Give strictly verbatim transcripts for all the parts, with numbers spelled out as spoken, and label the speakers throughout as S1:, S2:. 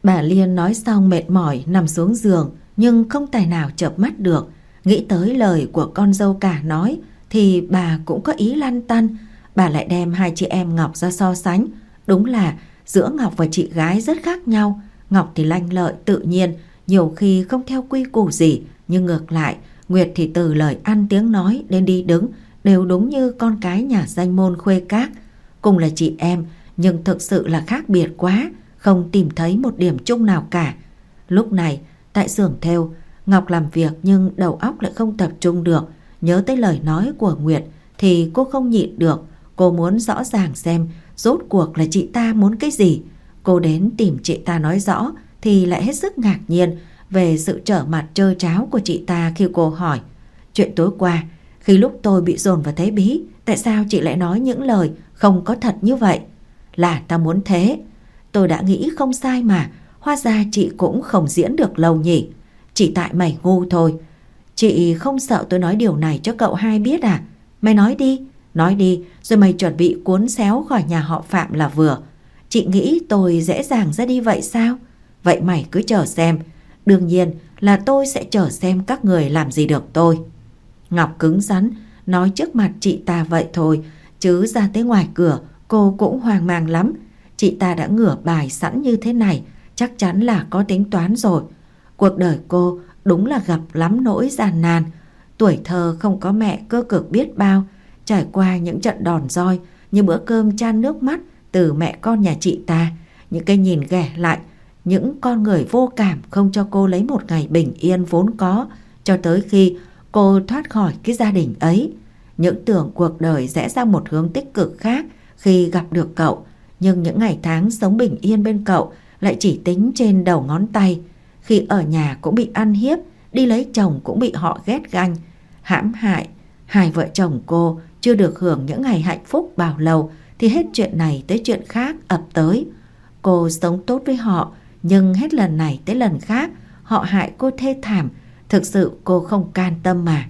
S1: Bà Liên nói xong mệt mỏi nằm xuống giường, nhưng không tài nào chợp mắt được. Nghĩ tới lời của con dâu cả nói thì bà cũng có ý lăn tăn. Bà lại đem hai chị em Ngọc ra so sánh. Đúng là giữa Ngọc và chị gái rất khác nhau. Ngọc thì lanh lợi tự nhiên, nhiều khi không theo quy củ gì, nhưng ngược lại Nguyệt thì từ lời ăn tiếng nói đến đi đứng đều đúng như con cái nhà danh môn khuê các. Cùng là chị em nhưng thực sự là khác biệt quá, không tìm thấy một điểm chung nào cả. Lúc này tại xưởng thêu, Ngọc làm việc nhưng đầu óc lại không tập trung được. Nhớ tới lời nói của Nguyệt thì cô không nhịn được. Cô muốn rõ ràng xem rốt cuộc là chị ta muốn cái gì. Cô đến tìm chị ta nói rõ thì lại hết sức ngạc nhiên về sự trở mặt trơ tráo của chị ta khi cô hỏi: chuyện tối qua, khi lúc tôi bị dồn vào thế bí, tại sao chị lại nói những lời không có thật như vậy? Là ta muốn thế. Tôi đã nghĩ không sai mà, hóa ra chị cũng không diễn được lâu nhỉ. Chỉ tại mày ngu thôi. Chị không sợ tôi nói điều này cho cậu hai biết à? Mày nói đi, nói đi, rồi mày chuẩn bị cuốn xéo khỏi nhà họ Phạm là vừa. Chị nghĩ tôi dễ dàng ra đi vậy sao? Vậy mày cứ chờ xem. Đương nhiên là tôi sẽ chờ xem các người làm gì được tôi. Ngọc cứng rắn nói trước mặt chị ta vậy thôi, chứ ra tới ngoài cửa cô cũng hoang mang lắm. Chị ta đã ngửa bài sẵn như thế này, chắc chắn là có tính toán rồi. Cuộc đời cô đúng là gặp lắm nỗi gian nan. Tuổi thơ không có mẹ cơ cực biết bao, trải qua những trận đòn roi như bữa cơm chan nước mắt từ mẹ con nhà chị ta, những cái nhìn ghẻ lạnh, những con người vô cảm không cho cô lấy một ngày bình yên vốn có, cho tới khi cô thoát khỏi cái gia đình ấy. Những tưởng cuộc đời rẽ ra một hướng tích cực khác khi gặp được cậu, nhưng những ngày tháng sống bình yên bên cậu lại chỉ tính trên đầu ngón tay. Khi ở nhà cũng bị ăn hiếp, đi lấy chồng cũng bị họ ghét ganh, hãm hại. Hai vợ chồng cô chưa được hưởng những ngày hạnh phúc bao lâu thì hết chuyện này tới chuyện khác ập tới. Cô sống tốt với họ, nhưng hết lần này tới lần khác họ hại cô thê thảm. Thực sự cô không can tâm mà.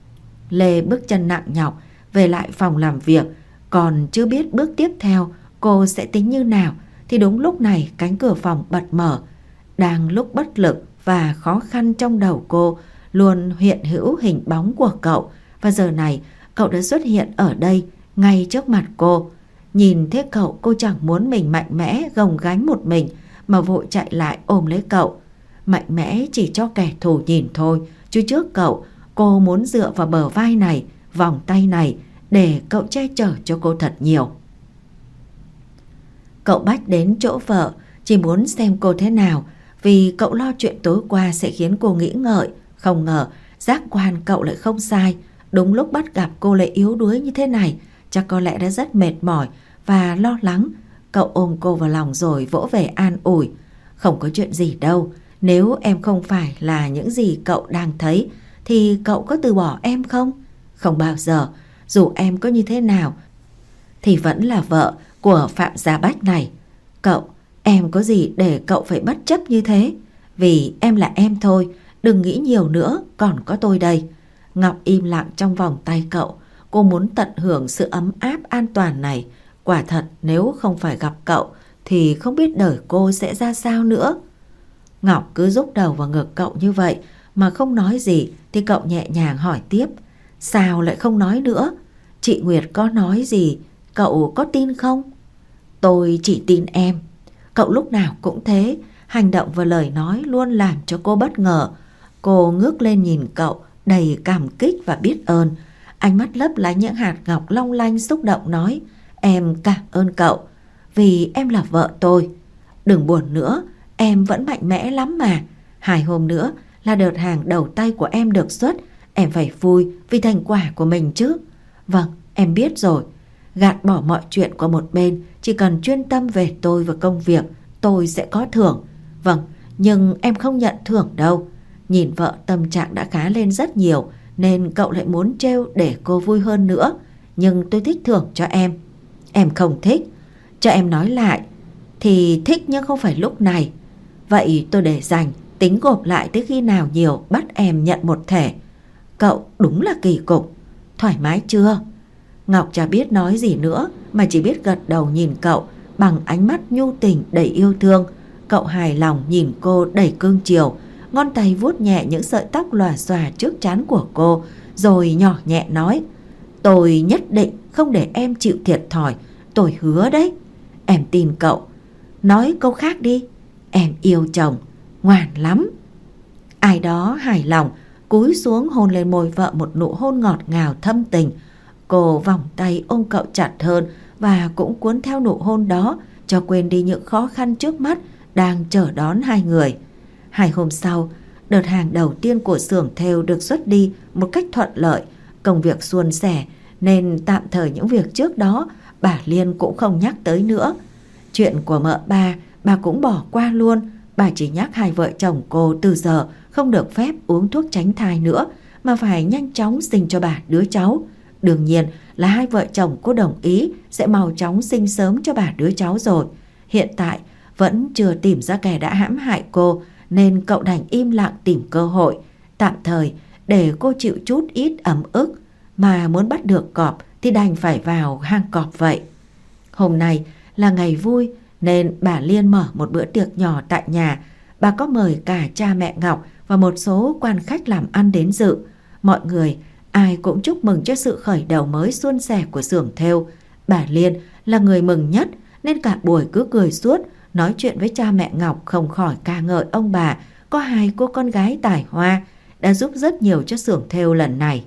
S1: Lê bước chân nặng nhọc về lại phòng làm việc, còn chưa biết bước tiếp theo cô sẽ tính như nào thì đúng lúc này cánh cửa phòng bật mở. Đang lúc bất lực và khó khăn trong đầu cô luôn hiện hữu hình bóng của cậu, và giờ này cậu đã xuất hiện ở đây ngay trước mặt cô. Nhìn thấy cậu, cô chẳng muốn mình mạnh mẽ gồng gánh một mình mà vội chạy lại ôm lấy cậu. Mạnh mẽ chỉ cho kẻ thù nhìn thôi, chứ trước cậu cô muốn dựa vào bờ vai này, vòng tay này để cậu che chở cho cô thật nhiều. Cậu bách đến chỗ vợ chỉ muốn xem cô thế nào, vì cậu lo chuyện tối qua sẽ khiến cô nghĩ ngợi. Không ngờ giác quan cậu lại không sai. Đúng lúc bắt gặp cô lại yếu đuối như thế này, chắc có lẽ đã rất mệt mỏi và lo lắng. Cậu ôm cô vào lòng rồi vỗ về an ủi: không có chuyện gì đâu, nếu em không phải là những gì cậu đang thấy thì cậu có từ bỏ em không? Không bao giờ. Dù em có như thế nào thì vẫn là vợ của Phạm Gia Bách này. Cậu, em có gì để cậu phải bất chấp như thế? Vì em là em thôi, đừng nghĩ nhiều nữa, còn có tôi đây. Ngọc im lặng trong vòng tay cậu. Cô muốn tận hưởng sự ấm áp an toàn này. Quả thật nếu không phải gặp cậu thì không biết đời cô sẽ ra sao nữa. Ngọc cứ rúc đầu vào ngực cậu như vậy mà không nói gì, thì cậu nhẹ nhàng hỏi tiếp: sao lại không nói nữa? Chị Nguyệt có nói gì, cậu có tin không? Tôi chỉ tin em. Cậu lúc nào cũng thế, hành động và lời nói luôn làm cho cô bất ngờ. Cô ngước lên nhìn cậu đầy cảm kích và biết ơn. Ánh mắt lấp lánh những hạt ngọc long lanh, xúc động nói: em cảm ơn cậu, vì em là vợ tôi. Đừng buồn nữa, em vẫn mạnh mẽ lắm mà. Hai hôm nữa là đợt hàng đầu tay của em được xuất, em phải vui vì thành quả của mình chứ. Vâng, em biết rồi. Gạt bỏ mọi chuyện qua một bên, chỉ cần chuyên tâm về tôi và công việc, tôi sẽ có thưởng. Vâng, nhưng em không nhận thưởng đâu. Nhìn vợ tâm trạng đã khá lên rất nhiều, nên cậu lại muốn trêu để cô vui hơn nữa. Nhưng tôi thích thưởng cho em. Em không thích. Cho em nói lại. Thì thích nhưng không phải lúc này. Vậy tôi để dành, tính gộp lại tới khi nào nhiều bắt em nhận một thẻ. Cậu đúng là kỳ cục. Thoải mái chưa? Ngọc chả biết nói gì nữa, mà chỉ biết gật đầu nhìn cậu bằng ánh mắt nhu tình đầy yêu thương. Cậu hài lòng nhìn cô đầy cương chiều, ngón tay vuốt nhẹ những sợi tóc lòa xòa trước trán của cô, rồi nhỏ nhẹ nói: tôi nhất định không để em chịu thiệt thòi, tôi hứa đấy. Em tin cậu. Nói câu khác đi. Em yêu chồng, ngoan lắm. Ai đó hài lòng cúi xuống hôn lên môi vợ một nụ hôn ngọt ngào thâm tình. Cô vòng tay ôm cậu chặt hơn và cũng cuốn theo nụ hôn đó, cho quên đi những khó khăn trước mắt đang chờ đón hai người. Hai hôm sau, đợt hàng đầu tiên của xưởng thêu được xuất đi một cách thuận lợi. Công việc suôn sẻ nên tạm thời những việc trước đó bà Liên cũng không nhắc tới nữa. Chuyện của mợ ba bà cũng bỏ qua luôn. Bà chỉ nhắc hai vợ chồng cô từ giờ không được phép uống thuốc tránh thai nữa, mà phải nhanh chóng sinh cho bà đứa cháu. Đương nhiên là hai vợ chồng cô đồng ý sẽ mau chóng sinh sớm cho bà đứa cháu rồi. Hiện tại vẫn chưa tìm ra kẻ đã hãm hại cô, nên cậu đành im lặng tìm cơ hội tạm thời để cô chịu chút ít ấm ức. Mà muốn bắt được cọp thì đành phải vào hang cọp vậy. Hôm nay là ngày vui nên bà Liên mở một bữa tiệc nhỏ tại nhà. Bà có mời cả cha mẹ Ngọc và một số quan khách làm ăn đến dự. Mọi người ai cũng chúc mừng cho sự khởi đầu mới suôn sẻ của xưởng thêu. Bà Liên là người mừng nhất nên cả buổi cứ cười suốt, nói chuyện với cha mẹ Ngọc không khỏi ca ngợi ông bà có hai cô con gái tài hoa đã giúp rất nhiều cho xưởng thêu lần này.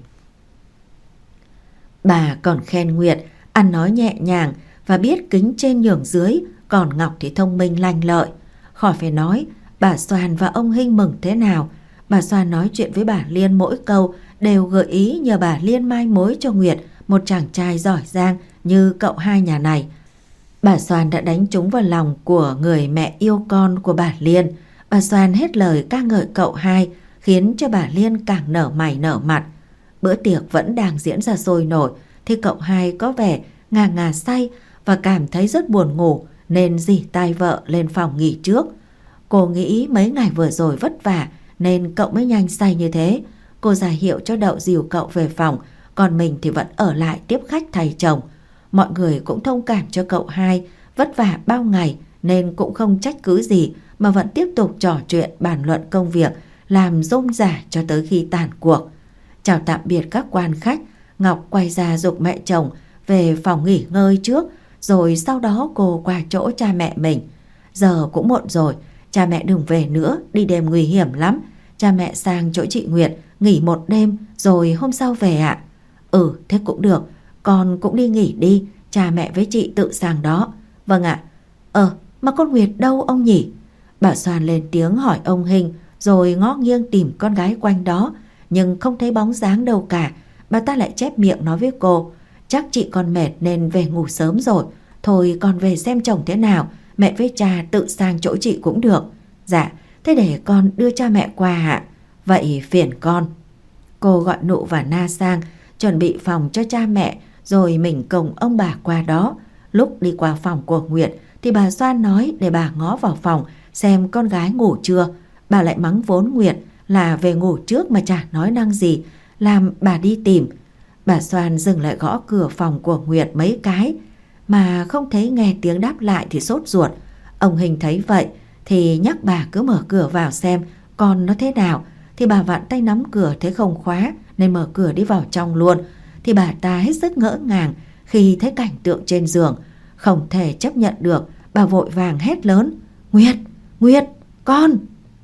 S1: Bà còn khen Nguyệt ăn nói nhẹ nhàng và biết kính trên nhường dưới, còn Ngọc thì thông minh lanh lợi. Khỏi phải nói bà Soàn và ông Hinh mừng thế nào. Bà Soàn nói chuyện với bà Liên mỗi câu đều gợi ý nhờ bà Liên mai mối cho Nguyệt một chàng trai giỏi giang như cậu hai nhà này. Bà Soàn đã đánh trúng vào lòng của người mẹ yêu con của bà Liên. Bà Soàn hết lời ca ngợi cậu hai, khiến cho bà Liên càng nở mày nở mặt. Bữa tiệc vẫn đang diễn ra sôi nổi thì cậu hai có vẻ ngà ngà say và cảm thấy rất buồn ngủ, nên rỉ tai vợ lên phòng nghỉ trước. Cô nghĩ mấy ngày vừa rồi vất vả nên cậu mới nhanh say như thế. Cô ra hiệu cho Đậu dìu cậu về phòng, còn mình thì vẫn ở lại tiếp khách thay chồng. Mọi người cũng thông cảm cho cậu hai vất vả bao ngày nên cũng không trách cứ gì, mà vẫn tiếp tục trò chuyện bàn luận công việc, làm rôm rả cho tới khi tàn cuộc. Chào tạm biệt các quan khách, Ngọc quay ra giục mẹ chồng về phòng nghỉ ngơi trước, rồi sau đó cô qua chỗ cha mẹ mình. Giờ cũng muộn rồi, cha mẹ đừng về nữa, đi đêm nguy hiểm lắm. Cha mẹ sang chỗ chị Nguyệt nghỉ một đêm rồi hôm sau về ạ. Ừ, thế cũng được, con cũng đi nghỉ đi, cha mẹ với chị tự sang đó. Vâng ạ. Ờ, mà con Nguyệt đâu ông nhỉ? Bà Soàn lên tiếng hỏi ông Hinh, rồi ngó nghiêng tìm con gái quanh đó, nhưng không thấy bóng dáng đâu cả. Bà ta lại chép miệng nói với cô: chắc chị con mệt nên về ngủ sớm rồi, thôi con về xem chồng thế nào, mẹ với cha tự sang chỗ chị cũng được. Dạ, thế để con đưa cha mẹ qua ạ. Vậy phiền con. Cô gọi Nụ và Na sang chuẩn bị phòng cho cha mẹ, rồi mình cùng ông bà qua đó. Lúc đi qua phòng của Nguyệt thì bà Soan nói để bà ngó vào phòng xem con gái ngủ chưa. Bà lại mắng vốn Nguyệt là về ngủ trước mà chả nói năng gì, làm bà đi tìm. Bà Soan dừng lại gõ cửa phòng của Nguyệt mấy cái mà không thấy nghe tiếng đáp lại thì sốt ruột. Ông Hình thấy vậy thì nhắc bà cứ mở cửa vào xem con nó thế nào. Thì bà vặn tay nắm cửa thấy không khóa nên mở cửa đi vào trong luôn. Thì bà ta hết sức ngỡ ngàng khi thấy cảnh tượng trên giường. Không thể chấp nhận được, bà vội vàng hét lớn: Nguyệt, Nguyệt, con!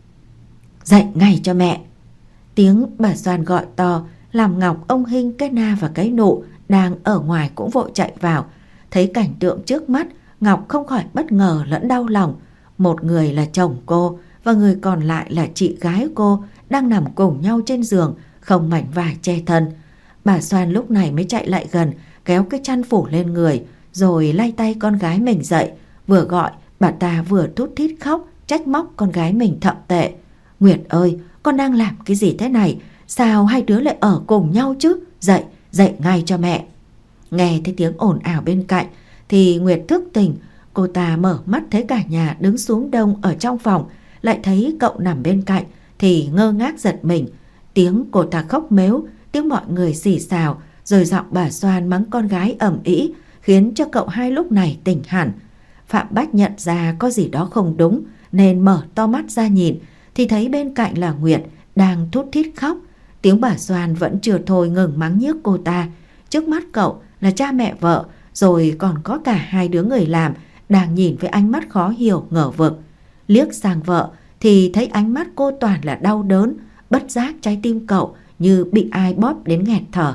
S1: Dậy ngay cho mẹ! Tiếng bà Soan gọi to làm Ngọc, ông Hinh, cái Na và cái Nụ đang ở ngoài cũng vội chạy vào. Thấy cảnh tượng trước mắt, Ngọc không khỏi bất ngờ lẫn đau lòng. Một người là chồng cô và người còn lại là chị gái cô đang nằm cùng nhau trên giường, không mảnh vải che thân. Bà Soan lúc này mới chạy lại gần, kéo cái chăn phủ lên người, rồi lay tay con gái mình dậy. Vừa gọi, bà ta vừa thút thít khóc, trách móc con gái mình thậm tệ. Nguyệt ơi, con đang làm cái gì thế này? Sao hai đứa lại ở cùng nhau chứ? Dậy, dậy ngay cho mẹ! Nghe thấy tiếng ồn ào bên cạnh thì Nguyệt thức tỉnh. Cô ta mở mắt thấy cả nhà đứng xuống đông ở trong phòng, lại thấy cậu nằm bên cạnh thì ngơ ngác giật mình. Tiếng cô ta khóc mếu, tiếng mọi người xì xào, rồi giọng bà Soan mắng con gái ầm ĩ, khiến cho cậu hai lúc này tỉnh hẳn. Phạm Bách nhận ra có gì đó không đúng, nên mở to mắt ra nhìn thì thấy bên cạnh là Nguyệt đang thút thít khóc. Tiếng bà Doan vẫn chưa thôi ngừng mắng nhiếc cô ta. Trước mắt cậu là cha mẹ vợ, rồi còn có cả hai đứa người làm đang nhìn với ánh mắt khó hiểu ngờ vực. Liếc sang vợ thì thấy ánh mắt cô toàn là đau đớn, bất giác trái tim cậu như bị ai bóp đến nghẹt thở.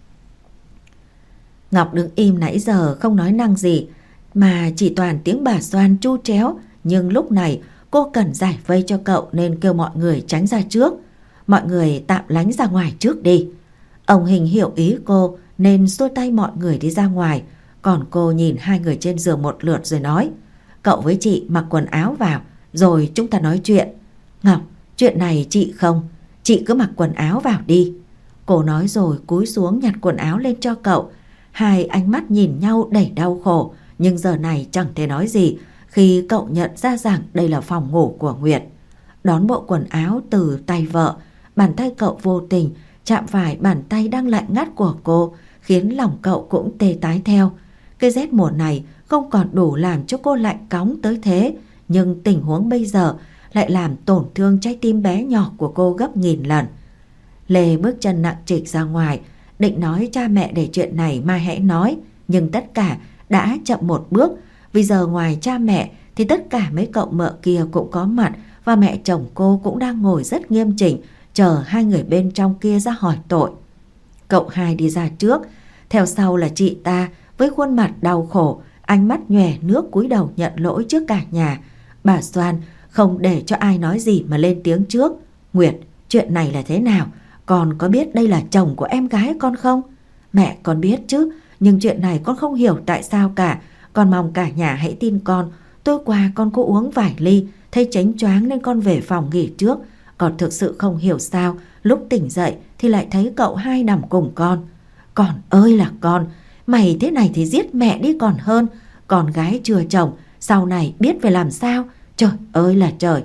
S1: Ngọc đứng im nãy giờ không nói năng gì, mà chỉ toàn tiếng bà Doan tru tréo. Nhưng lúc này cô cần giải vây cho cậu nên kêu mọi người tránh ra trước. Mọi người tạm lánh ra ngoài trước đi. Ông Hình hiểu ý cô nên xua tay mọi người đi ra ngoài. Còn cô nhìn hai người trên giường một lượt rồi nói: cậu với chị mặc quần áo vào rồi chúng ta nói chuyện. Ngọc, chuyện này chị không, chị cứ mặc quần áo vào đi. Cô nói rồi cúi xuống nhặt quần áo lên cho cậu. Hai ánh mắt nhìn nhau đầy đau khổ, nhưng giờ này chẳng thể nói gì khi cậu nhận ra rằng đây là phòng ngủ của Nguyệt. Đón bộ quần áo từ tay vợ, bàn tay cậu vô tình chạm phải bàn tay đang lạnh ngắt của cô, khiến lòng cậu cũng tê tái theo. Cái rét mùa này không còn đủ làm cho cô lạnh cóng tới thế, nhưng tình huống bây giờ lại làm tổn thương trái tim bé nhỏ của cô gấp nghìn lần. Lê bước chân nặng trịch ra ngoài, định nói cha mẹ để chuyện này mai hãy nói, nhưng tất cả đã chậm một bước. Vì giờ ngoài cha mẹ thì tất cả mấy cậu mợ kia cũng có mặt, và mẹ chồng cô cũng đang ngồi rất nghiêm chỉnh chờ hai người bên trong kia ra hỏi tội. Cậu hai đi ra trước, theo sau là chị ta với khuôn mặt đau khổ, ánh mắt nhòe nước cúi đầu nhận lỗi trước cả nhà. Bà Doan không để cho ai nói gì mà lên tiếng trước: Nguyệt, chuyện này là thế nào? Con có biết đây là chồng của em gái con không? Mẹ con biết chứ, nhưng chuyện này con không hiểu tại sao cả. Con mong cả nhà hãy tin con. Tối qua con có uống vài ly, thấy chánh choáng nên con về phòng nghỉ trước. Con thực sự không hiểu sao lúc tỉnh dậy thì lại thấy cậu hai nằm cùng con. Con ơi là con, mày thế này thì giết mẹ đi còn hơn. Con gái chưa chồng, sau này biết phải làm sao? Trời ơi là trời.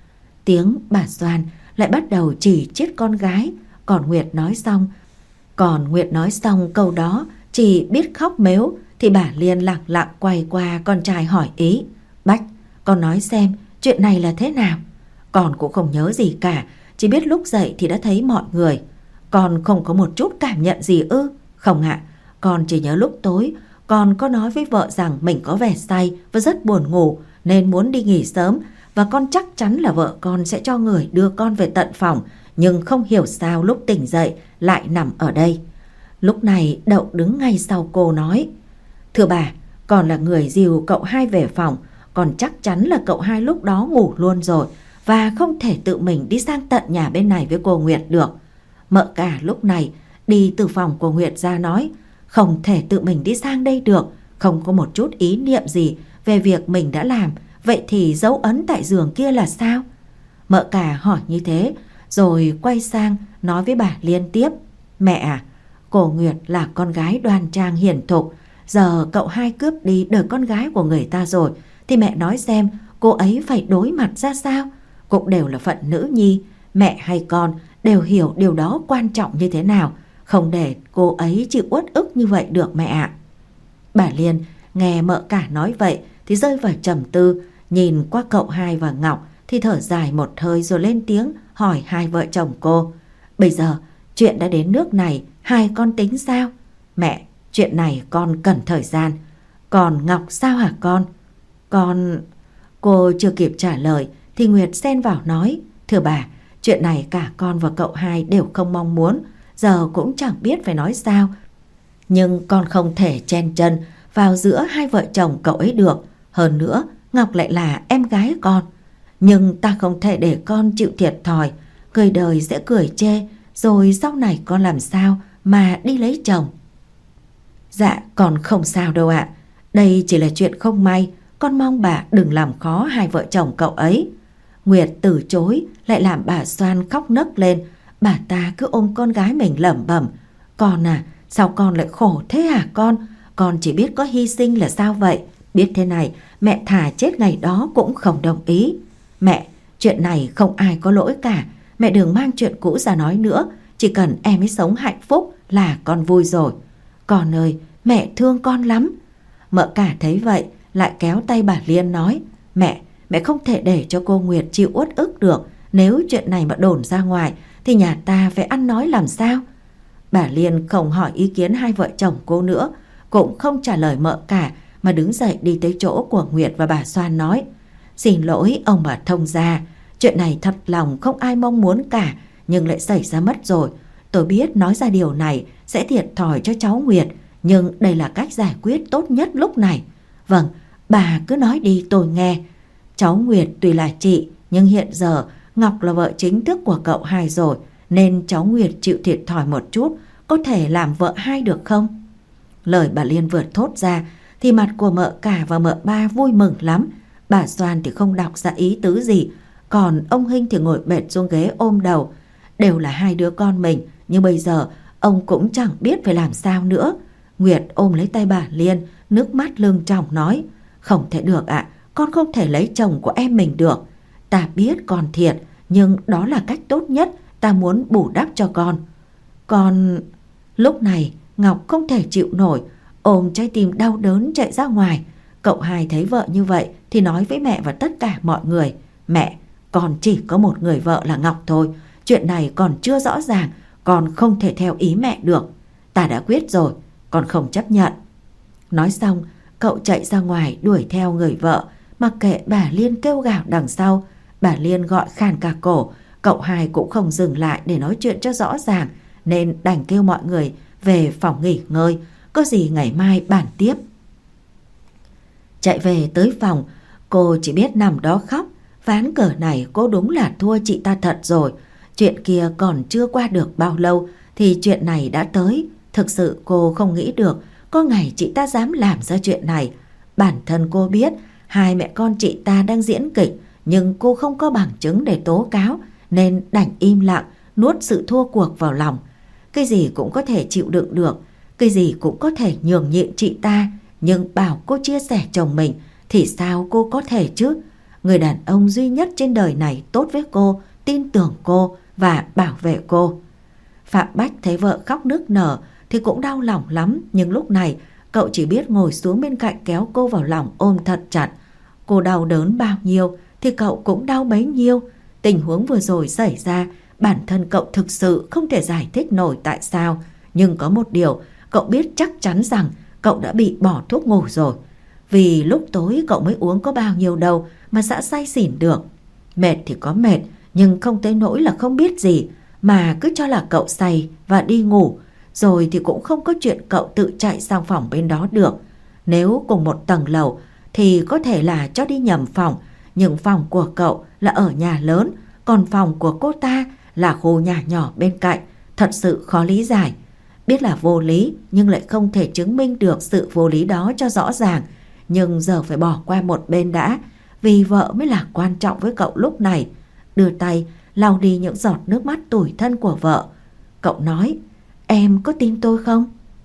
S1: Tiếng bà Doan lại bắt đầu chỉ trích con gái. Còn Nguyệt nói xong Còn Nguyệt nói xong câu đó chỉ biết khóc mếu, thì bà Liên lặng lặng quay qua con trai hỏi ý: Bách, con nói xem chuyện này là thế nào? Con cũng không nhớ gì cả, chỉ biết lúc dậy thì đã thấy mọi người. Con không có một chút cảm nhận gì ư? Không ạ, con chỉ nhớ lúc tối con có nói với vợ rằng mình có vẻ say và rất buồn ngủ nên muốn đi nghỉ sớm, và con chắc chắn là vợ con sẽ cho người đưa con về tận phòng, nhưng không hiểu sao lúc tỉnh dậy lại nằm ở đây. Lúc này Đậu đứng ngay sau cô nói: Thưa bà, con là người dìu cậu hai về phòng, con chắc chắn là cậu hai lúc đó ngủ luôn rồi và không thể tự mình đi sang tận nhà bên này với cô Nguyệt được. Mợ cả lúc này đi từ phòng của Nguyệt ra nói: Không thể tự mình đi sang đây được, không có một chút ý niệm gì về việc mình đã làm. Vậy thì dấu ấn tại giường kia là sao? Mợ cả hỏi như thế rồi quay sang nói với bà Liên tiếp: Mẹ à, cô Nguyệt là con gái đoan trang hiền thục. Giờ cậu hai cướp đi đời con gái của người ta rồi, thì mẹ nói xem cô ấy phải đối mặt ra sao? Cũng đều là phận nữ nhi, mẹ hay con đều hiểu điều đó quan trọng như thế nào, không để cô ấy chịu uất ức như vậy được mẹ ạ. Bà Liên nghe mợ cả nói vậy thì rơi vào trầm tư, nhìn qua cậu hai và Ngọc thì thở dài một hơi rồi lên tiếng hỏi hai vợ chồng cô: Bây giờ chuyện đã đến nước này, hai con tính sao? Mẹ, chuyện này con cần thời gian. Còn Ngọc sao hả con? Con... Cô chưa kịp trả lời thì Nguyệt xen vào nói: Thưa bà, chuyện này cả con và cậu hai đều không mong muốn, giờ cũng chẳng biết phải nói sao. Nhưng con không thể chen chân vào giữa hai vợ chồng cậu ấy được. Hơn nữa Ngọc lại là em gái con. Nhưng ta không thể để con chịu thiệt thòi. Người đời sẽ cười chê, rồi sau này con làm sao mà đi lấy chồng? Dạ con không sao đâu ạ. Đây chỉ là chuyện không may, con mong bà đừng làm khó hai vợ chồng cậu ấy. Nguyệt từ chối lại làm bà Doan khóc nấc lên. Bà ta cứ ôm con gái mình lẩm bẩm: Con à, sao con lại khổ thế hả con? Con chỉ biết có hy sinh là sao vậy? Biết thế này mẹ thà chết ngày đó cũng không đồng ý. Mẹ, chuyện này không ai có lỗi cả. Mẹ đừng mang chuyện cũ ra nói nữa. Chỉ cần em ấy sống hạnh phúc là con vui rồi. Con ơi, mẹ thương con lắm. Mợ cả thấy vậy lại kéo tay bà Liên nói: Mẹ, mẹ không thể để cho cô Nguyệt chịu uất ức được. Nếu chuyện này mà đồn ra ngoài thì nhà ta phải ăn nói làm sao? Bà Liên không hỏi ý kiến hai vợ chồng cô nữa, cũng không trả lời mợ cả, mà đứng dậy đi tới chỗ của Nguyệt và bà Xoan nói: Xin lỗi ông bà thông gia, chuyện này thật lòng không ai mong muốn cả, nhưng lại xảy ra mất rồi. Tôi biết nói ra điều này sẽ thiệt thòi cho cháu Nguyệt, nhưng đây là cách giải quyết tốt nhất lúc này. Vâng, bà cứ nói đi tôi nghe. Cháu Nguyệt tuy là chị, nhưng hiện giờ Ngọc là vợ chính thức của cậu hai rồi, nên cháu Nguyệt chịu thiệt thòi một chút, có thể làm vợ hai được không? Lời bà Liên vừa thốt ra thì mặt của mợ cả và mợ ba vui mừng lắm. Bà Xoan thì không đọc ra ý tứ gì, còn ông Hinh thì ngồi bệt xuống ghế ôm đầu. Đều là hai đứa con mình, nhưng bây giờ ông cũng chẳng biết phải làm sao nữa. Nguyệt ôm lấy tay bà Liên, nước mắt lưng tròng nói: Không thể được ạ, à, con không thể lấy chồng của em mình được. Ta biết con thiệt, nhưng đó là cách tốt nhất, ta muốn bù đắp cho con. Con... Lúc này Ngọc không thể chịu nổi, ôm trái tim đau đớn chạy ra ngoài. Cậu hai thấy vợ như vậy thì nói với mẹ và tất cả mọi người: Mẹ, con chỉ có một người vợ là Ngọc thôi. Chuyện này còn chưa rõ ràng, con không thể theo ý mẹ được. Ta đã quyết rồi, con không chấp nhận. Nói xong, cậu chạy ra ngoài đuổi theo người vợ, mặc kệ bà Liên kêu gào đằng sau. Bà Liên gọi khàn cả cổ, cậu hai cũng không dừng lại để nói chuyện cho rõ ràng, nên đành kêu mọi người về phòng nghỉ ngơi, có gì ngày mai bàn tiếp. Chạy về tới phòng, cô chỉ biết nằm đó khóc. Ván cờ này cô đúng là thua chị ta thật rồi. Chuyện kia còn chưa qua được bao lâu thì chuyện này đã tới. Thực sự cô không nghĩ được có ngày chị ta dám làm ra chuyện này. Bản thân cô biết hai mẹ con chị ta đang diễn kịch, nhưng cô không có bằng chứng để tố cáo, nên đành im lặng nuốt sự thua cuộc vào lòng. Cái gì cũng có thể chịu đựng được, cái gì cũng có thể nhường nhịn chị ta, nhưng bảo cô chia sẻ chồng mình thì sao cô có thể chứ? Người đàn ông duy nhất trên đời này tốt với cô, tin tưởng cô và bảo vệ cô. Phạm Bách thấy vợ khóc nức nở thì cũng đau lòng lắm, nhưng lúc này cậu chỉ biết ngồi xuống bên cạnh kéo cô vào lòng ôm thật chặt. Cô đau đớn bao nhiêu thì cậu cũng đau bấy nhiêu. Tình huống vừa rồi xảy ra, bản thân cậu thực sự không thể giải thích nổi tại sao, nhưng có một điều cậu biết chắc chắn rằng cậu đã bị bỏ thuốc ngủ rồi. Vì lúc tối cậu mới uống có bao nhiêu đâu mà đã say xỉn được. Mệt thì có mệt, nhưng không tới nỗi là không biết gì, mà cứ cho là cậu say và đi ngủ. Rồi thì cũng không có chuyện cậu tự chạy sang phòng bên đó được. Nếu cùng một tầng lầu thì có thể là cho đi nhầm phòng, nhưng phòng của cậu là ở nhà lớn, còn phòng của cô ta là khu nhà nhỏ bên cạnh. Thật sự khó lý giải. Biết là vô lý, nhưng lại không thể chứng minh được sự vô lý đó cho rõ ràng. Nhưng giờ phải bỏ qua một bên đã, vì vợ mới là quan trọng với cậu lúc này. Đưa tay lau đi những giọt nước mắt tủi thân của vợ. Cậu nói: Em có tin tôi không?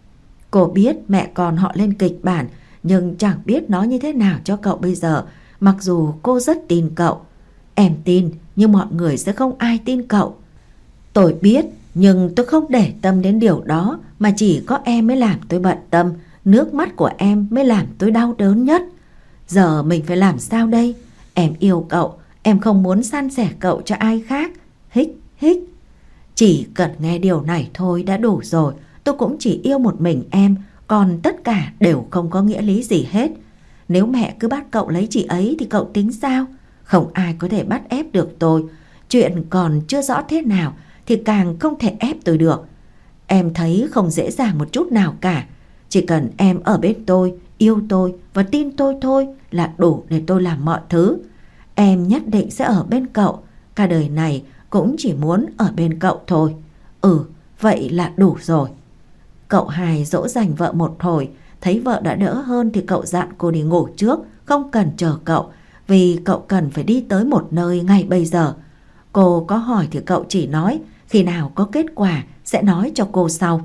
S1: Cô biết mẹ con họ lên kịch bản, nhưng chẳng biết nói như thế nào cho cậu bây giờ. Mặc dù cô rất tin cậu. Em tin, nhưng mọi người sẽ không ai tin cậu. Tôi biết, nhưng tôi không để tâm đến điều đó, mà chỉ có em mới làm tôi bận tâm. Nước mắt của em mới làm tôi đau đớn nhất. Giờ mình phải làm sao đây? Em yêu cậu, em không muốn san sẻ cậu cho ai khác. Hích hích. Chỉ cần nghe điều này thôi đã đủ rồi. Tôi cũng chỉ yêu một mình em, còn tất cả đều không có nghĩa lý gì hết. Nếu mẹ cứ bắt cậu lấy chị ấy thì cậu tính sao? Không ai có thể bắt ép được tôi. Chuyện còn chưa rõ thế nào thì càng không thể ép tôi được. Em thấy không dễ dàng một chút nào cả. Chỉ cần em ở bên tôi, yêu tôi và tin tôi thôi là đủ để tôi làm mọi thứ. Em nhất định sẽ ở bên cậu. Cả đời này cũng chỉ muốn ở bên cậu thôi. Ừ, vậy là đủ rồi. Cậu hai dỗ dành vợ một hồi, thấy vợ đã đỡ hơn thì cậu dặn cô đi ngủ trước, không cần chờ cậu, vì cậu cần phải đi tới một nơi ngay bây giờ. Cô có hỏi thì cậu chỉ nói khi nào có kết quả sẽ nói cho cô sau.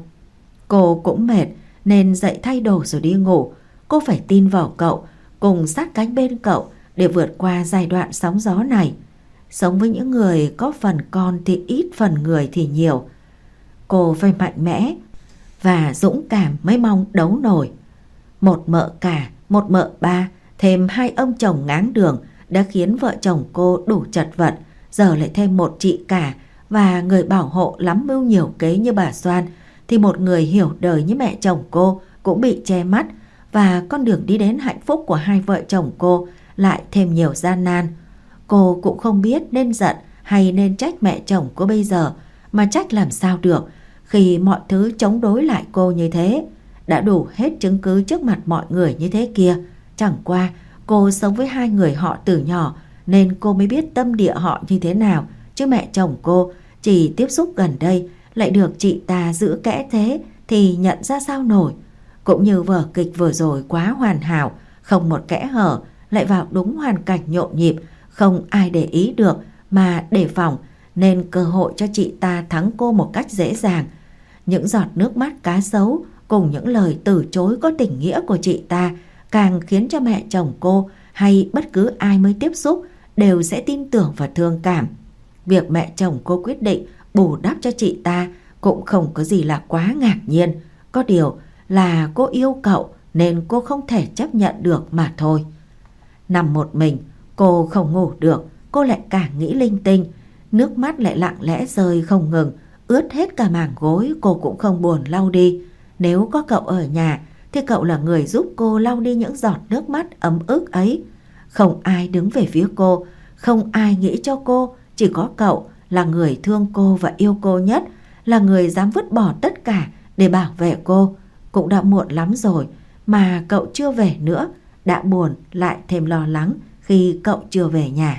S1: Cô cũng mệt nên dậy thay đồ rồi đi ngủ. Cô phải tin vào cậu, cùng sát cánh bên cậu để vượt qua giai đoạn sóng gió này. Sống với những người có phần con thì ít, phần người thì nhiều. Cô phải mạnh mẽ và dũng cảm mới mong đấu nổi. Một mợ cả, một mợ ba, thêm hai ông chồng ngáng đường đã khiến vợ chồng cô đủ chật vật, giờ lại thêm một chị cả và người bảo hộ lắm mưu nhiều kế như bà Soan, thì một người hiểu đời như mẹ chồng cô cũng bị che mắt, và con đường đi đến hạnh phúc của hai vợ chồng cô lại thêm nhiều gian nan. Cô cũng không biết nên giận hay nên trách mẹ chồng cô bây giờ, mà trách làm sao được khi mọi thứ chống đối lại cô như thế. Đã đủ hết chứng cứ trước mặt mọi người như thế kia. Chẳng qua cô sống với hai người họ từ nhỏ nên cô mới biết tâm địa họ như thế nào, chứ mẹ chồng cô chỉ tiếp xúc gần đây lại được chị ta giữ kẽ thế thì nhận ra sao nổi. Cũng như vở kịch vừa rồi quá hoàn hảo, không một kẽ hở, lại vào đúng hoàn cảnh nhộn nhịp, không ai để ý được mà đề phòng, nên cơ hội cho chị ta thắng cô một cách dễ dàng. Những giọt nước mắt cá sấu cùng những lời từ chối có tình nghĩa của chị ta càng khiến cho mẹ chồng cô hay bất cứ ai mới tiếp xúc đều sẽ tin tưởng và thương cảm. Việc mẹ chồng cô quyết định bù đắp cho chị ta cũng không có gì là quá ngạc nhiên. Có điều là cô yêu cậu nên cô không thể chấp nhận được mà thôi. Nằm một mình, cô không ngủ được, cô lại càng nghĩ linh tinh. Nước mắt lại lặng lẽ rơi không ngừng, ướt hết cả màng gối, cô cũng không buồn lau đi. Nếu có cậu ở nhà thì cậu là người giúp cô lau đi những giọt nước mắt ấm ức ấy. Không ai đứng về phía cô, không ai nghĩ cho cô, chỉ có cậu là người thương cô và yêu cô nhất, là người dám vứt bỏ tất cả để bảo vệ cô. Cũng đã muộn lắm rồi mà cậu chưa về nữa, đã buồn lại thêm lo lắng khi cậu chưa về nhà.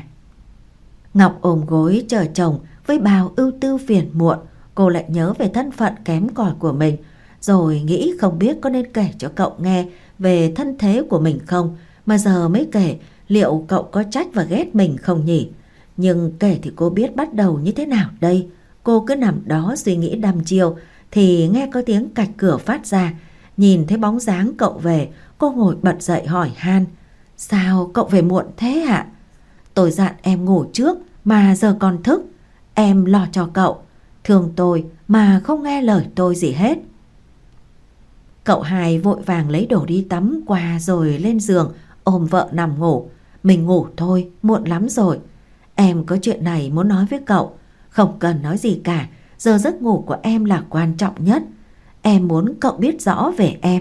S1: Ngọc ôm gối chờ chồng với bao ưu tư phiền muộn. Cô lại nhớ về thân phận kém cỏi của mình, rồi nghĩ không biết có nên kể cho cậu nghe về thân thế của mình không. Mà giờ mới kể, liệu cậu có trách và ghét mình không nhỉ? Nhưng kể thì cô biết bắt đầu như thế nào đây? Cô cứ nằm đó suy nghĩ đăm chiêu thì nghe có tiếng cạch cửa phát ra. Nhìn thấy bóng dáng cậu về, cô ngồi bật dậy hỏi han: Sao cậu về muộn thế ạ? Tôi dặn em ngủ trước mà giờ còn thức. Em lo cho cậu, thương tôi mà không nghe lời tôi gì hết. Cậu hai vội vàng lấy đồ đi tắm qua rồi lên giường ôm vợ nằm ngủ. Mình ngủ thôi, muộn lắm rồi. Em có chuyện này muốn nói với cậu. Không cần nói gì cả, giờ giấc ngủ của em là quan trọng nhất. Em muốn cậu biết rõ về em.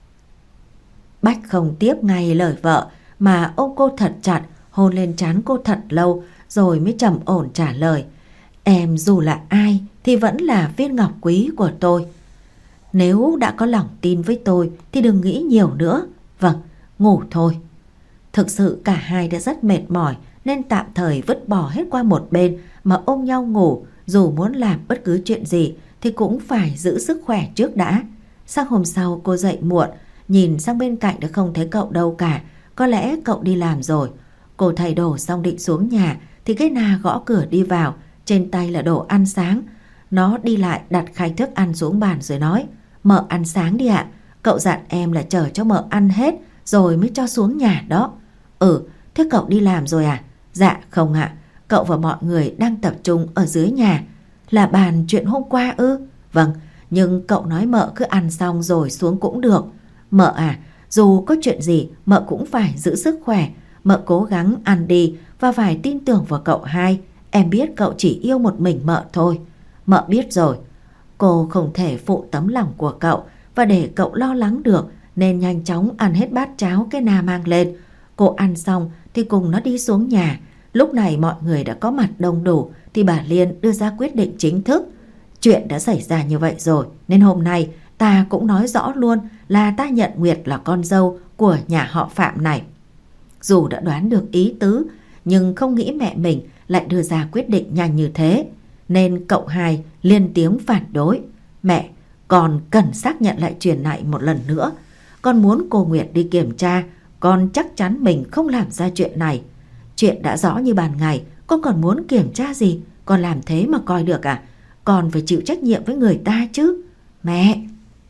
S1: Bách không tiếp ngay lời vợ mà ôm cô thật chặt, hôn lên trán cô thật lâu rồi mới trầm ổn trả lời: Em dù là ai thì vẫn là viên ngọc quý của tôi. Nếu đã có lòng tin với tôi thì đừng nghĩ nhiều nữa. Vâng, ngủ thôi. Thực sự cả hai đã rất mệt mỏi nên tạm thời vứt bỏ hết qua một bên mà ôm nhau ngủ. Dù muốn làm bất cứ chuyện gì thì cũng phải giữ sức khỏe trước đã. Sáng hôm sau cô dậy muộn, nhìn sang bên cạnh đã không thấy cậu đâu cả. Có lẽ cậu đi làm rồi. Cô thay đồ xong định xuống nhà thì cái Na gõ cửa đi vào, trên tay là đồ ăn sáng. Nó đi lại đặt khay thức ăn xuống bàn rồi nói: Mợ ăn sáng đi ạ. Cậu dặn em là chờ cho mợ ăn hết rồi mới cho xuống nhà đó. Ừ, thế cậu đi làm rồi à? Dạ không ạ, cậu và mọi người đang tập trung ở dưới nhà. Là bàn chuyện hôm qua ư? Vâng, nhưng cậu nói mợ cứ ăn xong rồi xuống cũng được. Mợ à, dù có chuyện gì mợ cũng phải giữ sức khỏe. Mợ cố gắng ăn đi và phải tin tưởng vào cậu hai. Em biết cậu chỉ yêu một mình mợ thôi. Mợ biết rồi. Cô không thể phụ tấm lòng của cậu và để cậu lo lắng được, nên nhanh chóng ăn hết bát cháo cái Na mang lên. Cô ăn xong thì cùng nó đi xuống nhà. Lúc này mọi người đã có mặt đông đủ thì bà Liên đưa ra quyết định chính thức. Chuyện đã xảy ra như vậy rồi nên hôm nay ta cũng nói rõ luôn là ta nhận Nguyệt là con dâu của nhà họ Phạm này. Dù đã đoán được ý tứ nhưng không nghĩ mẹ mình lại đưa ra quyết định nhanh như thế, nên cậu hai lên tiếng phản đối. Mẹ, con cần xác nhận lại chuyện này một lần nữa. Con muốn cô Nguyệt đi kiểm tra. Con chắc chắn mình không làm ra chuyện này. Chuyện đã rõ như ban ngày, con còn muốn kiểm tra gì? Con làm thế mà coi được à? Con phải chịu trách nhiệm với người ta chứ. Mẹ!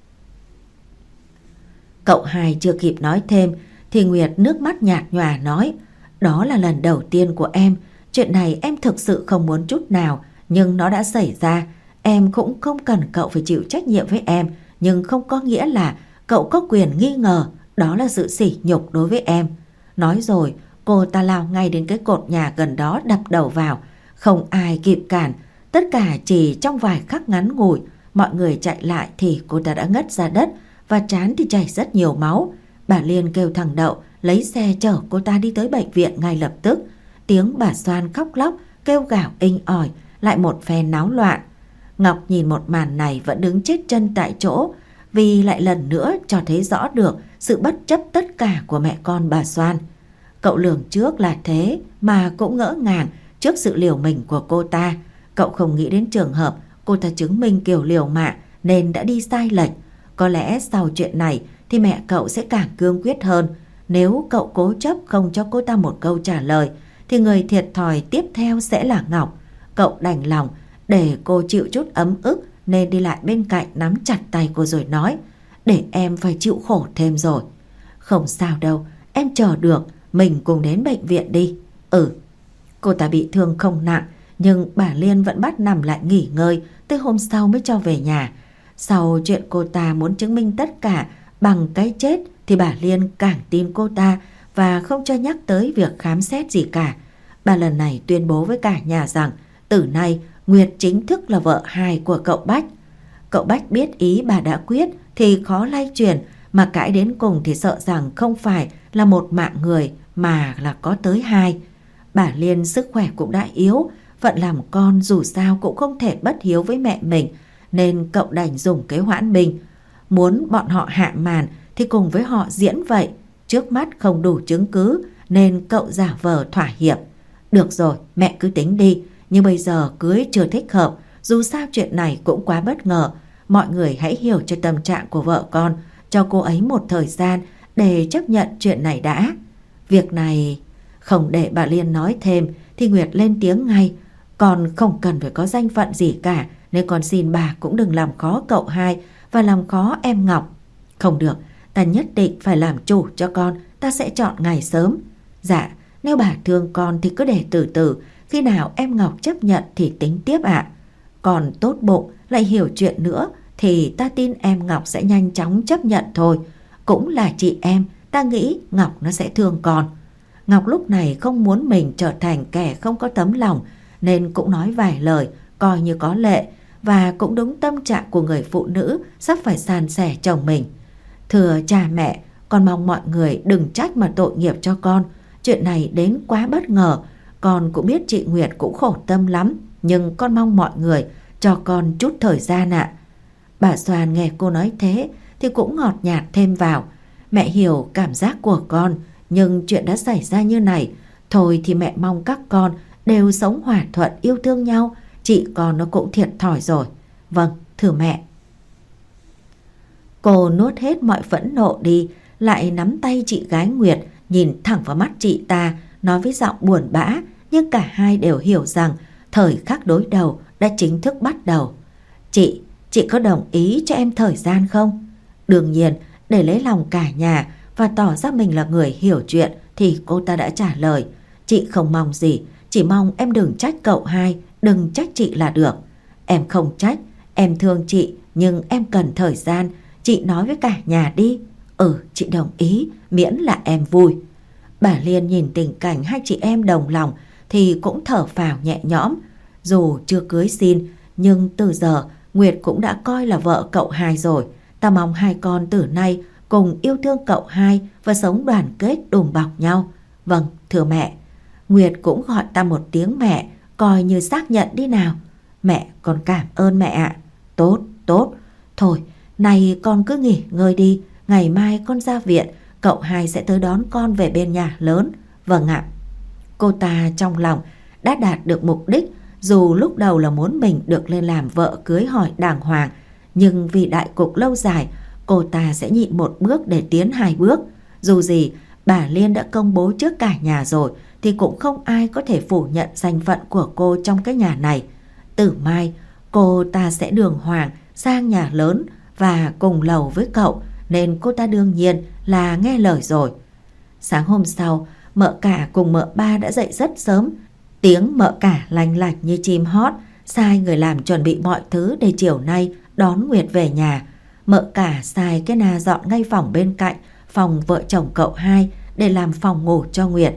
S1: Cậu hai chưa kịp nói thêm thì Nguyệt nước mắt nhạt nhòa nói: Đó là lần đầu tiên của em. Chuyện này em thực sự không muốn chút nào, nhưng nó đã xảy ra. Em cũng không cần cậu phải chịu trách nhiệm với em, nhưng không có nghĩa là cậu có quyền nghi ngờ. Đó là sự sỉ nhục đối với em. Nói rồi, cô cô ta lao ngay đến cái cột nhà gần đó đập đầu vào. Không ai kịp cản, tất cả chỉ trong vài khắc ngắn ngủi. Mọi người chạy lại thì cô ta đã ngất ra đất và trán thì chảy rất nhiều máu. Bà Liên kêu thằng Đậu lấy xe chở cô ta đi tới bệnh viện ngay lập tức. Tiếng bà Xoan khóc lóc, kêu gào inh ỏi, lại một phen náo loạn. Ngọc nhìn một màn này vẫn đứng chết chân tại chỗ, vì lại lần nữa cho thấy rõ được sự bất chấp tất cả của mẹ con bà Xoan. Cậu lường trước là thế mà cũng ngỡ ngàng trước sự liều mình của cô ta. Cậu không nghĩ đến trường hợp cô ta chứng minh kiểu liều mạng nên đã đi sai lệch. Có lẽ sau chuyện này thì mẹ cậu sẽ càng cương quyết hơn. Nếu cậu cố chấp không cho cô ta một câu trả lời thì người thiệt thòi tiếp theo sẽ là Ngọc. Cậu đành lòng để cô chịu chút ấm ức nên đi lại bên cạnh nắm chặt tay cô rồi nói: để em phải chịu khổ thêm rồi. Không sao đâu, em chờ được, mình cùng đến bệnh viện đi. Ừ. Cô ta bị thương không nặng, nhưng bà Liên vẫn bắt nằm lại nghỉ ngơi, tới hôm sau mới cho về nhà. Sau chuyện cô ta muốn chứng minh tất cả bằng cái chết thì bà Liên càng tin cô ta và không cho nhắc tới việc khám xét gì cả. Bà lần này tuyên bố với cả nhà rằng từ nay Nguyệt chính thức là vợ hai của cậu Bách. Cậu Bách biết ý bà đã quyết thì khó lay chuyển, mà cãi đến cùng thì sợ rằng không phải là một mạng người mà là có tới hai. Bà Liên sức khỏe cũng đã yếu, phận làm con dù sao cũng không thể bất hiếu với mẹ mình, nên cậu đành dùng kế hoãn bình. Muốn bọn họ hạ màn thì cùng với họ diễn vậy. Trước mắt không đủ chứng cứ nên cậu giả vờ thỏa hiệp. Được rồi, mẹ cứ tính đi, nhưng bây giờ cưới chưa thích hợp, dù sao chuyện này cũng quá bất ngờ. Mọi người hãy hiểu cho tâm trạng của vợ con, cho cô ấy một thời gian để chấp nhận chuyện này đã. Việc này... Không để bà Liên nói thêm thì Nguyệt lên tiếng ngay: con không cần phải có danh phận gì cả, nên con xin bà cũng đừng làm khó cậu hai và làm khó em Ngọc. Không được, ta nhất định phải làm chủ cho con, ta sẽ chọn ngày sớm. Dạ, nếu bà thương con thì cứ để từ từ, khi nào em Ngọc chấp nhận thì tính tiếp ạ. Còn tốt bụng lại hiểu chuyện nữa thì ta tin em Ngọc sẽ nhanh chóng chấp nhận thôi. Cũng là chị em, ta nghĩ Ngọc nó sẽ thương con. Ngọc lúc này không muốn mình trở thành kẻ không có tấm lòng, nên cũng nói vài lời coi như có lệ, và cũng đúng tâm trạng của người phụ nữ sắp phải san sẻ chồng mình. Thưa cha mẹ, con mong mọi người đừng trách mà tội nghiệp cho con. Chuyện này đến quá bất ngờ, con cũng biết chị Nguyệt cũng khổ tâm lắm, nhưng con mong mọi người cho con chút thời gian ạ. Bà Xoan nghe cô nói thế thì cũng ngọt nhạt thêm vào: mẹ hiểu cảm giác của con, nhưng chuyện đã xảy ra như này, thôi thì mẹ mong các con đều sống hòa thuận yêu thương nhau. Chị con nó cũng thiệt thòi rồi. Vâng, thưa mẹ. Cô nuốt hết mọi phẫn nộ đi, lại nắm tay chị gái Nguyệt, nhìn thẳng vào mắt chị ta, nói với giọng buồn bã, nhưng cả hai đều hiểu rằng thời khắc đối đầu đã chính thức bắt đầu. Chị, chị có đồng ý cho em thời gian không? Đương nhiên, để lấy lòng cả nhà và tỏ ra mình là người hiểu chuyện thì cô ta đã trả lời: chị không mong gì, chỉ mong em đừng trách cậu hai, đừng trách chị là được. Em không trách, em thương chị, nhưng em cần thời gian, chị nói với cả nhà đi. Ừ, chị đồng ý, miễn là em vui. Bà Liên nhìn tình cảnh hai chị em đồng lòng thì cũng thở phào nhẹ nhõm. Dù chưa cưới xin, nhưng từ giờ Nguyệt cũng đã coi là vợ cậu hai rồi. Ta mong hai con từ nay cùng yêu thương cậu hai và sống đoàn kết đùm bọc nhau. Vâng, thưa mẹ. Nguyệt cũng gọi ta một tiếng mẹ, coi như xác nhận đi nào. Mẹ, con cảm ơn mẹ ạ. Tốt, tốt. Thôi, này con cứ nghỉ ngơi đi, ngày mai con ra viện, cậu hai sẽ tới đón con về bên nhà lớn. Vâng ạ. Cô ta trong lòng đã đạt được mục đích, dù lúc đầu là muốn mình được lên làm vợ cưới hỏi đàng hoàng, nhưng vì đại cục lâu dài, cô ta sẽ nhịn một bước để tiến hai bước. Dù gì, bà Liên đã công bố trước cả nhà rồi thì cũng không ai có thể phủ nhận danh phận của cô trong cái nhà này. Từ mai, cô ta sẽ đường hoàng sang nhà lớn và cùng lầu với cậu, nên cô ta đương nhiên là nghe lời rồi. Sáng hôm sau, mợ cả cùng mợ ba đã dậy rất sớm. Tiếng mợ cả lành lạch như chim hót, sai người làm chuẩn bị mọi thứ để chiều nay đón Nguyệt về nhà. Mợ cả sai cái na dọn ngay phòng bên cạnh phòng vợ chồng cậu hai để làm phòng ngủ cho Nguyệt.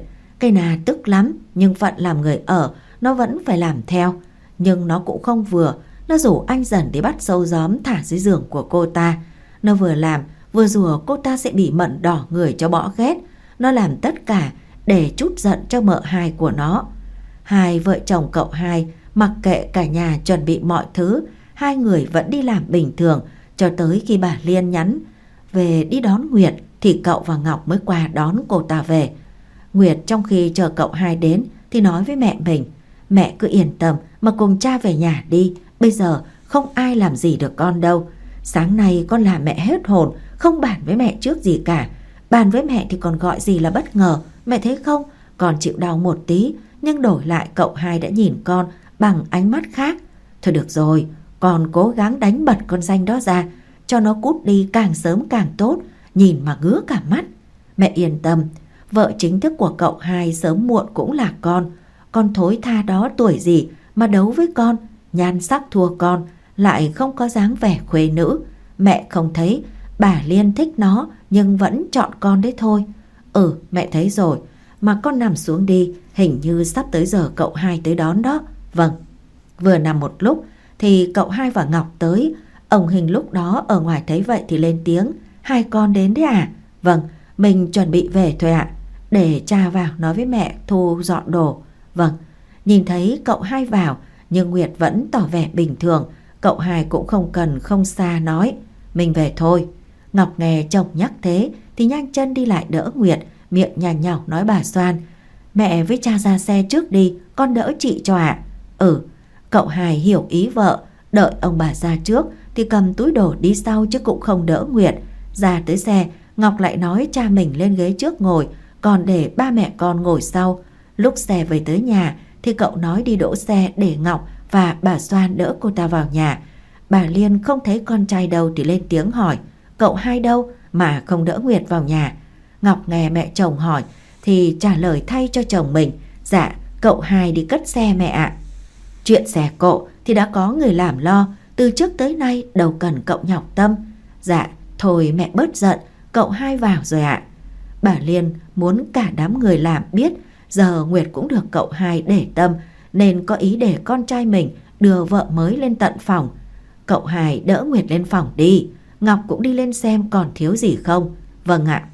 S1: Cây Na tức lắm, nhưng phận làm người ở, nó vẫn phải làm theo. Nhưng nó cũng không vừa, nó rủ anh Dần đi bắt sâu gióm thả dưới giường của cô ta. Nó vừa làm vừa rủa cô ta sẽ bị Mận đỏ người cho bỏ ghét. Nó làm tất cả để trút giận cho mợ hai của nó. Hai vợ chồng cậu hai mặc kệ cả nhà chuẩn bị mọi thứ, hai người vẫn đi làm bình thường cho tới khi bà Liên nhắn về đi đón Nguyệt thì cậu và Ngọc mới qua đón cô ta về. Nguyệt trong khi chờ cậu hai đến thì nói với mẹ mình: mẹ cứ yên tâm mà cùng cha về nhà đi, bây giờ không ai làm gì được con đâu. Sáng nay con làm mẹ hết hồn, không bàn với mẹ trước gì cả. Bàn với mẹ thì còn gọi gì là bất ngờ, mẹ thấy không? Con chịu đau một tí, nhưng đổi lại cậu hai đã nhìn con bằng ánh mắt khác. Thôi được rồi, con cố gắng đánh bật con danh đó ra, cho nó cút đi càng sớm càng tốt, nhìn mà ngứa cả mắt. Mẹ yên tâm, vợ chính thức của cậu hai sớm muộn cũng là con. Con thối tha đó tuổi gì mà đấu với con, nhan sắc thua con, lại không có dáng vẻ khuê nữ. Mẹ không thấy bà Liên thích nó nhưng vẫn chọn con đấy thôi. Ừ, mẹ thấy rồi, mà con nằm xuống đi, hình như sắp tới giờ cậu hai tới đón đó. Vâng. Vừa nằm một lúc thì cậu hai và Ngọc tới. Ông Hình lúc đó ở ngoài thấy vậy thì lên tiếng: hai con đến đấy à? Vâng, mình chuẩn bị về thôi ạ. Để cha vào nói với mẹ thu dọn đồ. Vâng. Nhìn thấy cậu hai vào nhưng Nguyệt vẫn tỏ vẻ bình thường. Cậu hai cũng không cần không xa nói: mình về thôi. Ngọc nghe chồng nhắc thế thì nhanh chân đi lại đỡ Nguyệt, miệng nhàn nhảo nói bà Soan: mẹ với cha ra xe trước đi, con đỡ chị cho ạ. Ừ. Cậu hai hiểu ý vợ, đợi ông bà ra trước thì cầm túi đồ đi sau chứ cũng không đỡ Nguyệt. Ra tới xe, Ngọc lại nói cha mình lên ghế trước ngồi, còn để ba mẹ con ngồi sau. Lúc xe về tới nhà thì cậu nói đi đỗ xe để Ngọc và bà Soan đỡ cô ta vào nhà. Bà Liên không thấy con trai đâu thì lên tiếng hỏi: cậu hai đâu mà không đỡ Nguyệt vào nhà? Ngọc nghe mẹ chồng hỏi thì trả lời thay cho chồng mình: dạ, cậu hai đi cất xe mẹ ạ. Chuyện xe cộ thì đã có người làm lo, từ trước tới nay đâu cần cậu nhọc tâm. Dạ, thôi mẹ bớt giận, cậu hai vào rồi ạ. Bà Liên muốn cả đám người làm biết giờ Nguyệt cũng được cậu hai để tâm, nên có ý để con trai mình đưa vợ mới lên tận phòng. Cậu hai đỡ Nguyệt lên phòng đi, Ngọc cũng đi lên xem còn thiếu gì không. Vâng ạ.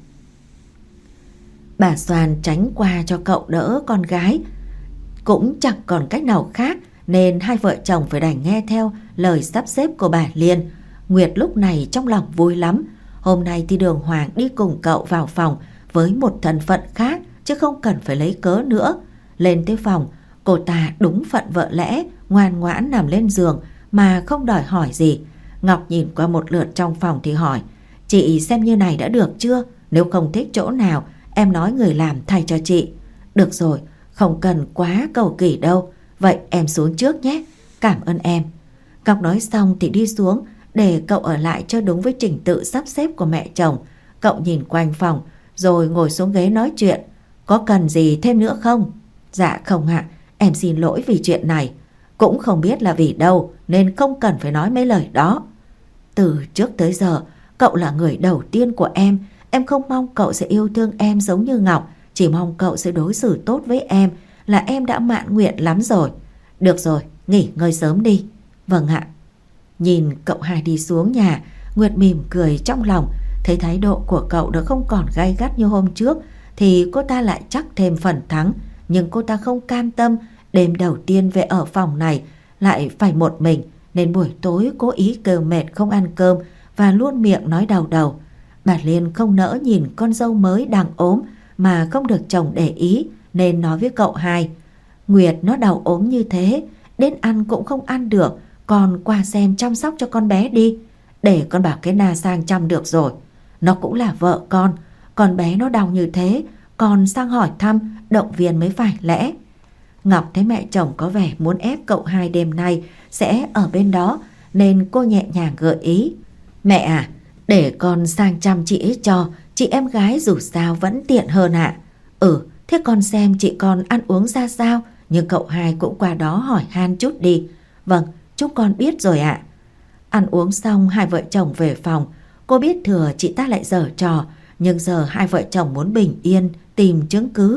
S1: Bà Soan tránh qua cho cậu đỡ con gái, cũng chẳng còn cách nào khác nên hai vợ chồng phải đành nghe theo lời sắp xếp của bà Liên. Nguyệt lúc này trong lòng vui lắm. Hôm nay thì Đường Hoàng đi cùng cậu vào phòng với một thân phận khác chứ không cần phải lấy cớ nữa. Lên tới phòng, cô ta đúng phận vợ lẽ, ngoan ngoãn nằm lên giường mà không đòi hỏi gì. Ngọc nhìn qua một lượt trong phòng thì hỏi: chị xem như này đã được chưa? Nếu không thích chỗ nào em nói người làm thay cho chị. Được rồi, không cần quá cầu kỳ đâu. Vậy em xuống trước nhé. Cảm ơn em. Ngọc nói xong thì đi xuống để cậu ở lại cho đúng với trình tự sắp xếp của mẹ chồng. Cậu nhìn quanh phòng rồi ngồi xuống ghế nói chuyện: có cần gì thêm nữa không? Dạ không ạ, em xin lỗi vì chuyện này. Cũng không biết là vì đâu nên không cần phải nói mấy lời đó. Từ trước tới giờ cậu là người đầu tiên của em. Em không mong cậu sẽ yêu thương em giống như Ngọc, chỉ mong cậu sẽ đối xử tốt với em là em đã mãn nguyện lắm rồi. Được rồi, nghỉ ngơi sớm đi. Vâng ạ. Nhìn cậu hai đi xuống nhà, Nguyệt mỉm cười trong lòng. Thấy thái độ của cậu đã không còn gay gắt như hôm trước thì cô ta lại chắc thêm phần thắng. Nhưng cô ta không cam tâm đêm đầu tiên về ở phòng này lại phải một mình, nên buổi tối cố ý kêu mệt không ăn cơm và luôn miệng nói đau đầu. Bà Liên không nỡ nhìn con dâu mới đang ốm mà không được chồng để ý, nên nói với cậu hai: Nguyệt nó đau ốm như thế, đến ăn cũng không ăn được, con qua xem chăm sóc cho con bé đi. Để con bảo cái Na sang chăm được rồi. Nó cũng là vợ con, con bé nó đau như thế, con sang hỏi thăm, động viên mới phải lẽ. Ngọc thấy mẹ chồng có vẻ muốn ép cậu hai đêm nay sẽ ở bên đó, nên cô nhẹ nhàng gợi ý: mẹ à, để con sang chăm chị ấy cho, chị em gái dù sao vẫn tiện hơn ạ. À? Ừ, thế con xem chị con ăn uống ra sao, nhưng cậu hai cũng qua đó hỏi han chút đi. Vâng, chúng con biết rồi ạ. À. Ăn uống xong hai vợ chồng về phòng. Cô biết thừa chị ta lại giở trò, nhưng giờ hai vợ chồng muốn bình yên, tìm chứng cứ,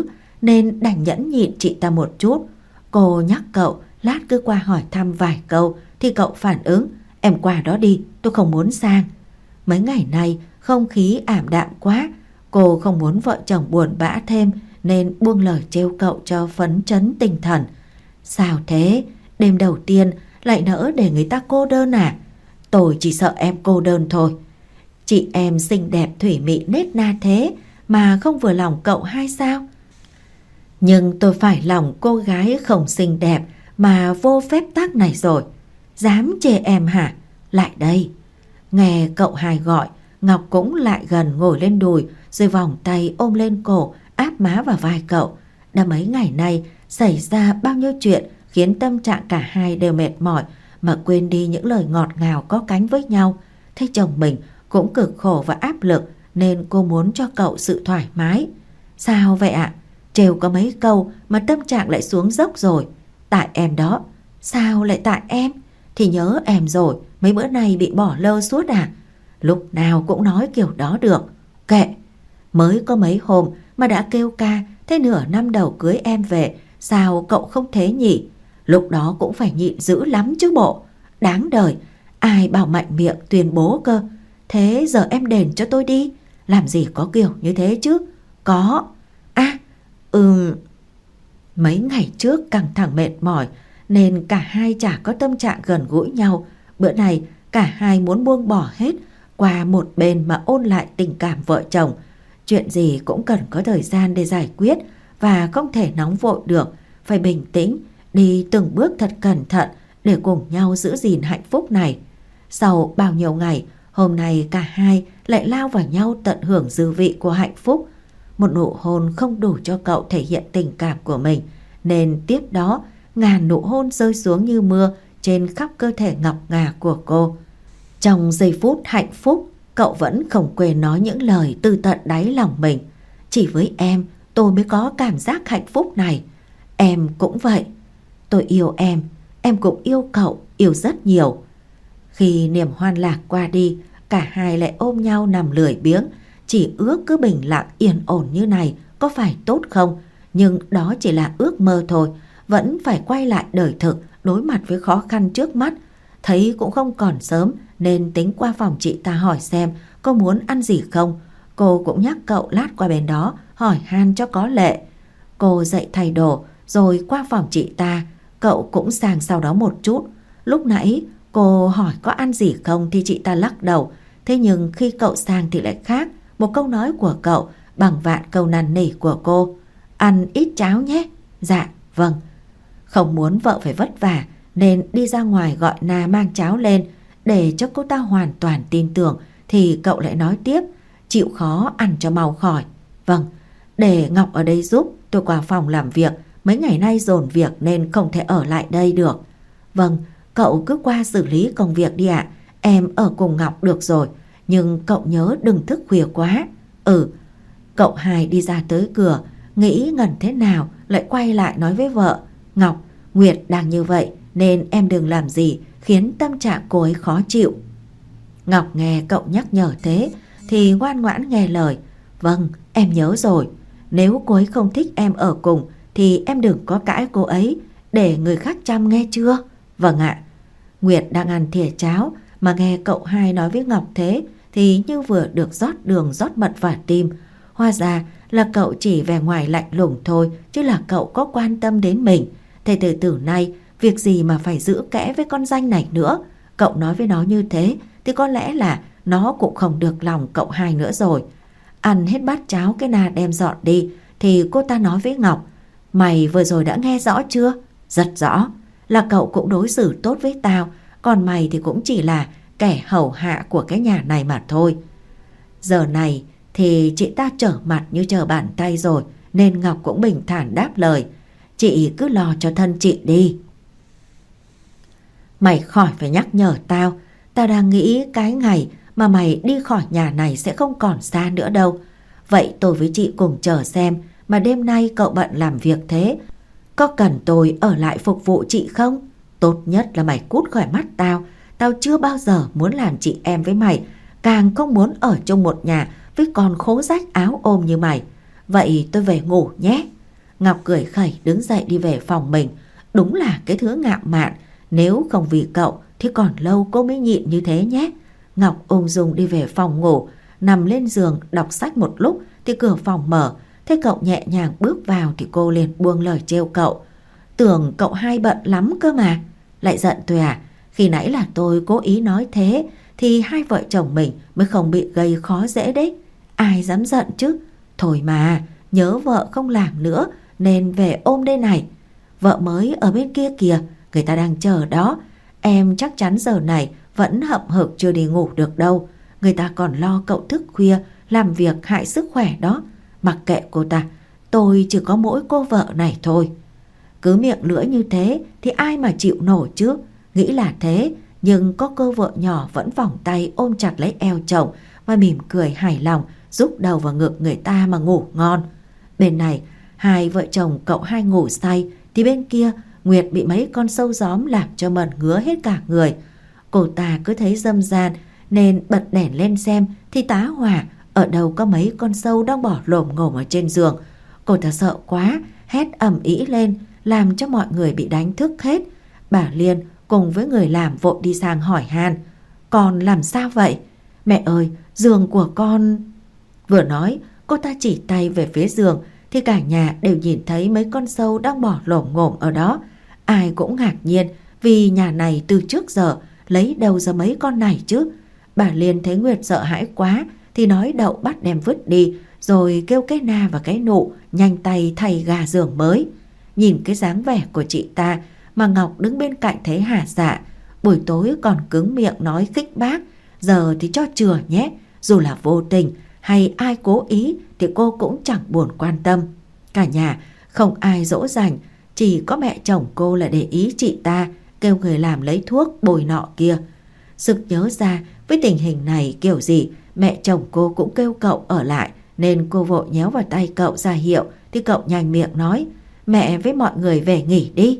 S1: nên đành nhẫn nhịn chị ta một chút. Cô nhắc cậu lát cứ qua hỏi thăm vài câu thì cậu phản ứng: em qua đó đi, tôi không muốn sang. Mấy ngày nay không khí ảm đạm quá, cô không muốn vợ chồng buồn bã thêm nên buông lời trêu cậu cho phấn chấn tinh thần. Sao thế? Đêm đầu tiên lại nỡ để người ta cô đơn à? Tôi chỉ sợ em cô đơn thôi. Chị em xinh đẹp thủy mị nết na thế mà không vừa lòng cậu hay sao? Nhưng tôi phải lòng cô gái không xinh đẹp mà vô phép tắc này rồi. Dám chê em hả? Lại đây. Nghe cậu Hai gọi, Ngọc cũng lại gần ngồi lên đùi rồi vòng tay ôm lên cổ, áp má vào vai cậu. Đã mấy ngày nay xảy ra bao nhiêu chuyện khiến tâm trạng cả hai đều mệt mỏi mà quên đi những lời ngọt ngào có cánh với nhau. Thấy chồng mình cũng cực khổ và áp lực nên cô muốn cho cậu sự thoải mái. Sao vậy ạ? À? Trêu có mấy câu mà tâm trạng lại xuống dốc rồi. Tại em đó. Sao lại tại em? Thì nhớ em rồi, mấy bữa nay bị bỏ lơ suốt à? Lúc nào cũng nói kiểu đó được. Kệ, mới có mấy hôm mà đã kêu ca, thế nửa năm đầu cưới em về, sao cậu không thế nhỉ? Lúc đó cũng phải nhịn dữ lắm chứ bộ. Đáng đời, ai bảo mạnh miệng tuyên bố cơ. Thế giờ em đền cho tôi đi. Làm gì có kiểu như thế chứ? Có. À, ừm... Mấy ngày trước căng thẳng mệt mỏi nên cả hai chả có tâm trạng gần gũi nhau. Bữa này cả hai muốn buông bỏ hết qua một bên mà ôn lại tình cảm vợ chồng. Chuyện gì cũng cần có thời gian để giải quyết và không thể nóng vội được. Phải bình tĩnh, đi từng bước thật cẩn thận để cùng nhau giữ gìn hạnh phúc này. Sau bao nhiêu ngày, hôm nay cả hai lại lao vào nhau tận hưởng dư vị của hạnh phúc. Một nụ hôn không đủ cho cậu thể hiện tình cảm của mình, nên tiếp đó ngàn nụ hôn rơi xuống như mưa trên khắp cơ thể ngọc ngà của cô. Trong giây phút hạnh phúc, cậu vẫn không quên nói những lời từ tận đáy lòng mình. Chỉ với em, tôi mới có cảm giác hạnh phúc này. Em cũng vậy. Tôi yêu em, em cũng yêu cậu, yêu rất nhiều. Khi niềm hoan lạc qua đi, cả hai lại ôm nhau nằm lười biếng. Chỉ ước cứ bình lặng yên ổn như này có phải tốt không? Nhưng đó chỉ là ước mơ thôi. Vẫn phải quay lại đời thực, đối mặt với khó khăn trước mắt. Thấy cũng không còn sớm nên tính qua phòng chị ta hỏi xem có muốn ăn gì không. Cô cũng nhắc cậu lát qua bên đó hỏi han cho có lệ. Cô dậy thay đồ rồi qua phòng chị ta. Cậu cũng sang sau đó một chút. Lúc nãy cô hỏi có ăn gì không thì chị ta lắc đầu. Thế nhưng khi cậu sang thì lại khác. Một câu nói của cậu bằng vạn câu năn nỉ của cô. Ăn ít cháo nhé. Dạ, vâng. Không muốn vợ phải vất vả nên đi ra ngoài gọi Na mang cháo lên. Để cho cô ta hoàn toàn tin tưởng thì cậu lại nói tiếp. Chịu khó ăn cho mau khỏi. Vâng, để Ngọc ở đây giúp, tôi qua phòng làm việc. Mấy ngày nay dồn việc nên không thể ở lại đây được. Vâng, cậu cứ qua xử lý công việc đi ạ. Em ở cùng Ngọc được rồi. Nhưng cậu nhớ đừng thức khuya quá. Ừ. Cậu Hai đi ra tới cửa, nghĩ ngần thế nào lại quay lại nói với vợ. Ngọc, Nguyệt đang như vậy nên em đừng làm gì khiến tâm trạng cô ấy khó chịu. Ngọc nghe cậu nhắc nhở thế thì ngoan ngoãn nghe lời. Vâng, em nhớ rồi. Nếu cô ấy không thích em ở cùng thì em đừng có cãi cô ấy, để người khác chăm nghe chưa? Vâng ạ. Nguyệt đang ăn thìa cháo mà nghe cậu Hai nói với Ngọc thế thì như vừa được rót đường rót mật vào tim. Hóa ra là cậu chỉ vẻ ngoài lạnh lùng thôi, chứ là cậu có quan tâm đến mình. Thế từ từ nay việc gì mà phải giữ kẽ với con danh này nữa. Cậu nói với nó như thế thì có lẽ là nó cũng không được lòng cậu Hai nữa rồi. Ăn hết bát cháo cái Na đem dọn đi thì cô ta nói với Ngọc. Mày vừa rồi đã nghe rõ chưa? Rất rõ. Là cậu cũng đối xử tốt với tao, còn mày thì cũng chỉ là kẻ hầu hạ của cái nhà này mà thôi. Giờ này thì chị ta trở mặt như trở bàn tay rồi, nên Ngọc cũng bình thản đáp lời. Chị cứ lo cho thân chị đi. Mày khỏi phải nhắc nhở tao. Tao đang nghĩ cái ngày mà mày đi khỏi nhà này sẽ không còn xa nữa đâu. Vậy tôi với chị cùng chờ xem, mà đêm nay cậu bận làm việc thế, có cần tôi ở lại phục vụ chị không? Tốt nhất là mày cút khỏi mắt tao. Tao chưa bao giờ muốn làm chị em với mày, càng không muốn ở chung một nhà với con khố rách áo ôm như mày. Vậy tôi về ngủ nhé. Ngọc cười khẩy đứng dậy đi về phòng mình. Đúng là cái thứ ngạo mạn. Nếu không vì cậu thì còn lâu cô mới nhịn như thế nhé. Ngọc ung dung đi về phòng ngủ, nằm lên giường đọc sách một lúc thì cửa phòng mở. Thấy cậu nhẹ nhàng bước vào thì cô liền buông lời trêu cậu. Tưởng cậu hai bận lắm cơ mà. Lại giận tôi à? Khi nãy là tôi cố ý nói thế thì hai vợ chồng mình mới không bị gây khó dễ đấy. Ai dám giận chứ. Thôi mà, nhớ vợ không làm nữa nên về ôm đây này. Vợ mới ở bên kia kìa, người ta đang chờ đó. Em chắc chắn giờ này vẫn hậm hực chưa đi ngủ được đâu. Người ta còn lo cậu thức khuya làm việc hại sức khỏe đó. Mặc kệ cô ta, tôi chỉ có mỗi cô vợ này thôi. Cứ miệng lưỡi như thế thì ai mà chịu nổi chứ. Nghĩ là thế, nhưng có cô vợ nhỏ vẫn vòng tay ôm chặt lấy eo chồng và mỉm cười hài lòng rúc đầu vào ngực người ta mà ngủ ngon. Bên này hai vợ chồng cậu hai ngủ say thì bên kia Nguyệt bị mấy con sâu gióm làm cho mẩn ngứa hết cả người. Cô ta cứ thấy râm ran nên bật đèn lên xem thì tá hỏa ở đâu có mấy con sâu đang bỏ lồm ngồm ở trên giường. Cô ta sợ quá, hét ầm ĩ lên làm cho mọi người bị đánh thức hết. Bà Liên cùng với người làm vội đi sang hỏi han. Con làm sao vậy? Mẹ ơi, giường của con... Vừa nói, cô ta chỉ tay về phía giường thì cả nhà đều nhìn thấy mấy con sâu đang bỏ lổm ngổm ở đó. Ai cũng ngạc nhiên vì nhà này từ trước giờ lấy đâu ra mấy con này chứ. Bà Liên thấy Nguyệt sợ hãi quá thì nói đậu bắt đem vứt đi, rồi kêu cái Na và cái Nụ nhanh tay thay gà giường mới. Nhìn cái dáng vẻ của chị ta mà Ngọc đứng bên cạnh thấy hả dạ. Buổi tối còn cứng miệng nói khích bác, giờ thì cho chừa nhé. Dù là vô tình hay ai cố ý thì cô cũng chẳng buồn quan tâm. Cả nhà không ai dỗ dành, chỉ có mẹ chồng cô là để ý chị ta, kêu người làm lấy thuốc bồi nọ kia. Sực nhớ ra với tình hình này kiểu gì mẹ chồng cô cũng kêu cậu ở lại, nên cô vội nhéo vào tay cậu ra hiệu thì cậu nhanh miệng nói mẹ với mọi người về nghỉ đi.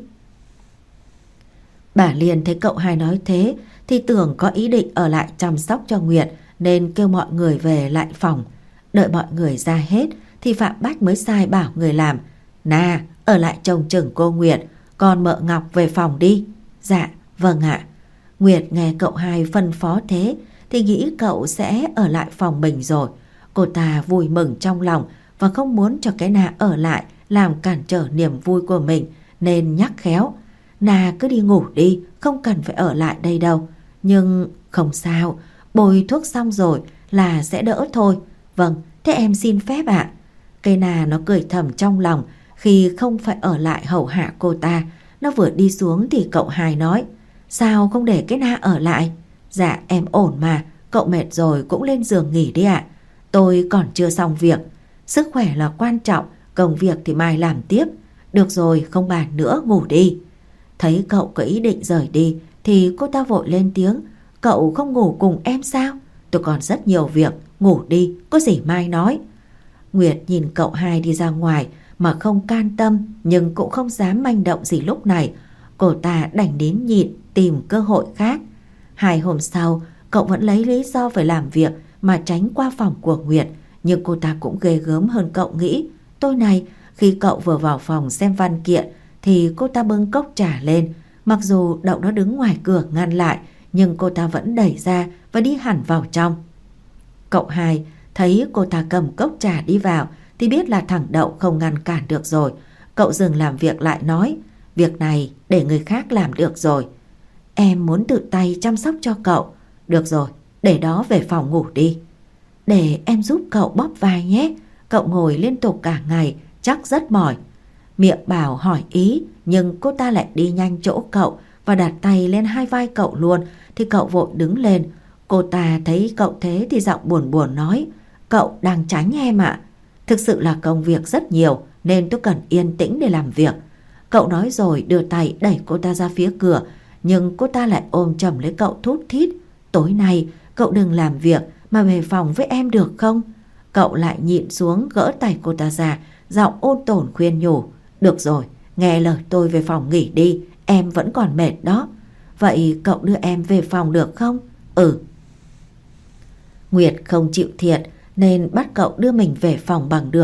S1: Bà Liên thấy cậu hai nói thế thì tưởng có ý định ở lại chăm sóc cho Nguyệt nên kêu mọi người về lại phòng. Đợi mọi người ra hết thì Phạm Bách mới sai bảo người làm Na ở lại trông chừng cô Nguyệt, còn mợ Ngọc về phòng đi. Dạ vâng ạ. Nguyệt nghe cậu hai phân phó thế thì nghĩ cậu sẽ ở lại phòng mình rồi. Cô ta vui mừng trong lòng và không muốn cho cái Na ở lại làm cản trở niềm vui của mình nên nhắc khéo. Na cứ đi ngủ đi, không cần phải ở lại đây đâu. Nhưng không sao, bôi thuốc xong rồi là sẽ đỡ thôi. Vâng, thế em xin phép ạ. Cây Na nó cười thầm trong lòng khi không phải ở lại hầu hạ cô ta. Nó vừa đi xuống thì cậu hai nói sao không để cái Na ở lại? Dạ em ổn mà, cậu mệt rồi cũng lên giường nghỉ đi ạ. Tôi còn chưa xong việc. Sức khỏe là quan trọng, công việc thì mai làm tiếp. Được rồi, không bàn nữa, ngủ đi. Thấy cậu có ý định rời đi thì cô ta vội lên tiếng. Cậu không ngủ cùng em sao? Tôi còn rất nhiều việc, ngủ đi, có gì mai nói. Nguyệt nhìn cậu hai đi ra ngoài mà không can tâm nhưng cũng không dám manh động gì lúc này. Cô ta đành nín nhịn tìm cơ hội khác. Hai hôm sau cậu vẫn lấy lý do phải làm việc mà tránh qua phòng của Nguyệt. Nhưng cô ta cũng ghê gớm hơn cậu nghĩ. Tối nay khi cậu vừa vào phòng xem văn kiện thì cô ta bưng cốc trà lên. Mặc dù Đậu nó đứng ngoài cửa ngăn lại nhưng cô ta vẫn đẩy ra và đi hẳn vào trong. Cậu hai thấy cô ta cầm cốc trà đi vào thì biết là thằng Đậu không ngăn cản được rồi. Cậu dừng làm việc lại nói việc này để người khác làm được rồi. Em muốn tự tay chăm sóc cho cậu. Được rồi, để đó về phòng ngủ đi. Để em giúp cậu bóp vai nhé. Cậu ngồi liên tục cả ngày chắc rất mỏi. Miệng bảo hỏi ý nhưng cô ta lại đi nhanh chỗ cậu và đặt tay lên hai vai cậu luôn thì cậu vội đứng lên. Cô ta thấy cậu thế thì giọng buồn buồn nói cậu đang tránh em ạ. Thực sự là công việc rất nhiều nên tôi cần yên tĩnh để làm việc. Cậu nói rồi đưa tay đẩy cô ta ra phía cửa nhưng cô ta lại ôm chầm lấy cậu thút thít. Tối nay cậu đừng làm việc mà về phòng với em được không? Cậu lại nhịn xuống gỡ tay cô ta ra, giọng ôn tồn khuyên nhủ. Được rồi, nghe lời tôi về phòng nghỉ đi, em vẫn còn mệt đó. Vậy cậu đưa em về phòng được không? Ừ. Nguyệt không chịu thiệt nên bắt cậu đưa mình về phòng bằng được.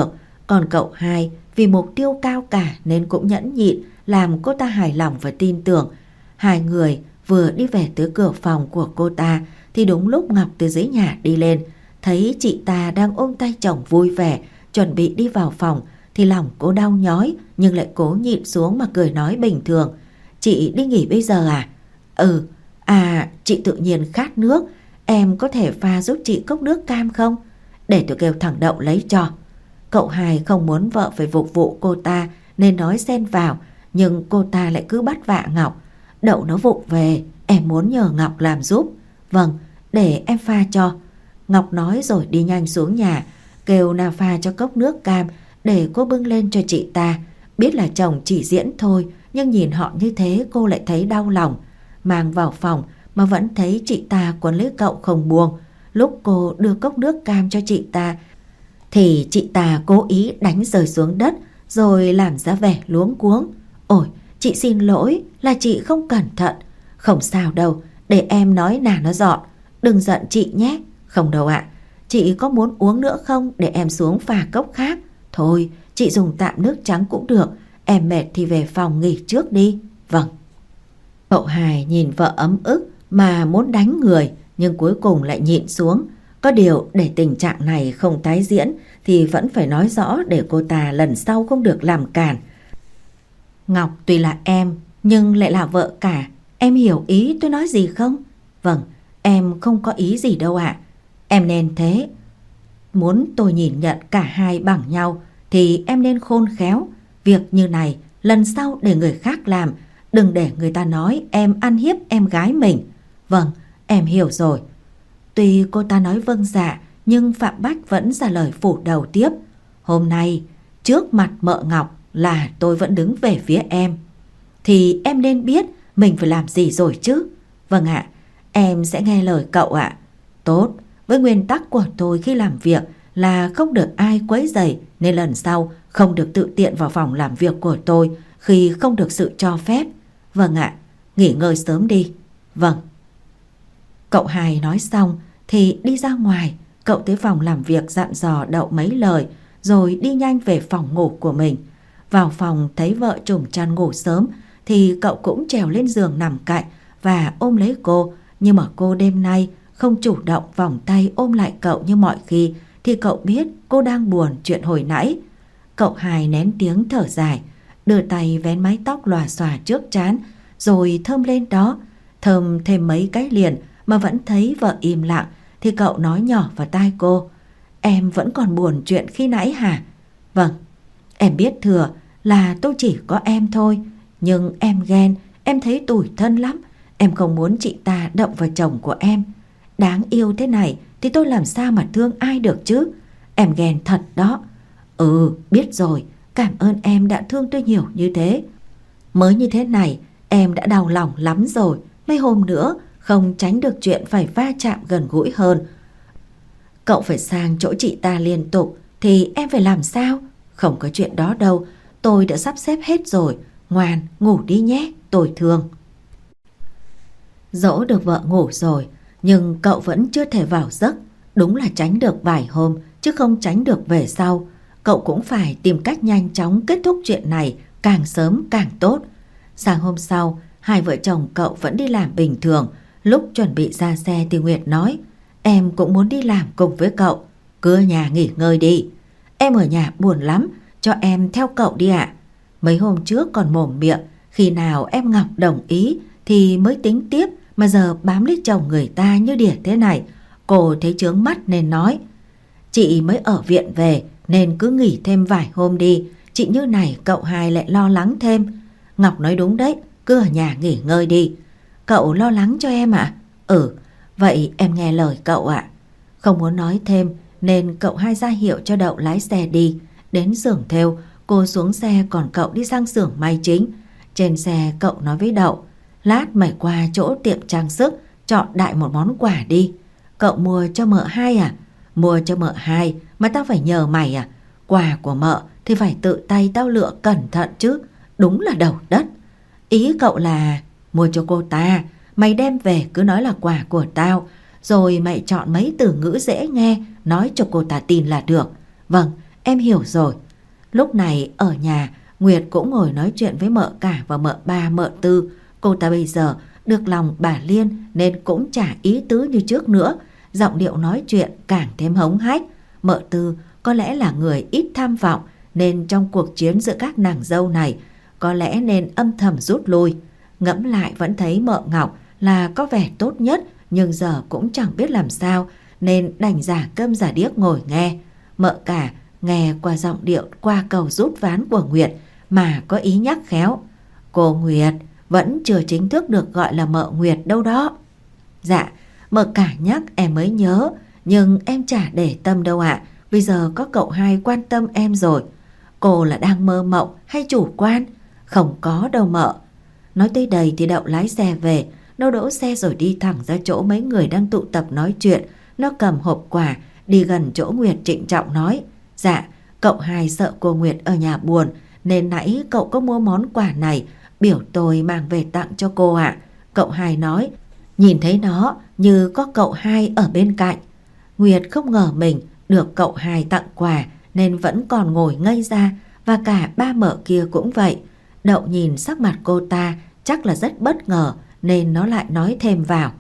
S1: Còn cậu hai vì mục tiêu cao cả nên cũng nhẫn nhịn làm cô ta hài lòng và tin tưởng. Hai người vừa đi về tới cửa phòng của cô ta thì đúng lúc Ngọc từ dưới nhà đi lên, thấy chị ta đang ôm tay chồng vui vẻ chuẩn bị đi vào phòng thì lòng cô đau nhói nhưng lại cố nhịn xuống mà cười nói bình thường. Chị đi nghỉ bây giờ à? Ừ. À, chị tự nhiên khát nước, em có thể pha giúp chị cốc nước cam không? Để tôi kêu thằng Đậu lấy cho. Cậu hai không muốn vợ phải phục vụ cô ta nên nói xen vào, nhưng cô ta lại cứ bắt vạ Ngọc. Đậu nó vụng về, em muốn nhờ Ngọc làm giúp. Vâng, để em pha cho. Ngọc nói rồi đi nhanh xuống nhà, kêu Na pha cho cốc nước cam để cô bưng lên cho chị ta. Biết là chồng chỉ diễn thôi, nhưng nhìn họ như thế cô lại thấy đau lòng. Mang vào phòng mà vẫn thấy chị ta quấn lấy cậu không buông. Lúc cô đưa cốc nước cam cho chị ta thì chị ta cố ý đánh rơi xuống đất rồi làm ra vẻ luống cuống. Ôi, chị xin lỗi, là chị không cẩn thận. Không sao đâu, để em nói nà nó dọn. Đừng giận chị nhé. Không đâu ạ. Chị có muốn uống nữa không để em xuống pha cốc khác? Thôi, chị dùng tạm nước trắng cũng được. Em mệt thì về phòng nghỉ trước đi. Vâng. Cậu hai nhìn vợ ấm ức mà muốn đánh người, nhưng cuối cùng lại nhịn xuống. Có điều để tình trạng này không tái diễn thì vẫn phải nói rõ để cô ta lần sau không được làm cản. Ngọc tuy là em nhưng lại là vợ cả. Em hiểu ý tôi nói gì không? Vâng, em không có ý gì đâu ạ. Em nên thế. Muốn tôi nhìn nhận cả hai bằng nhau thì em nên khôn khéo. Việc như này lần sau để người khác làm, đừng để người ta nói em ăn hiếp em gái mình. Vâng, em hiểu rồi. Tuy cô ta nói vâng dạ, nhưng Phạm Bách vẫn ra lời phủ đầu tiếp. Hôm nay, trước mặt mợ Ngọc là tôi vẫn đứng về phía em. Thì em nên biết mình phải làm gì rồi chứ. Vâng ạ, em sẽ nghe lời cậu ạ. Tốt, với nguyên tắc của tôi khi làm việc là không được ai quấy rầy, nên lần sau không được tự tiện vào phòng làm việc của tôi khi không được sự cho phép. Vâng ạ, nghỉ ngơi sớm đi. Vâng. Cậu hai nói xong thì đi ra ngoài. Cậu tới phòng làm việc dặn dò Đậu mấy lời rồi đi nhanh về phòng ngủ của mình. Vào phòng thấy vợ trùm chăn ngủ sớm thì cậu cũng trèo lên giường nằm cạnh và ôm lấy cô. Nhưng mà cô đêm nay không chủ động vòng tay ôm lại cậu như mọi khi thì cậu biết cô đang buồn chuyện hồi nãy. Cậu hai nén tiếng thở dài, đưa tay vén mái tóc lòa xòa trước trán rồi thơm lên đó. Thơm thêm mấy cái liền mà vẫn thấy vợ im lặng thì cậu nói nhỏ vào tai cô. Em vẫn còn buồn chuyện khi nãy hả? Vâng, em biết thừa là tôi chỉ có em thôi, nhưng em ghen, em thấy tủi thân lắm. Em không muốn chị ta động vào chồng của em. Đáng yêu thế này thì tôi làm sao mà thương ai được chứ. Em ghen thật đó. Ừ, biết rồi, cảm ơn em đã thương tôi nhiều như thế. Mới như thế này em đã đau lòng lắm rồi. Mấy hôm nữa không tránh được chuyện phải va chạm gần gũi hơn. Cậu phải sang chỗ chị ta liên tục thì em phải làm sao? Không có chuyện đó đâu, tôi đã sắp xếp hết rồi. Ngoan, ngủ đi nhé, tôi thương. Dỗ được vợ ngủ rồi, nhưng cậu vẫn chưa thể vào giấc. Đúng là tránh được vài hôm, chứ không tránh được về sau. Cậu cũng phải tìm cách nhanh chóng kết thúc chuyện này, càng sớm càng tốt. Sáng hôm sau, hai vợ chồng cậu vẫn đi làm bình thường. Lúc chuẩn bị ra xe thì Nguyệt nói, em cũng muốn đi làm cùng với cậu. Cứ ở nhà nghỉ ngơi đi. Em ở nhà buồn lắm, cho em theo cậu đi ạ. Mấy hôm trước còn mồm miệng, khi nào em Ngọc đồng ý thì mới tính tiếp, mà giờ bám lấy chồng người ta như đỉa thế này. Cô thấy chướng mắt nên nói, chị mới ở viện về nên cứ nghỉ thêm vài hôm đi. Chị như này cậu hai lại lo lắng thêm. Ngọc nói đúng đấy, cứ ở nhà nghỉ ngơi đi. Cậu lo lắng cho em ạ? À? Ừ, vậy em nghe lời cậu ạ. À. Không muốn nói thêm nên cậu hai ra hiệu cho Đậu lái xe đi. Đến xưởng thêu, cô xuống xe còn cậu đi sang xưởng may chính. Trên xe cậu nói với Đậu, lát mày qua chỗ tiệm trang sức chọn đại một món quà đi. Cậu mua cho mợ hai à? Mua cho mợ hai mà tao phải nhờ mày à? Quà của mợ thì phải tự tay tao lựa cẩn thận chứ. Đúng là đầu đất. Ý cậu là mua cho cô ta, mày đem về cứ nói là quà của tao, rồi mày chọn mấy từ ngữ dễ nghe nói cho cô ta tin là được. Vâng, em hiểu rồi. Lúc này ở nhà, Nguyệt cũng ngồi nói chuyện với mợ cả và mợ ba mợ tư. Cô ta bây giờ được lòng bà Liên nên cũng chả ý tứ như trước nữa. Giọng điệu nói chuyện càng thêm hống hách. Mợ Tư có lẽ là người ít tham vọng, nên trong cuộc chiến giữa các nàng dâu này có lẽ nên âm thầm rút lui. Ngẫm lại vẫn thấy mợ Ngọc là có vẻ tốt nhất, nhưng giờ cũng chẳng biết làm sao nên đành giả câm giả điếc ngồi nghe. Mợ cả nghe qua giọng điệu qua cầu rút ván của Nguyệt mà có ý nhắc khéo: cô Nguyệt vẫn chưa chính thức được gọi là mợ Nguyệt đâu đó. Dạ, mợ cả nhắc em mới nhớ, nhưng em chả để tâm đâu ạ. Bây giờ có cậu hai quan tâm em rồi. Cô là đang mơ mộng hay chủ quan? Không có đâu mợ. Nói tới đây thì Đậu lái xe về. Nó đỗ xe rồi đi thẳng ra chỗ mấy người đang tụ tập nói chuyện. Nó cầm hộp quà đi gần chỗ Nguyệt trịnh trọng nói: dạ, cậu hai sợ cô Nguyệt ở nhà buồn nên nãy cậu có mua món quà này, biểu tôi mang về tặng cho cô ạ. Cậu hai nói nhìn thấy nó như có cậu hai ở bên cạnh. Nguyệt không ngờ mình được cậu hai tặng quà nên vẫn còn ngồi ngây ra, và cả ba mợ kia cũng vậy. Đậu nhìn sắc mặt cô ta chắc là rất bất ngờ nên nó lại nói thêm vào: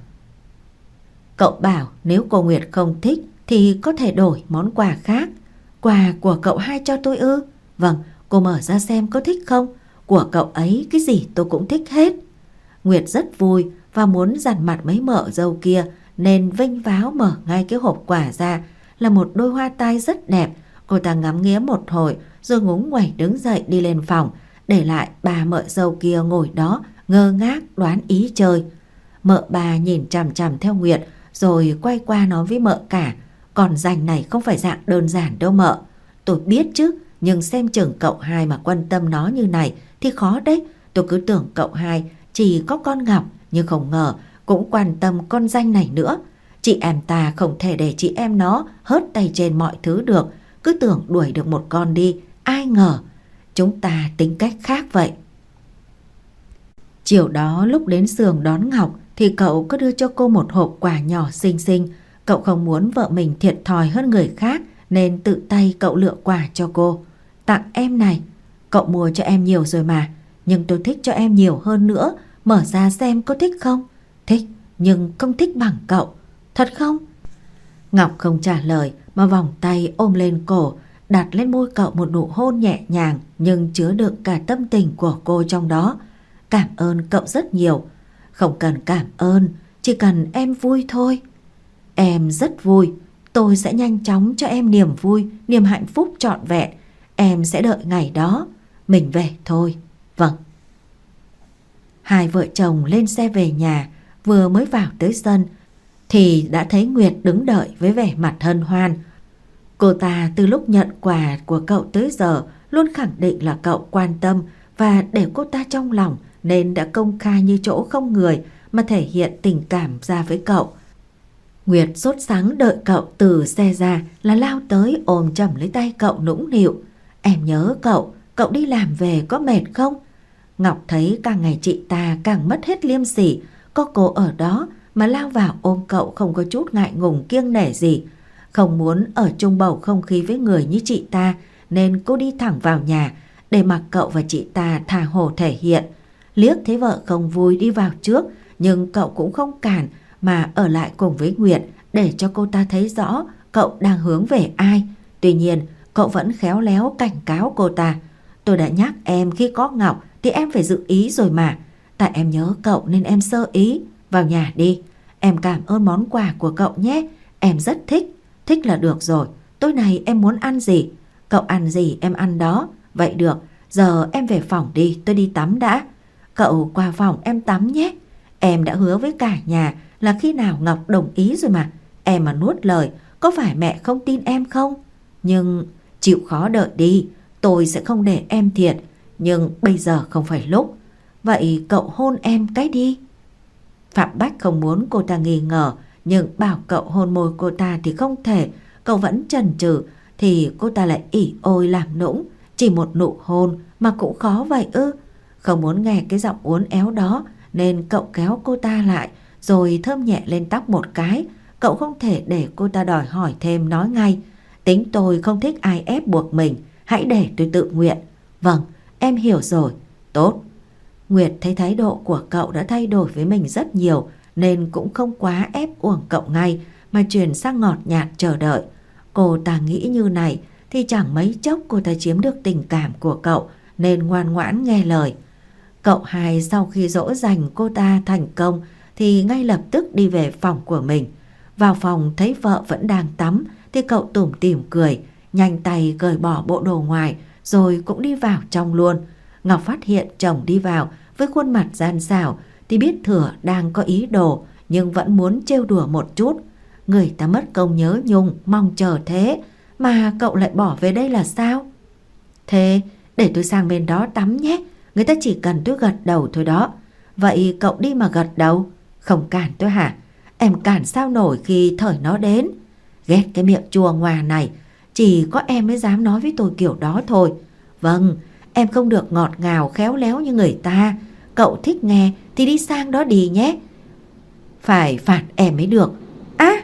S1: cậu bảo nếu cô Nguyệt không thích thì có thể đổi món quà khác. Quà của cậu hai cho tôi ư? Vâng, cô mở ra xem có thích không? Của cậu ấy cái gì tôi cũng thích hết. Nguyệt rất vui và muốn dằn mặt mấy mợ dâu kia nên vênh váo mở ngay cái hộp quà ra, là một đôi hoa tai rất đẹp. Cô ta ngắm nghía một hồi rồi ngúng nguẩy đứng dậy đi lên phòng, để lại bà mợ dâu kia ngồi đó ngơ ngác đoán ý chơi. Mợ bà nhìn chằm chằm theo Nguyệt rồi quay qua nói với mợ cả: còn dành này không phải dạng đơn giản đâu mợ. Tôi biết chứ, nhưng xem chừng cậu hai mà quan tâm nó như này thì khó đấy. Tôi cứ tưởng cậu hai chỉ có con Ngọc, nhưng không ngờ cũng quan tâm con danh này nữa. Chị em ta không thể để chị em nó hớt tay trên mọi thứ được. Cứ tưởng đuổi được một con đi, ai ngờ chúng ta tính cách khác vậy. Chiều đó lúc đến xưởng đón Ngọc thì cậu có đưa cho cô một hộp quà nhỏ xinh xinh. Cậu không muốn vợ mình thiệt thòi hơn người khác nên tự tay cậu lựa quà cho cô. Tặng em này, cậu mua cho em nhiều rồi mà, nhưng tôi thích cho em nhiều hơn nữa. Mở ra xem có thích không? Thích, nhưng không thích bằng cậu. Thật không? Ngọc không trả lời mà vòng tay ôm lên cổ, đặt lên môi cậu một nụ hôn nhẹ nhàng nhưng chứa đựng cả tâm tình của cô trong đó. Cảm ơn cậu rất nhiều. Không cần cảm ơn, chỉ cần em vui thôi. Em rất vui. Tôi sẽ nhanh chóng cho em niềm vui, niềm hạnh phúc trọn vẹn. Em sẽ đợi ngày đó. Mình về thôi. Vâng. Hai vợ chồng lên xe về nhà. Vừa mới vào tới sân thì đã thấy Nguyệt đứng đợi với vẻ mặt hân hoan. Cô ta từ lúc nhận quà của cậu tới giờ luôn khẳng định là cậu quan tâm và để cô ta trong lòng, nên đã công khai như chỗ không người mà thể hiện tình cảm ra với cậu. Nguyệt sốt sắng đợi cậu từ xe ra là lao tới ôm chầm lấy tay cậu nũng nịu: em nhớ cậu, cậu đi làm về có mệt không? Ngọc thấy càng ngày chị ta càng mất hết liêm sỉ, có cô ở đó mà lao vào ôm cậu không có chút ngại ngùng kiêng nể gì. Không muốn ở chung bầu không khí với người như chị ta nên cô đi thẳng vào nhà để mặc cậu và chị ta thả hồ thể hiện. Liếc thấy vợ không vui đi vào trước, nhưng cậu cũng không cản mà ở lại cùng với Nguyệt để cho cô ta thấy rõ cậu đang hướng về ai. Tuy nhiên cậu vẫn khéo léo cảnh cáo cô ta: tôi đã nhắc em khi có Ngọc thì em phải dự ý rồi mà. Tại em nhớ cậu nên em sơ ý. Vào nhà đi. Em cảm ơn món quà của cậu nhé. Em rất thích. Thích là được rồi. Tối nay em muốn ăn gì? Cậu ăn gì em ăn đó. Vậy được. Giờ em về phòng đi, tôi đi tắm đã. Cậu qua phòng em tắm nhé. Em đã hứa với cả nhà là khi nào Ngọc đồng ý rồi mà. Em mà nuốt lời, có phải mẹ không tin em không? Nhưng chịu khó đợi đi. Tôi sẽ không để em thiệt. Nhưng bây giờ không phải lúc. Vậy cậu hôn em cái đi. Phạm Bách không muốn cô ta nghi ngờ, nhưng bảo cậu hôn môi cô ta thì không thể. Cậu vẫn chần chừ thì cô ta lại ỉ ôi làm nũng. Chỉ một nụ hôn mà cũng khó vậy ư? Không muốn nghe cái giọng uốn éo đó nên cậu kéo cô ta lại rồi thơm nhẹ lên tóc một cái. Cậu không thể để cô ta đòi hỏi thêm, nói ngay: tính tôi không thích ai ép buộc mình, hãy để tôi tự nguyện. Vâng, em hiểu rồi. Tốt. Nguyệt thấy thái độ của cậu đã thay đổi với mình rất nhiều nên cũng không quá ép uổng cậu ngay mà chuyển sang ngọt nhạt chờ đợi. Cô ta nghĩ như này thì chẳng mấy chốc cô ta chiếm được tình cảm của cậu nên ngoan ngoãn nghe lời. Cậu hai sau khi dỗ dành cô ta thành công thì ngay lập tức đi về phòng của mình. Vào phòng thấy vợ vẫn đang tắm thì cậu tủm tỉm cười, nhanh tay cởi bỏ bộ đồ ngoài rồi cũng đi vào trong luôn. Ngọc phát hiện chồng đi vào với khuôn mặt gian xảo thì biết Thừa đang có ý đồ nhưng vẫn muốn trêu đùa một chút. Người ta mất công nhớ nhung mong chờ thế mà cậu lại bỏ về đây là sao? Thế để tôi sang bên đó tắm nhé, người ta chỉ cần tôi gật đầu thôi đó. Vậy cậu đi mà gật đầu, không cản tôi hả? Em cản sao nổi khi thời nó đến. Ghét cái miệng chua ngoa này, chỉ có em mới dám nói với tôi kiểu đó thôi. Vâng, em không được ngọt ngào khéo léo như người ta. Cậu thích nghe thì đi sang đó đi nhé. Phải phạt em mới được. Á!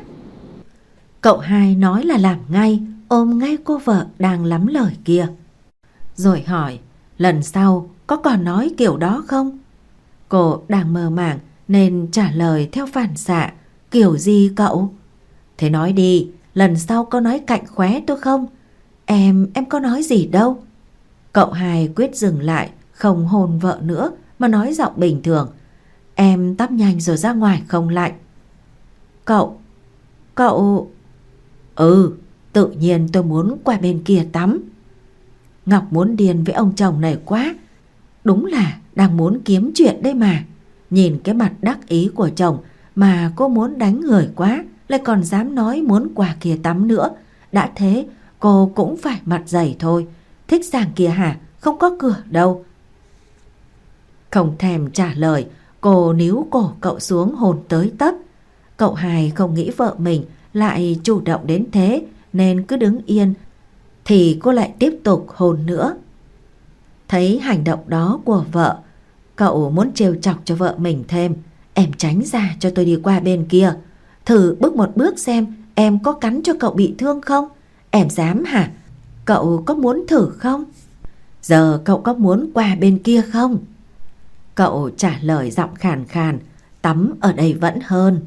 S1: Cậu hai nói là làm ngay, ôm ngay cô vợ đang lắm lời kia. Rồi hỏi, lần sau có còn nói kiểu đó không? Cô đang mơ màng nên trả lời theo phản xạ. Kiểu gì cậu? Thế nói đi, lần sau có nói cạnh khóe tôi không? Em, em có nói gì đâu. Cậu hai quyết dừng lại, không hôn vợ nữa mà nói giọng bình thường. Em tắm nhanh rồi ra ngoài không lạnh. Cậu, cậu... Ừ, tự nhiên tôi muốn qua bên kia tắm. Ngọc muốn điên với ông chồng này quá. Đúng là đang muốn kiếm chuyện đây mà. Nhìn cái mặt đắc ý của chồng mà cô muốn đánh người quá, lại còn dám nói muốn qua kia tắm nữa. Đã thế cô cũng phải mặt dày thôi. Thích sang kia hả? Không có cửa đâu. Không thèm trả lời, cô níu cổ cậu xuống hôn tới tấp. Cậu hai không nghĩ vợ mình lại chủ động đến thế nên cứ đứng yên thì cô lại tiếp tục hôn nữa. Thấy hành động đó của vợ, cậu muốn trêu chọc cho vợ mình thêm. Em tránh ra cho tôi đi qua bên kia. Thử bước một bước xem em có cắn cho cậu bị thương không? Em dám hả? Cậu có muốn thử không? Giờ cậu có muốn qua bên kia không? Cậu trả lời giọng khàn khàn. Tắm ở đây vẫn hơn.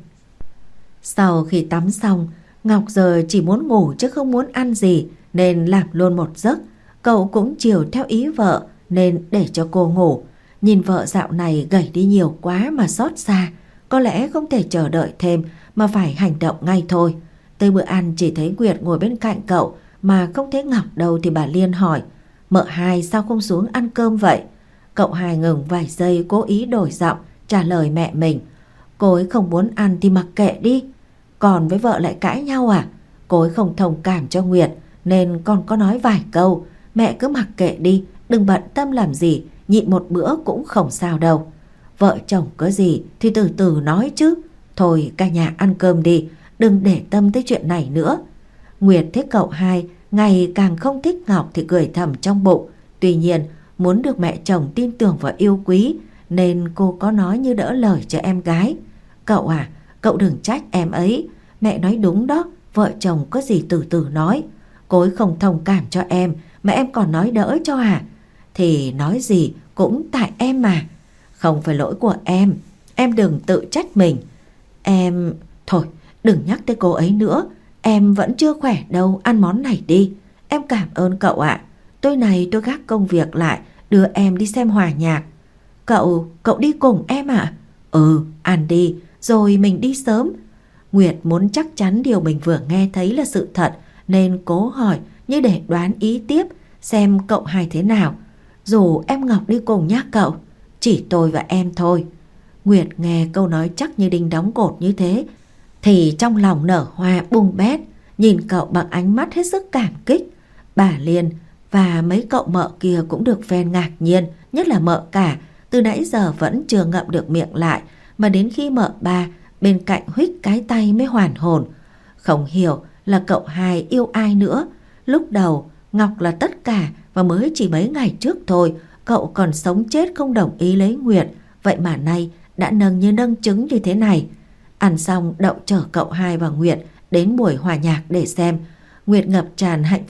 S1: Sau khi tắm xong, Ngọc giờ chỉ muốn ngủ chứ không muốn ăn gì nên làm luôn một giấc. Cậu cũng chiều theo ý vợ nên để cho cô ngủ. Nhìn vợ dạo này gầy đi nhiều quá mà xót xa. Có lẽ không thể chờ đợi thêm mà phải hành động ngay thôi. Tới bữa ăn chỉ thấy Nguyệt ngồi bên cạnh cậu mà không thấy Ngọc đâu thì bà Liên hỏi, mợ hai sao không xuống ăn cơm vậy? Cậu hai ngừng vài giây cố ý đổi giọng trả lời mẹ mình. Cô ấy không muốn ăn thì mặc kệ đi. Còn với vợ lại cãi nhau à? Cô ấy không thông cảm cho Nguyệt nên con có nói vài câu. Mẹ cứ mặc kệ đi, đừng bận tâm làm gì, nhịn một bữa cũng không sao đâu. Vợ chồng có gì thì từ từ nói chứ. Thôi cả nhà ăn cơm đi, đừng để tâm tới chuyện này nữa. Nguyệt thấy cậu hai ngày càng không thích Ngọc thì cười thầm trong bụng. Tuy nhiên muốn được mẹ chồng tin tưởng và yêu quý nên cô có nói như đỡ lời cho em gái. Cậu à, cậu đừng trách em ấy. Mẹ nói đúng đó, vợ chồng có gì từ từ nói. Cô ấy không thông cảm cho em mà em còn nói đỡ cho à? Thì nói gì cũng tại em mà. Không phải lỗi của em, em đừng tự trách mình. Em... Thôi, đừng nhắc tới cô ấy nữa. Em vẫn chưa khỏe đâu, ăn món này đi. Em cảm ơn cậu ạ. Tối nay tôi gác công việc lại, đưa em đi xem hòa nhạc. Cậu, cậu đi cùng em ạ? Ừ, ăn đi, rồi mình đi sớm. Nguyệt muốn chắc chắn điều mình vừa nghe thấy là sự thật nên cố hỏi như để đoán ý tiếp xem cậu hai thế nào. Dù em Ngọc đi cùng nhé cậu. Chỉ tôi và em thôi. Nguyệt nghe câu nói chắc như đinh đóng cột như thế thì trong lòng nở hoa bung bét, nhìn cậu bằng ánh mắt hết sức cảm kích. Bà Liên và mấy cậu mợ kia cũng được phen ngạc nhiên, nhất là mợ cả, từ nãy giờ vẫn chưa ngậm được miệng lại, mà đến khi mợ ba bên cạnh huých cái tay mới hoàn hồn. Không hiểu là cậu hai yêu ai nữa. Lúc đầu Ngọc là tất cả và mới chỉ mấy ngày trước thôi cậu còn sống chết không đồng ý lấy Nguyệt. Vậy mà nay đã nâng như nâng trứng như thế này. Ăn xong Đậu chở cậu hai và Nguyệt đến buổi hòa nhạc để xem. Nguyệt ngập tràn hạnh phúc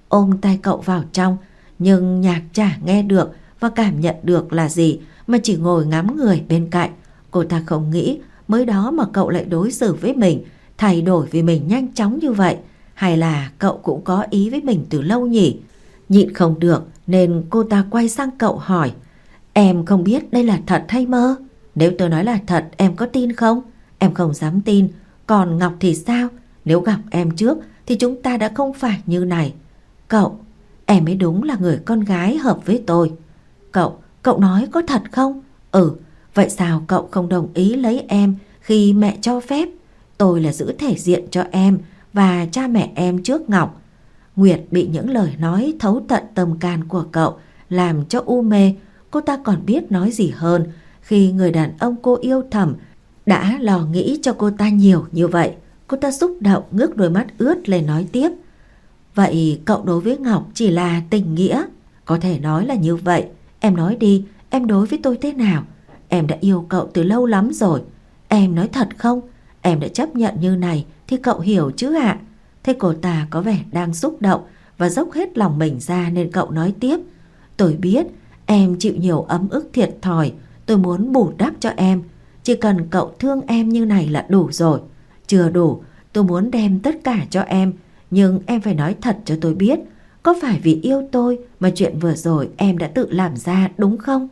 S1: ôm tay cậu vào trong, nhưng Nhạc chả nghe được và cảm nhận được là gì, mà chỉ ngồi ngắm người bên cạnh. Cô ta không nghĩ mới đó mà cậu lại đối xử với mình thay đổi vì mình nhanh chóng như vậy. Hay là cậu cũng có ý với mình từ lâu nhỉ? Nhịn không được nên cô ta quay sang cậu hỏi: Em không biết đây là thật hay mơ? Nếu tôi nói là thật em có tin không? Em không dám tin. Còn Ngọc thì sao? Nếu gặp em trước thì chúng ta đã không phải như này. Cậu, em mới đúng là người con gái hợp với tôi. Cậu, cậu nói có thật không? Ừ, vậy sao cậu không đồng ý lấy em khi mẹ cho phép? Tôi là giữ thể diện cho em và cha mẹ em trước Ngọc. Nguyệt bị những lời nói thấu tận tâm can của cậu làm cho u mê. Cô ta còn biết nói gì hơn khi người đàn ông cô yêu thầm đã lo nghĩ cho cô ta nhiều như vậy. Cô ta xúc động ngước đôi mắt ướt lên nói tiếp: Vậy cậu đối với Ngọc chỉ là tình nghĩa? Có thể nói là như vậy. Em nói đi, em đối với tôi thế nào? Em đã yêu cậu từ lâu lắm rồi. Em nói thật không? Em đã chấp nhận như này thì cậu hiểu chứ ạ? À? Thế cô ta có vẻ đang xúc động và dốc hết lòng mình ra nên cậu nói tiếp: Tôi biết em chịu nhiều ấm ức thiệt thòi. Tôi muốn bù đắp cho em. Chỉ cần cậu thương em như này là đủ rồi. Chưa đủ, tôi muốn đem tất cả cho em. Nhưng em phải nói thật cho tôi biết, có phải vì yêu tôi mà chuyện vừa rồi em đã tự làm ra đúng không?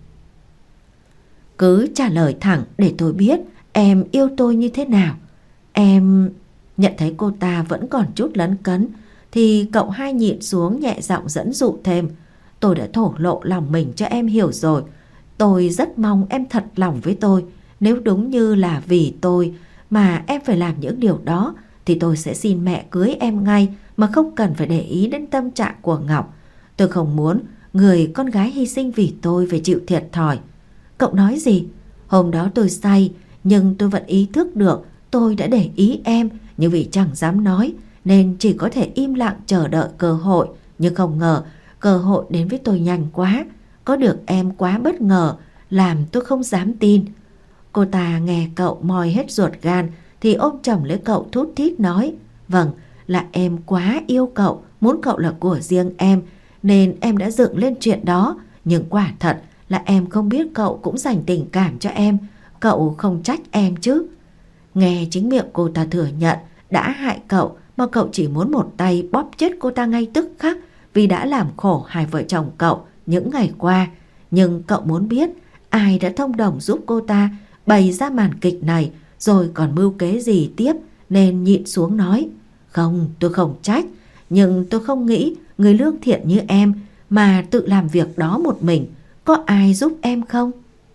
S1: Cứ trả lời thẳng để tôi biết em yêu tôi như thế nào. Em... Nhận thấy cô ta vẫn còn chút lấn cấn thì cậu hai nhịn xuống nhẹ giọng dẫn dụ thêm: Tôi đã thổ lộ lòng mình cho em hiểu rồi. Tôi rất mong em thật lòng với tôi. Nếu đúng như là vì tôi mà em phải làm những điều đó thì tôi sẽ xin mẹ cưới em ngay mà không cần phải để ý đến tâm trạng của Ngọc. Tôi không muốn người con gái hy sinh vì tôi phải chịu thiệt thòi. Cậu nói gì? Hôm đó tôi say nhưng tôi vẫn ý thức được tôi đã để ý em, nhưng vì chẳng dám nói nên chỉ có thể im lặng chờ đợi cơ hội. Nhưng không ngờ cơ hội đến với tôi nhanh quá. Có được em quá bất ngờ làm tôi không dám tin. Cô ta nghe cậu moi hết ruột gan thì ôm chầm lấy cậu thút thít nói: Vâng, là em quá yêu cậu, muốn cậu là của riêng em nên em đã dựng lên chuyện đó. Nhưng quả thật là em không biết cậu cũng dành tình cảm cho em. Cậu không trách em chứ? Nghe chính miệng cô ta thừa nhận đã hại cậu mà cậu chỉ muốn một tay bóp chết cô ta ngay tức khắc vì đã làm khổ hai vợ chồng cậu những ngày qua. Nhưng cậu muốn biết ai đã thông đồng giúp cô ta bày ra màn kịch này rồi còn mưu kế gì tiếp nên nhịn xuống nói: Không, tôi không trách, nhưng tôi không nghĩ người lương thiện như em mà tự làm việc đó một mình. Có ai giúp em không?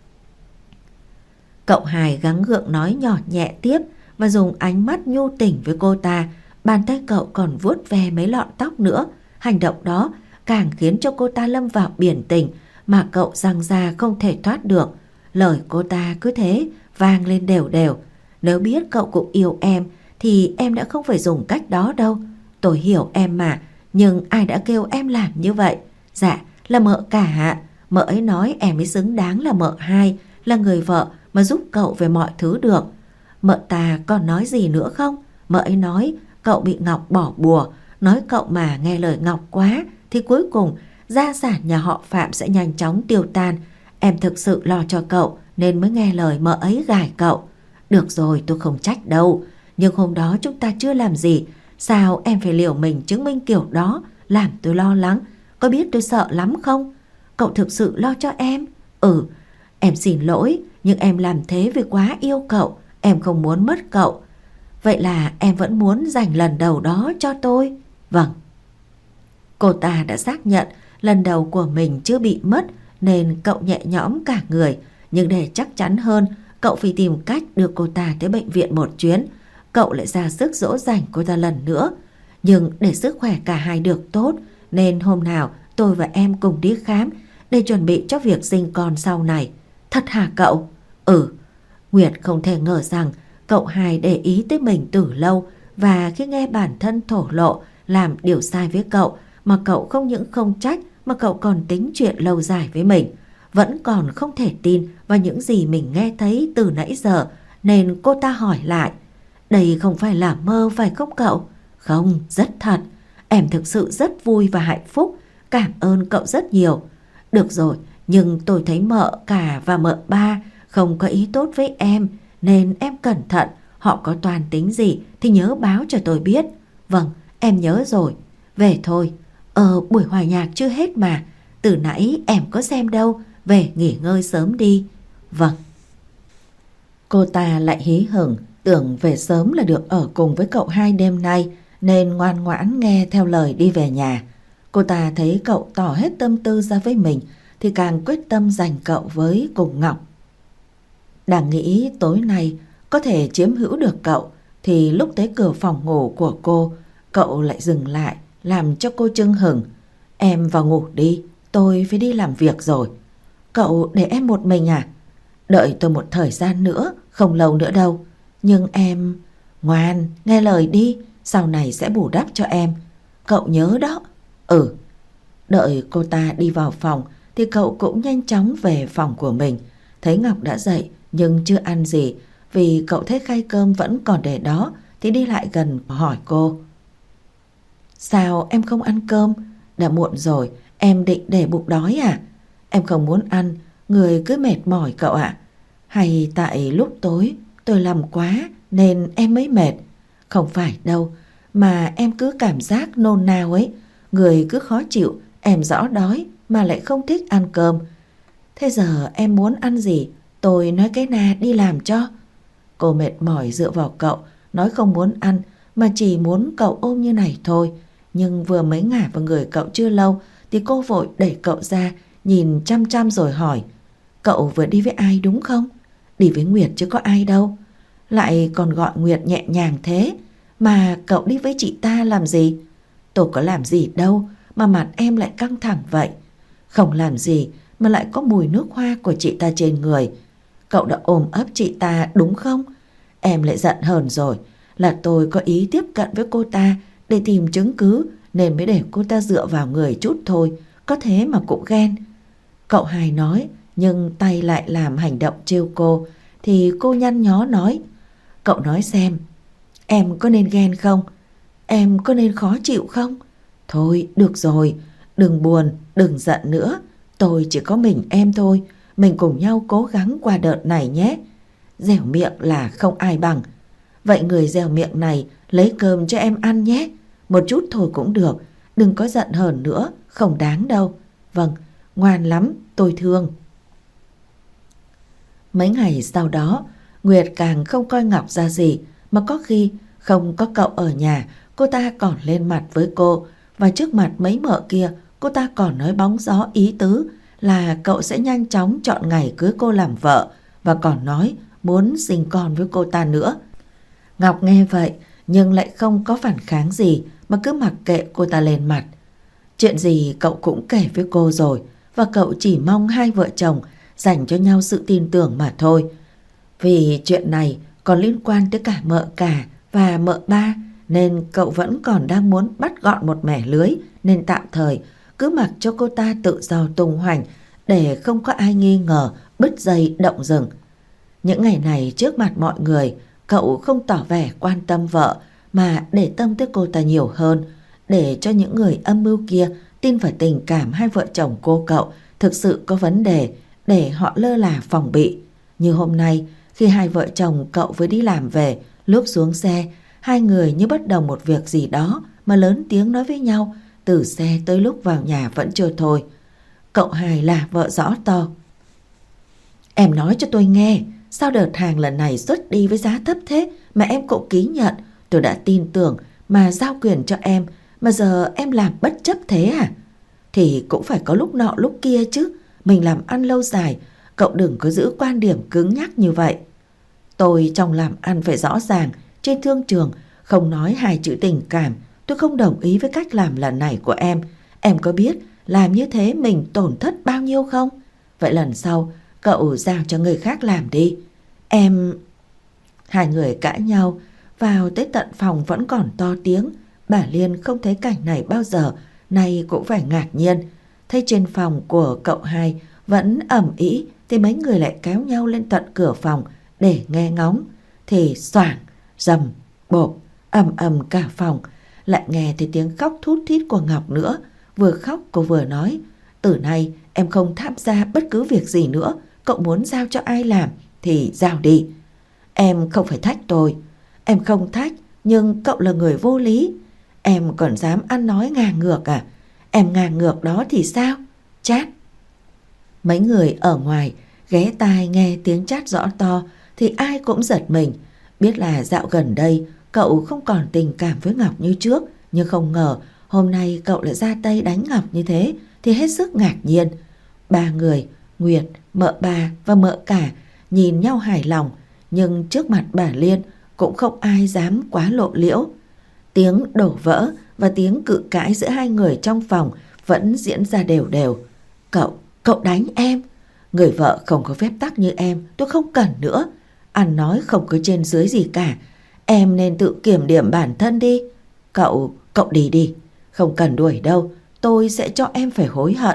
S1: Cậu Hải gắng gượng nói nhỏ nhẹ tiếp và dùng ánh mắt nhu tình với cô ta. Bàn tay cậu còn vuốt ve mấy lọn tóc nữa. Hành động đó càng khiến cho cô ta lâm vào biển tình mà cậu giằng ra không thể thoát được. Lời cô ta cứ thế vang lên đều đều: Nếu biết cậu cũng yêu em thì em đã không phải dùng cách đó đâu. Tôi hiểu em mà, nhưng ai đã kêu em làm như vậy? Dạ, là mợ cả ạ. Mợ ấy nói em mới xứng đáng là mợ hai, là người vợ mà giúp cậu về mọi thứ được. Mợ ta còn nói gì nữa không? Mợ ấy nói cậu bị Ngọc bỏ bùa, nói cậu mà nghe lời Ngọc quá thì cuối cùng gia sản nhà họ Phạm sẽ nhanh chóng tiêu tan. Em thực sự lo cho cậu nên mới nghe lời mợ ấy gài cậu. Được rồi, tôi không trách đâu, nhưng hôm đó chúng ta chưa làm gì. Sao em phải liều mình chứng minh kiểu đó, làm tôi lo lắng. Có biết tôi sợ lắm không? Cậu thực sự lo cho em? Ừ, em xin lỗi, nhưng em làm thế vì quá yêu cậu. Em không muốn mất cậu. Vậy là em vẫn muốn dành lần đầu đó cho tôi? Vâng. Cô ta đã xác nhận lần đầu của mình chưa bị mất nên cậu nhẹ nhõm cả người. Nhưng để chắc chắn hơn, cậu phải tìm cách đưa cô ta tới bệnh viện một chuyến. Cậu lại ra sức dỗ dành cô ta lần nữa. Nhưng để sức khỏe cả hai được tốt nên hôm nào tôi và em cùng đi khám để chuẩn bị cho việc sinh con sau này. Thật hả cậu? Ừ. Nguyệt không thể ngờ rằng cậu hai để ý tới mình từ lâu, và khi nghe bản thân thổ lộ làm điều sai với cậu mà cậu không những không trách mà cậu còn tính chuyện lâu dài với mình. Vẫn còn không thể tin vào những gì mình nghe thấy từ nãy giờ nên cô ta hỏi lại: Đây không phải là mơ phải không cậu? Không, rất thật. Em thực sự rất vui và hạnh phúc. Cảm ơn cậu rất nhiều. Được rồi, nhưng tôi thấy mợ cả và mợ ba không có ý tốt với em, nên em cẩn thận. Họ có toan tính gì thì nhớ báo cho tôi biết. Vâng, em nhớ rồi. Về thôi. Ờ, buổi hòa nhạc chưa hết mà. Từ nãy em có xem đâu. Về nghỉ ngơi sớm đi. Vâng. Cô ta lại hí hửng, tưởng về sớm là được ở cùng với cậu hai đêm nay, nên ngoan ngoãn nghe theo lời đi về nhà. Cô ta thấy cậu tỏ hết tâm tư ra với mình thì càng quyết tâm giành cậu với cùng Ngọc. Đang nghĩ tối nay có thể chiếm hữu được cậu thì lúc tới cửa phòng ngủ của cô, cậu lại dừng lại làm cho cô chưng hửng. Em vào ngủ đi, tôi phải đi làm việc rồi. Cậu để em một mình à? Đợi tôi một thời gian nữa, không lâu nữa đâu. Nhưng em... Ngoan, nghe lời đi, sau này sẽ bù đắp cho em. Cậu nhớ đó. Ừ. Đợi cô ta đi vào phòng thì cậu cũng nhanh chóng về phòng của mình. Thấy Ngọc đã dậy nhưng chưa ăn gì, vì cậu thấy khay cơm vẫn còn để đó thì đi lại gần hỏi cô. Sao em không ăn cơm? Đã muộn rồi, em định để bụng đói à? Em không muốn ăn, người cứ mệt mỏi cậu ạ. Hay tại lúc tối tôi làm quá nên em mới mệt? Không phải đâu, mà em cứ cảm giác nôn nao ấy. Người cứ khó chịu, em rõ đói mà lại không thích ăn cơm. Thế giờ em muốn ăn gì? Tôi nói cái na đi làm cho. Cô mệt mỏi dựa vào cậu, nói không muốn ăn mà chỉ muốn cậu ôm như này thôi. Nhưng vừa mới ngả vào người cậu chưa lâu thì cô vội đẩy cậu ra, nhìn chăm chăm rồi hỏi. Cậu vừa đi với ai đúng không? Đi với Nguyệt chứ có ai đâu. Lại còn gọi Nguyệt nhẹ nhàng thế. Mà cậu đi với chị ta làm gì? Tôi có làm gì đâu mà mặt em lại căng thẳng vậy. Không làm gì mà lại có mùi nước hoa của chị ta trên người. Cậu đã ôm ấp chị ta đúng không? Em lại giận hờn rồi. Là tôi có ý tiếp cận với cô ta để tìm chứng cứ nên mới để cô ta dựa vào người chút thôi. Có thế mà cũng ghen. Cậu hai nói nhưng tay lại làm hành động trêu cô. Thì cô nhăn nhó nói. Cậu nói xem, em có nên ghen không? Em có nên khó chịu không? Thôi được rồi, đừng buồn, đừng giận nữa. Tôi chỉ có mình em thôi. Mình cùng nhau cố gắng qua đợt này nhé. Dẻo miệng là không ai bằng. Vậy người dẻo miệng này lấy cơm cho em ăn nhé. Một chút thôi cũng được. Đừng có giận hờn nữa, không đáng đâu. Vâng, ngoan lắm, tôi thương. Mấy ngày sau đó, Nguyệt càng không coi Ngọc ra gì. Mà có khi không có cậu ở nhà, cô ta còn lên mặt với cô. Và trước mặt mấy mợ kia, cô ta còn nói bóng gió ý tứ là cậu sẽ nhanh chóng chọn ngày cưới cô làm vợ. Và còn nói muốn sinh con với cô ta nữa. Ngọc nghe vậy nhưng lại không có phản kháng gì, mà cứ mặc kệ cô ta lên mặt. Chuyện gì cậu cũng kể với cô rồi, và cậu chỉ mong hai vợ chồng dành cho nhau sự tin tưởng mà thôi. Vì chuyện này còn liên quan tới cả mợ cả và mợ ba, nên cậu vẫn còn đang muốn bắt gọn một mẻ lưới, nên tạm thời cứ mặc cho cô ta tự do tung hoành để không có ai nghi ngờ bứt dây động rừng. Những ngày này trước mặt mọi người, cậu không tỏ vẻ quan tâm vợ mà để tâm tới cô ta nhiều hơn, để cho những người âm mưu kia tin vào tình cảm hai vợ chồng cô cậu thực sự có vấn đề, để họ lơ là phòng bị. Như hôm nay, khi hai vợ chồng cậu vừa đi làm về, lúc xuống xe, hai người như bất đồng một việc gì đó mà lớn tiếng nói với nhau, từ xe tới lúc vào nhà vẫn chưa thôi. Cậu hai là vợ rõ to. Em nói cho tôi nghe, sao đợt hàng lần này xuất đi với giá thấp thế mà em cũng ký nhận? Tôi đã tin tưởng mà giao quyền cho em, mà giờ em làm bất chấp thế à? Thì cũng phải có lúc nọ lúc kia chứ. Mình làm ăn lâu dài, cậu đừng có giữ quan điểm cứng nhắc như vậy. Tôi trong làm ăn phải rõ ràng, trên thương trường không nói hai chữ tình cảm. Tôi không đồng ý với cách làm lần này của em. Em có biết làm như thế mình tổn thất bao nhiêu không? Vậy lần sau cậu giao cho người khác làm đi. Em... Hai người cãi nhau, vào tới tận phòng vẫn còn to tiếng. Bà Liên không thấy cảnh này bao giờ, nay cũng phải ngạc nhiên. Thấy trên phòng của cậu hai vẫn ầm ĩ thì mấy người lại kéo nhau lên tận cửa phòng để nghe ngóng. Thì xoảng, rầm, bộp, ầm ầm cả phòng, lại nghe thấy tiếng khóc thút thít của Ngọc nữa. Vừa khóc cô vừa nói, từ nay em không tham gia bất cứ việc gì nữa, cậu muốn giao cho ai làm thì giao đi. Em không phải thách tôi. Em không thách, nhưng cậu là người vô lý. Em còn dám ăn nói ngang ngược à? Em ngang ngược đó thì sao? Chát. Mấy người ở ngoài ghé tai nghe tiếng chát rõ to thì ai cũng giật mình. Biết là dạo gần đây cậu không còn tình cảm với Ngọc như trước, nhưng không ngờ hôm nay cậu lại ra tay đánh Ngọc như thế thì hết sức ngạc nhiên. Ba người, Nguyệt, mợ bà và mợ cả nhìn nhau hài lòng, nhưng trước mặt bà Liên cũng không ai dám quá lộ liễu. Tiếng đổ vỡ và tiếng cự cãi giữa hai người trong phòng vẫn diễn ra đều đều. Cậu, cậu đánh em. Người vợ không có phép tắc như em, tôi không cần nữa. Ăn nói không có trên dưới gì cả. Em nên tự kiểm điểm bản thân đi. Cậu, cậu đi đi. Không cần đuổi đâu, tôi sẽ cho em phải hối hận.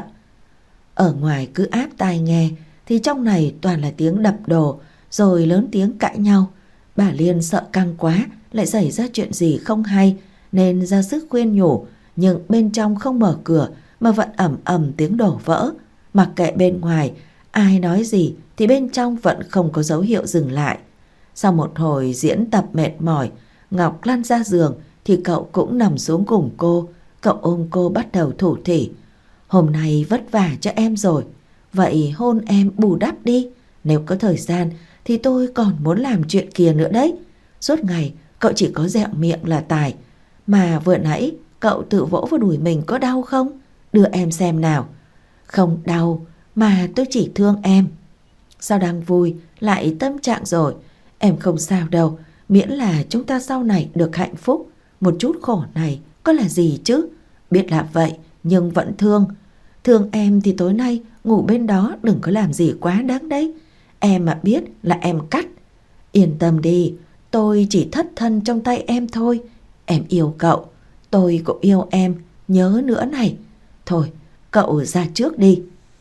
S1: Ở ngoài cứ áp tai nghe thì trong này toàn là tiếng đập đồ rồi lớn tiếng cãi nhau. Bà Liên sợ căng quá lại xảy ra chuyện gì không hay nên ra sức khuyên nhủ, nhưng bên trong không mở cửa mà vẫn ầm ầm tiếng đổ vỡ. Mặc kệ bên ngoài ai nói gì thì bên trong vẫn không có dấu hiệu dừng lại. Sau một hồi diễn tập mệt mỏi, Ngọc lăn ra giường thì cậu cũng nằm xuống cùng cô. Cậu ôm cô bắt đầu thủ thỉ. Hôm nay vất vả cho em rồi, vậy hôn em bù đắp đi. Nếu có thời gian thì tôi còn muốn làm chuyện kia nữa đấy. Suốt ngày cậu chỉ có dẹo miệng là tài. Mà vừa nãy cậu tự vỗ vào đùi mình có đau không? Đưa em xem nào. Không đau, mà tôi chỉ thương em. Sao đang vui lại tâm trạng rồi? Em không sao đâu, miễn là chúng ta sau này được hạnh phúc. Một chút khổ này có là gì chứ? Biết là vậy nhưng vẫn thương. Thương em thì tối nay ngủ bên đó đừng có làm gì quá đáng đấy. Em mà biết là em cắt. Yên tâm đi, tôi chỉ thất thân trong tay em thôi. Em yêu cậu, tôi cũng yêu em, nhớ nữa này. Thôi, cậu ra trước đi.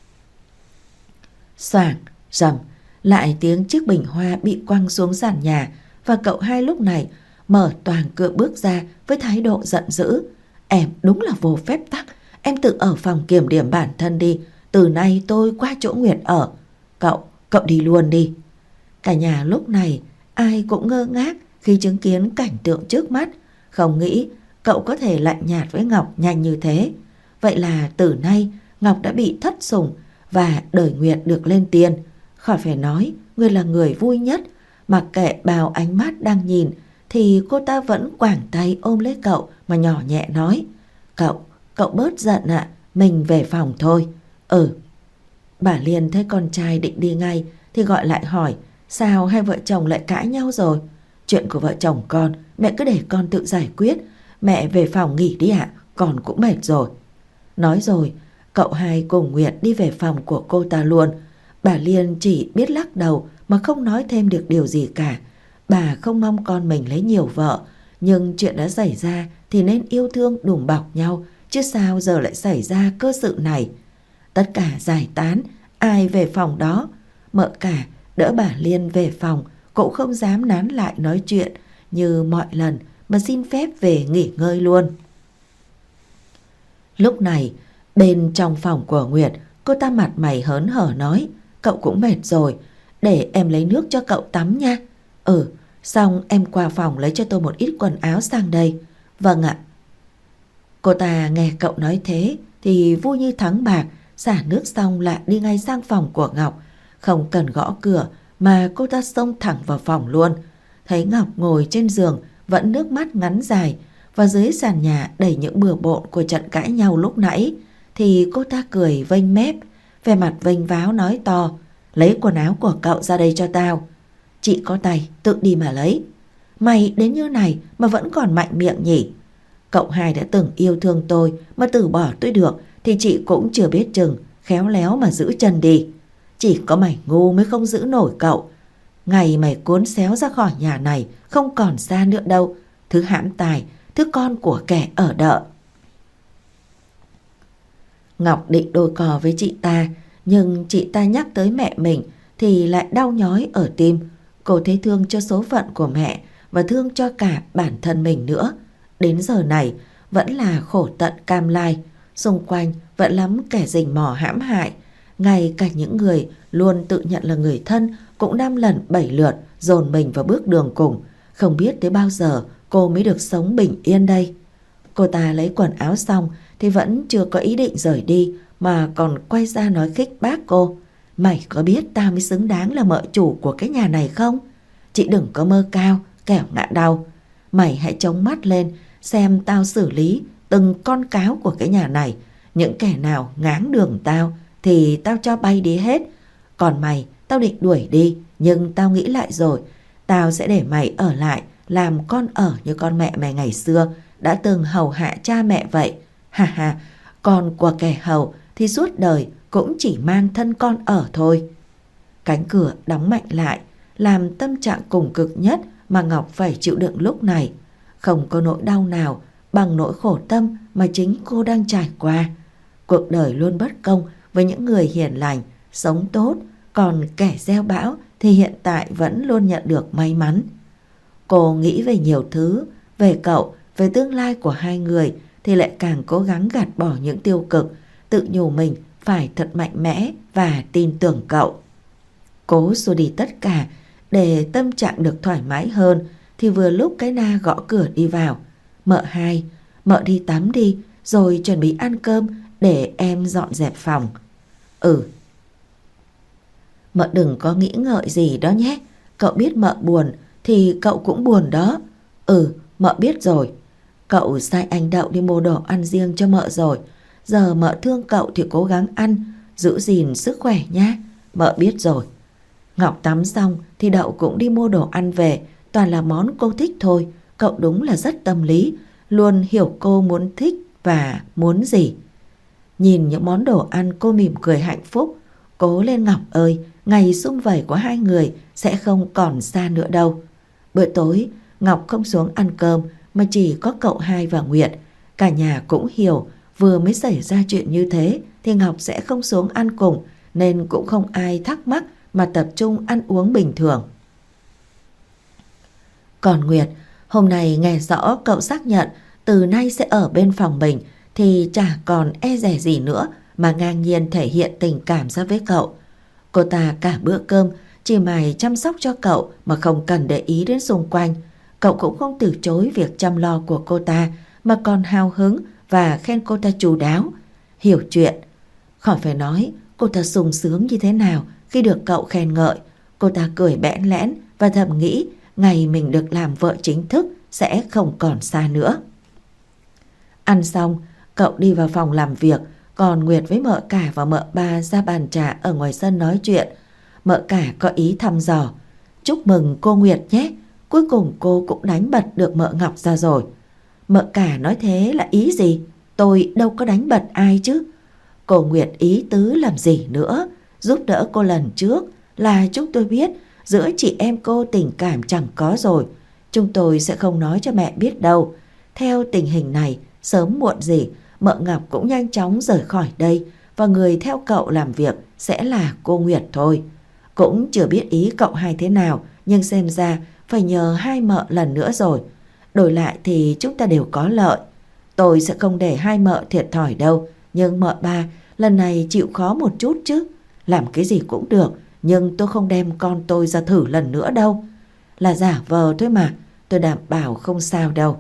S1: Xoảng, rầm, lại tiếng chiếc bình hoa bị quăng xuống sàn nhà và cậu hai lúc này mở toang cửa bước ra với thái độ giận dữ. Em đúng là vô phép tắc, em tự ở phòng kiểm điểm bản thân đi. Từ nay tôi qua chỗ Nguyệt ở. Cậu, cậu đi luôn đi. Cả nhà lúc này ai cũng ngơ ngác khi chứng kiến cảnh tượng trước mắt. Không nghĩ cậu có thể lạnh nhạt với Ngọc nhanh như thế. Vậy là từ nay Ngọc đã bị thất sủng và đời Nguyệt được lên tiền. Khỏi phải nói, Nguyệt là người vui nhất. Mặc kệ bao ánh mắt đang nhìn thì cô ta vẫn quàng tay ôm lấy cậu mà nhỏ nhẹ nói: Cậu, cậu bớt giận ạ, à, mình về phòng thôi. Ừ. Bà Liên thấy con trai định đi ngay thì gọi lại hỏi: Sao hai vợ chồng lại cãi nhau rồi? Chuyện của vợ chồng con, mẹ cứ để con tự giải quyết. Mẹ về phòng nghỉ đi ạ, à, con cũng mệt rồi. Nói rồi, cậu hai cùng Nguyệt đi về phòng của cô ta luôn. Bà Liên chỉ biết lắc đầu mà không nói thêm được điều gì cả. Bà không mong con mình lấy nhiều vợ, nhưng chuyện đã xảy ra thì nên yêu thương đùm bọc nhau, chứ sao giờ lại xảy ra cơ sự này. Tất cả giải tán, ai về phòng đó. Mợ cả đỡ bà Liên về phòng, cũng không dám nán lại nói chuyện như mọi lần mà xin phép về nghỉ ngơi luôn. Lúc này bên trong phòng của Nguyệt, cô ta mặt mày hớn hở nói: Cậu cũng mệt rồi, để em lấy nước cho cậu tắm nha. Ừ, xong em qua phòng lấy cho tôi một ít quần áo sang đây. Vâng ạ. Cô ta nghe cậu nói thế thì vui như thắng bạc, xả nước xong lại đi ngay sang phòng của Ngọc. Không cần gõ cửa mà cô ta xông thẳng vào phòng luôn. Thấy Ngọc ngồi trên giường vẫn nước mắt ngắn dài và dưới sàn nhà đầy những bừa bộn của trận cãi nhau lúc nãy, thì cô ta cười vênh mép, vẻ mặt vênh váo nói to: Lấy quần áo của cậu ra đây cho tao. Chị có tay tự đi mà lấy. Mày đến như này mà vẫn còn mạnh miệng nhỉ? Cậu hai đã từng yêu thương tôi mà từ bỏ tôi được thì chị cũng chưa biết chừng, khéo léo mà giữ chân đi. Chỉ có mày ngu mới không giữ nổi cậu. Ngày mày cuốn xéo ra khỏi nhà này không còn xa nữa đâu. Thứ hãm tài, thứ con của kẻ ở đợ. Ngọc định đôi cò với chị ta, nhưng chị ta nhắc tới mẹ mình thì lại đau nhói ở tim. Cô thấy thương cho số phận của mẹ và thương cho cả bản thân mình nữa. Đến giờ này vẫn là khổ tận cam lai, xung quanh vẫn lắm kẻ rình mò hãm hại. Ngay cả những người luôn tự nhận là người thân cũng năm lần bảy lượt dồn mình vào bước đường cùng. Không biết tới bao giờ cô mới được sống bình yên đây. Cô ta lấy quần áo xong thì vẫn chưa có ý định rời đi, mà còn quay ra nói khích bác cô. Mày có biết tao mới xứng đáng là mợ chủ của cái nhà này không? Chị đừng có mơ cao, kẻo ngã đau. Mày hãy chống mắt lên xem tao xử lý từng con cáo của cái nhà này. Những kẻ nào ngáng đường tao thì tao cho bay đi hết. Còn mày, tao định đuổi đi, nhưng tao nghĩ lại rồi. Tao sẽ để mày ở lại làm con ở như con mẹ mày ngày xưa đã từng hầu hạ cha mẹ vậy. Ha ha, con của kẻ hầu thì suốt đời cũng chỉ mang thân con ở thôi. Cánh cửa đóng mạnh lại, làm tâm trạng cùng cực nhất mà Ngọc phải chịu đựng lúc này. Không có nỗi đau nào bằng nỗi khổ tâm mà chính cô đang trải qua. Cuộc đời luôn bất công với những người hiền lành, sống tốt, còn kẻ gieo bão thì hiện tại vẫn luôn nhận được may mắn. Cô nghĩ về nhiều thứ, về cậu, về tương lai của hai người thì lại càng cố gắng gạt bỏ những tiêu cực, tự nhủ mình phải thật mạnh mẽ và tin tưởng cậu. Cố xua đi tất cả để tâm trạng được thoải mái hơn thì vừa lúc cái Na gõ cửa đi vào. Mợ hai, mợ đi tắm đi rồi chuẩn bị ăn cơm để em dọn dẹp phòng. Ừ. Mợ đừng có nghĩ ngợi gì đó nhé. Cậu biết mợ buồn thì cậu cũng buồn đó. Ừ, mợ biết rồi. Cậu sai anh Đậu đi mua đồ ăn riêng cho mợ rồi. Giờ mợ thương cậu thì cố gắng ăn, giữ gìn sức khỏe nhé. Mợ biết rồi. Ngọc tắm xong thì Đậu cũng đi mua đồ ăn về. Toàn là món cô thích thôi. Cậu đúng là rất tâm lý, luôn hiểu cô muốn thích và muốn gì. Nhìn những món đồ ăn cô mỉm cười hạnh phúc. Cố lên Ngọc ơi, ngày sum vầy của hai người sẽ không còn xa nữa đâu. Bữa tối Ngọc không xuống ăn cơm mà chỉ có cậu hai và Nguyệt. Cả nhà cũng hiểu vừa mới xảy ra chuyện như thế thì Ngọc sẽ không xuống ăn cùng, nên cũng không ai thắc mắc mà tập trung ăn uống bình thường. Còn Nguyệt, hôm nay nghe rõ cậu xác nhận từ nay sẽ ở bên phòng mình thì chả còn e dè gì nữa mà ngang nhiên thể hiện tình cảm ra với cậu. Cô ta cả bữa cơm chỉ mải chăm sóc cho cậu mà không cần để ý đến xung quanh. Cậu cũng không từ chối việc chăm lo của cô ta mà còn hào hứng và khen cô ta chu đáo, hiểu chuyện. Khỏi phải nói cô ta sung sướng như thế nào khi được cậu khen ngợi. Cô ta cười bẽn lẽn và thầm nghĩ ngày mình được làm vợ chính thức sẽ không còn xa nữa. Ăn xong, cậu đi vào phòng làm việc, còn Nguyệt với mợ cả và mợ ba ra bàn trà ở ngoài sân nói chuyện. Mợ cả có ý thăm dò. Chúc mừng cô Nguyệt nhé, cuối cùng cô cũng đánh bật được mợ Ngọc ra rồi. Mợ cả nói thế là ý gì? Tôi đâu có đánh bật ai chứ. Cô Nguyệt ý tứ làm gì nữa, giúp đỡ cô lần trước là chúng tôi biết giữa chị em cô tình cảm chẳng có rồi. Chúng tôi sẽ không nói cho mẹ biết đâu. Theo tình hình này, sớm muộn gì mợ Ngọc cũng nhanh chóng rời khỏi đây, và người theo cậu làm việc sẽ là cô Nguyệt thôi. Cũng chưa biết ý cậu hai thế nào, nhưng xem ra phải nhờ hai mợ lần nữa rồi. Đổi lại thì chúng ta đều có lợi. Tôi sẽ không để hai mợ thiệt thòi đâu, nhưng mợ ba lần này chịu khó một chút chứ. Làm cái gì cũng được, nhưng tôi không đem con tôi ra thử lần nữa đâu. Là giả vờ thôi mà, tôi đảm bảo không sao đâu.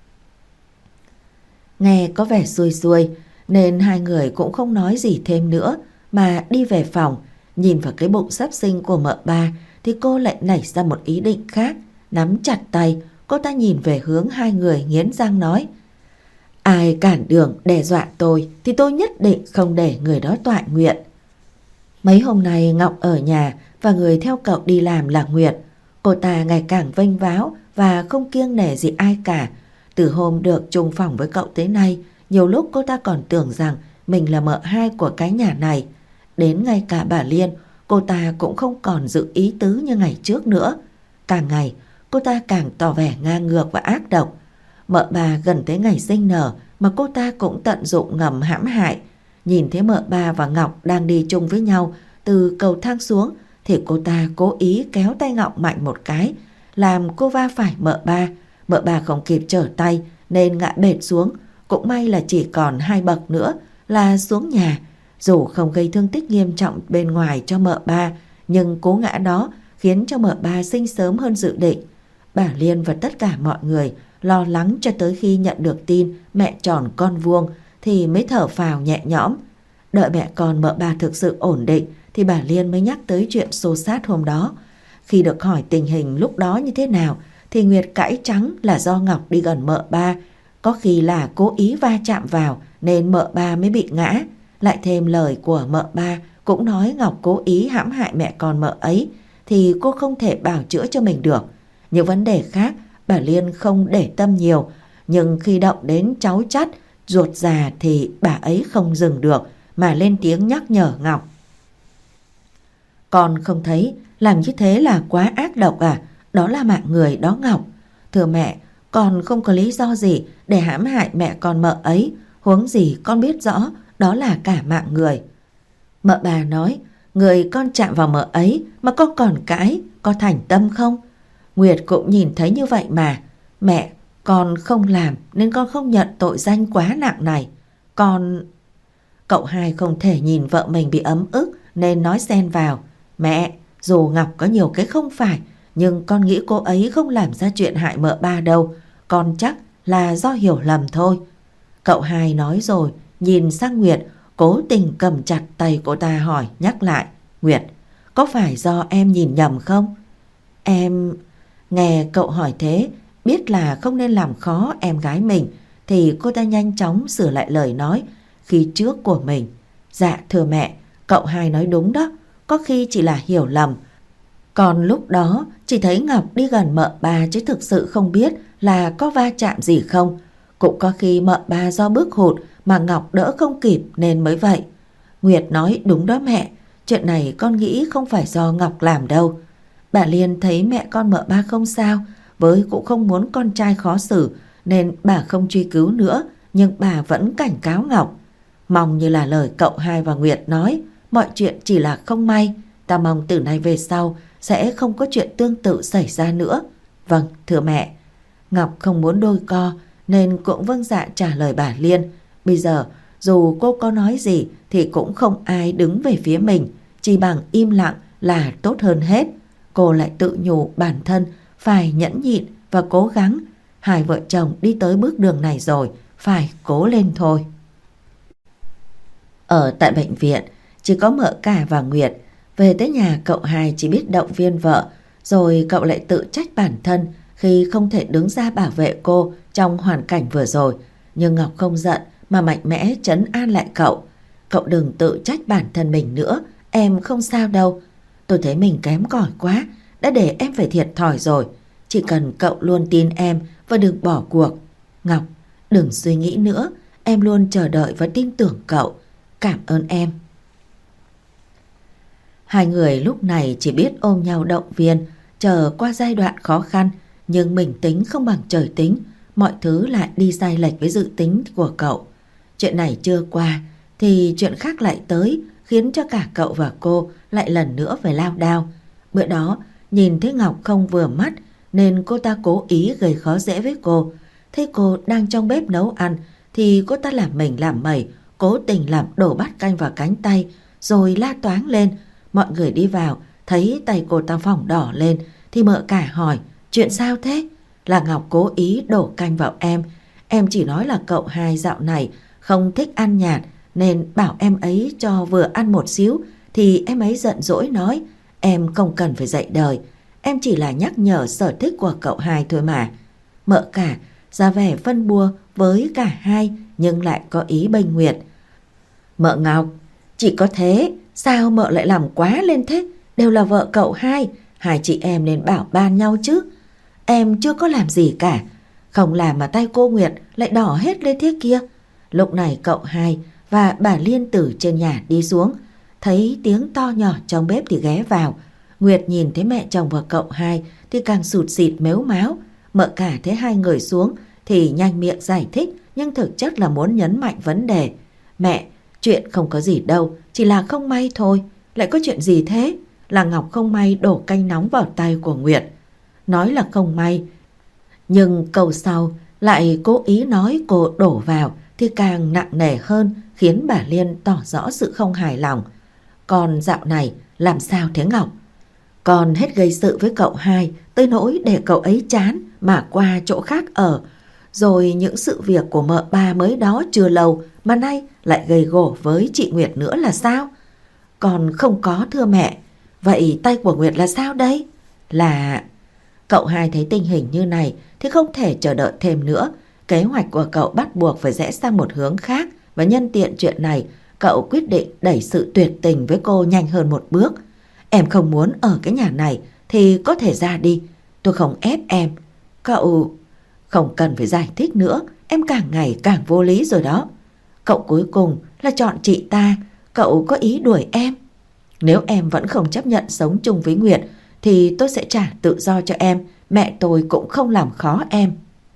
S1: Nghe có vẻ xuôi xuôi nên hai người cũng không nói gì thêm nữa mà đi về phòng. Nhìn vào cái bụng sắp sinh của mợ ba thì cô lại nảy ra một ý định khác. Nắm chặt tay, cô ta nhìn về hướng hai người nghiến răng nói: ai cản đường đe dọa tôi thì tôi nhất định không để người đó toại nguyện. Mấy hôm nay Ngọc ở nhà và người theo cậu đi làm là Nguyệt. Cô ta ngày càng vênh váo và không kiêng nể gì ai cả. Từ hôm được chung phòng với cậu tới nay, nhiều lúc cô ta còn tưởng rằng mình là mợ hai của cái nhà này. Đến ngay cả bà Liên, cô ta cũng không còn giữ ý tứ như ngày trước nữa. Càng ngày, cô ta càng tỏ vẻ ngang ngược và ác độc. Mợ bà gần tới ngày sinh nở mà cô ta cũng tận dụng ngầm hãm hại. Nhìn thấy mợ ba và Ngọc đang đi chung với nhau từ cầu thang xuống thì cô ta cố ý kéo tay Ngọc mạnh một cái, làm cô va phải mợ ba. Mợ ba không kịp trở tay nên ngã bệt xuống. Cũng may là chỉ còn hai bậc nữa là xuống nhà. Dù không gây thương tích nghiêm trọng bên ngoài cho mợ ba, nhưng cú ngã đó khiến cho mợ ba sinh sớm hơn dự định. Bà Liên và tất cả mọi người lo lắng cho tới khi nhận được tin mẹ tròn con vuông thì mới thở phào nhẹ nhõm. Đợi mẹ con mợ ba thực sự ổn định thì bà Liên mới nhắc tới chuyện xô xát hôm đó. Khi được hỏi tình hình lúc đó như thế nào thì Nguyệt cãi trắng là do Ngọc đi gần mợ ba, có khi là cố ý va chạm vào nên mợ ba mới bị ngã. Lại thêm lời của mợ ba cũng nói Ngọc cố ý hãm hại mẹ con mợ ấy thì cô không thể bào chữa cho mình được. Những vấn đề khác bà Liên không để tâm nhiều, nhưng khi động đến cháu chắt ruột già thì bà ấy không dừng được mà lên tiếng nhắc nhở Ngọc. Con không thấy làm như thế là quá ác độc à? Đó là mạng người đó Ngọc. Thưa mẹ, con không có lý do gì để hãm hại mẹ con mợ ấy, huống gì con biết rõ đó là cả mạng người. Mợ bà nói, người con chạm vào mợ ấy mà con còn cãi, có thành tâm không? Nguyệt cũng nhìn thấy như vậy mà. Mẹ, con không làm nên con không nhận tội danh quá nặng này. Con... Cậu hai không thể nhìn vợ mình bị ấm ức nên nói xen vào. Mẹ, dù Ngọc có nhiều cái không phải, nhưng con nghĩ cô ấy không làm ra chuyện hại mợ ba đâu. Con chắc là do hiểu lầm thôi. Cậu hai nói rồi, nhìn sang Nguyệt, cố tình cầm chặt tay cô ta hỏi nhắc lại. Nguyệt, có phải do em nhìn nhầm không? Em... Nghe cậu hỏi thế, biết là không nên làm khó em gái mình, thì cô ta nhanh chóng sửa lại lời nói khi trước của mình. Dạ thưa mẹ, cậu hai nói đúng đó, có khi chỉ là hiểu lầm. Còn lúc đó chỉ thấy Ngọc đi gần mợ ba chứ thực sự không biết là có va chạm gì không. Cũng có khi mợ ba do bước hụt mà Ngọc đỡ không kịp nên mới vậy. Nguyệt nói đúng đó mẹ, chuyện này con nghĩ không phải do Ngọc làm đâu. Bà Liên thấy mẹ con mợ ba không sao, với cũng không muốn con trai khó xử nên bà không truy cứu nữa, nhưng bà vẫn cảnh cáo Ngọc. Mong như là lời cậu hai và Nguyệt nói, mọi chuyện chỉ là không may, ta mong từ nay về sau sẽ không có chuyện tương tự xảy ra nữa. Vâng, thưa mẹ. Ngọc không muốn đôi co nên cũng vâng dạ trả lời bà Liên. Bây giờ dù cô có nói gì thì cũng không ai đứng về phía mình, chỉ bằng im lặng là tốt hơn hết. Cô lại tự nhủ bản thân phải nhẫn nhịn và cố gắng. Hai vợ chồng đi tới bước đường này rồi, phải cố lên thôi. Ở tại bệnh viện, chỉ có mợ cả và Nguyệt. Về tới nhà cậu hai chỉ biết động viên vợ, rồi cậu lại tự trách bản thân khi không thể đứng ra bảo vệ cô trong hoàn cảnh vừa rồi. Nhưng Ngọc không giận mà mạnh mẽ trấn an lại cậu. Cậu đừng tự trách bản thân mình nữa, em không sao đâu. Tôi thấy mình kém cỏi quá, đã để em phải thiệt thòi rồi. Chỉ cần cậu luôn tin em và đừng bỏ cuộc. Ngọc, đừng suy nghĩ nữa, em luôn chờ đợi và tin tưởng cậu. Cảm ơn em. Hai người lúc này chỉ biết ôm nhau động viên, chờ qua giai đoạn khó khăn, nhưng mình tính không bằng trời tính, mọi thứ lại đi sai lệch với dự tính của cậu. Chuyện này chưa qua thì chuyện khác lại tới, khiến cho cả cậu và cô lại lần nữa phải lao đao. Bữa đó nhìn thấy Ngọc không vừa mắt nên cô ta cố ý gây khó dễ với cô. Thấy cô đang trong bếp nấu ăn thì cô ta làm mình làm mẩy, cố tình làm đổ bát canh vào cánh tay rồi la toáng lên. Mọi người đi vào thấy tay cô ta phỏng đỏ lên thì mợ cả hỏi chuyện sao thế? Là Ngọc cố ý đổ canh vào em. Em chỉ nói là cậu hai dạo này không thích ăn nhạt nên bảo em ấy cho vừa ăn một xíu thì em ấy giận dỗi nói em không cần phải dạy đời, em chỉ là nhắc nhở sở thích của cậu hai thôi mà. Mợ cả ra vẻ phân bua với cả hai nhưng lại có ý bênh Nguyệt. Mợ Ngọc, chỉ có thế, sao mợ lại làm quá lên thế? Đều là vợ cậu hai, hai chị em nên bảo ban nhau chứ. Em chưa có làm gì cả, không làm mà tay cô Nguyệt lại đỏ hết lên thế kia. Lúc này cậu hai và bà Liên từ trên nhà đi xuống, thấy tiếng to nhỏ trong bếp thì ghé vào. Nguyệt nhìn thấy mẹ chồng và cậu hai thì càng sụt sịt mếu máo. Mợ cả thấy hai người xuống thì nhanh miệng giải thích, nhưng thực chất là muốn nhấn mạnh vấn đề. Mẹ, chuyện không có gì đâu, chỉ là không may thôi. Lại có chuyện gì thế? Là Ngọc không may đổ canh nóng vào tay của Nguyệt. Nói là không may, nhưng câu sau lại cố ý nói cô đổ vào thì càng nặng nề hơn, khiến bà Liên tỏ rõ sự không hài lòng. Còn dạo này làm sao thế Ngọc? Con hết gây sự với cậu hai tới nỗi để cậu ấy chán mà qua chỗ khác ở. Rồi những sự việc của mợ ba mới đó chưa lâu mà nay lại gây gổ với chị Nguyệt nữa là sao? Con không có thưa mẹ. Vậy tay của Nguyệt là sao đây? Là... Cậu hai thấy tình hình như này thì không thể chờ đợi thêm nữa. Kế hoạch của cậu bắt buộc phải rẽ sang một hướng khác, và nhân tiện chuyện này, cậu quyết định đẩy sự tuyệt tình với cô nhanh hơn một bước. Em không muốn ở cái nhà này thì có thể ra đi. Tôi không ép em. Cậu... Không cần phải giải thích nữa. Em càng ngày càng vô lý rồi đó. Cậu cuối cùng là chọn chị ta. Cậu có ý đuổi em. Nếu em vẫn không chấp nhận sống chung với Nguyệt thì tôi sẽ trả tự do cho em. Mẹ tôi cũng không làm khó em.